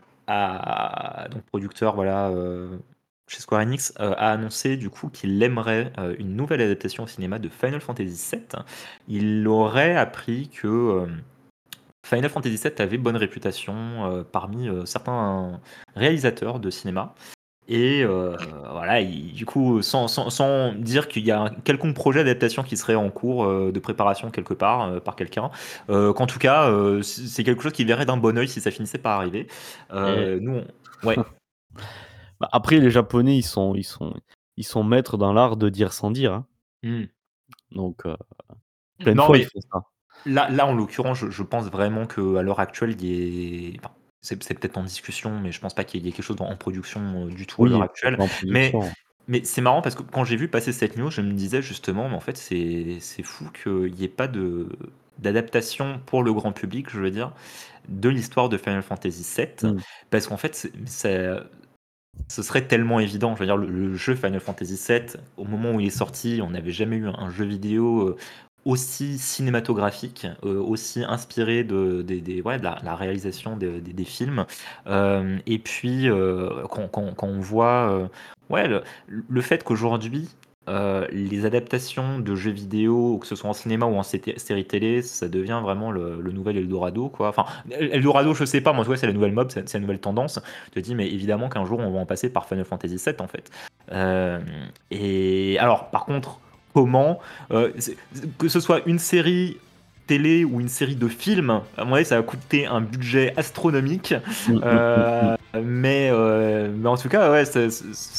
S1: a donc producteur, voilà, heu, chez Square Enix, heu, a annoncé du coup qu'il aimerait, heu, une nouvelle adaptation au cinéma de Final Fantasy sept. Il aurait appris que, hem, Final Fantasy sept avait bonne réputation, heu, parmi, heu, certains réalisateurs de cinéma. Et heu, voilà, il du coup, sans sans sans dire qu'il y a un quelconque projet d'adaptation qui serait en cours, heu, de préparation quelque part, heu, par quelqu'un, heu, qu'en tout cas, heu, c c'est quelque chose qu'il verrait d'un bon œil si ça finissait par arriver.
S3: Et
S1: Heu, nous on ouais.
S3: bah, après les Japonais, ils sont ils sont ils sont maîtres dans l'art de dire sans dire, hein.
S1: Mmh.
S3: Donc heu, plein de
S1: Non,
S3: fois, ils
S1: mais
S3: font ça.
S1: là là, en l'occurrence, je je pense vraiment qu'à l'heure actuelle, il y ait enfin, c'est c'est peut-être en discussion, mais je pense pas qu'il y ait quelque chose en production, heu, du tout à l'heure
S3: Oui, c'est
S1: actuelle.
S3: pas en
S1: Mais
S3: production.
S1: Mais c'est marrant parce que quand j'ai vu passer cette news, je me disais justement, mais en fait, c'est c'est fou qu'il y ait pas de d'adaptation pour le grand public, je veux dire, de l'histoire de Final Fantasy sept,
S3: Mmh.
S1: parce qu'en fait, c'est ça ce serait tellement évident. Je veux dire, le le jeu Final Fantasy sept, au moment où il est sorti, on n'avait jamais eu un un jeu vidéo, heu, aussi cinématographique, heu, aussi inspiré de des des ouais, de la la réalisation de des des films. Hem et puis, heu, quand quand quand on voit, heu, ouais, le le fait qu'aujourd'hui, heu, les adaptations de jeux vidéo, que ce soit en cinéma ou en sété série télé, ça devient vraiment le le nouvel Eldorado, quoi. Enfin, El Eldorado, je sais pas, moi, tu vois, c'est la nouvelle mode, c'est c'est la nouvelle tendance. Je te dis, mais évidemment qu'un jour, on va en passer par Final Fantasy sept, en fait. Euh, et alors, par contre, comment euh, c'est- que ce soit une série télé ou une série de films, à mon avis, ça va coûter un budget astronomique.
S3: Mmh, mmh, mmh, mmh.
S1: Euh, mais, euh, mais en tout cas, ouais, ça,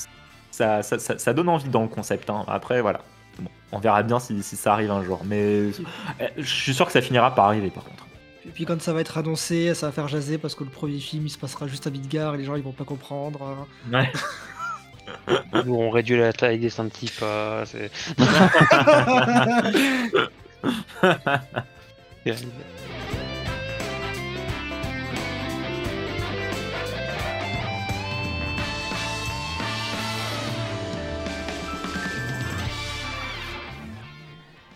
S1: ça, ça, ça- ça donne envie dans le concept, hein. Après, voilà. Bon, on verra bien si, si ça arrive un jour. Mais euh,
S2: Et
S1: je suis sûr que ça finira par arriver, par contre.
S2: et puis quand ça va être annoncé, ça va faire jaser parce que le premier film, il se passera juste à Midgar et les gens, ils vont pas comprendre, heu.
S1: Ouais.
S7: Nous, on réduit la taille des Saint-Tifa, c'est terrible.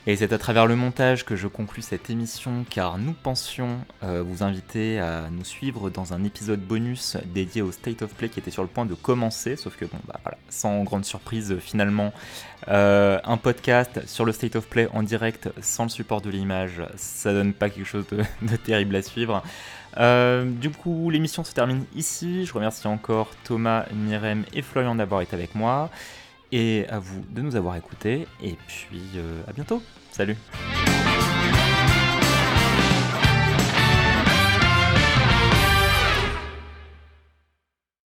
S1: Et c'est à travers le montage que je conclus cette émission, car nous pensions euh, vous inviter à nous suivre dans un épisode bonus dédié au State of Play qui était sur le point de commencer, sauf que bon bah voilà, sans grande surprise finalement, euh, un podcast sur le State of Play en direct sans le support de l'image, ça donne pas quelque chose de, de terrible à suivre. Euh, du coup, l'émission se termine ici. Je remercie encore Thomas, Myrem et Florian d'avoir été avec moi. Et à vous de nous avoir écoutés. Et puis, euh, à bientôt. Salut.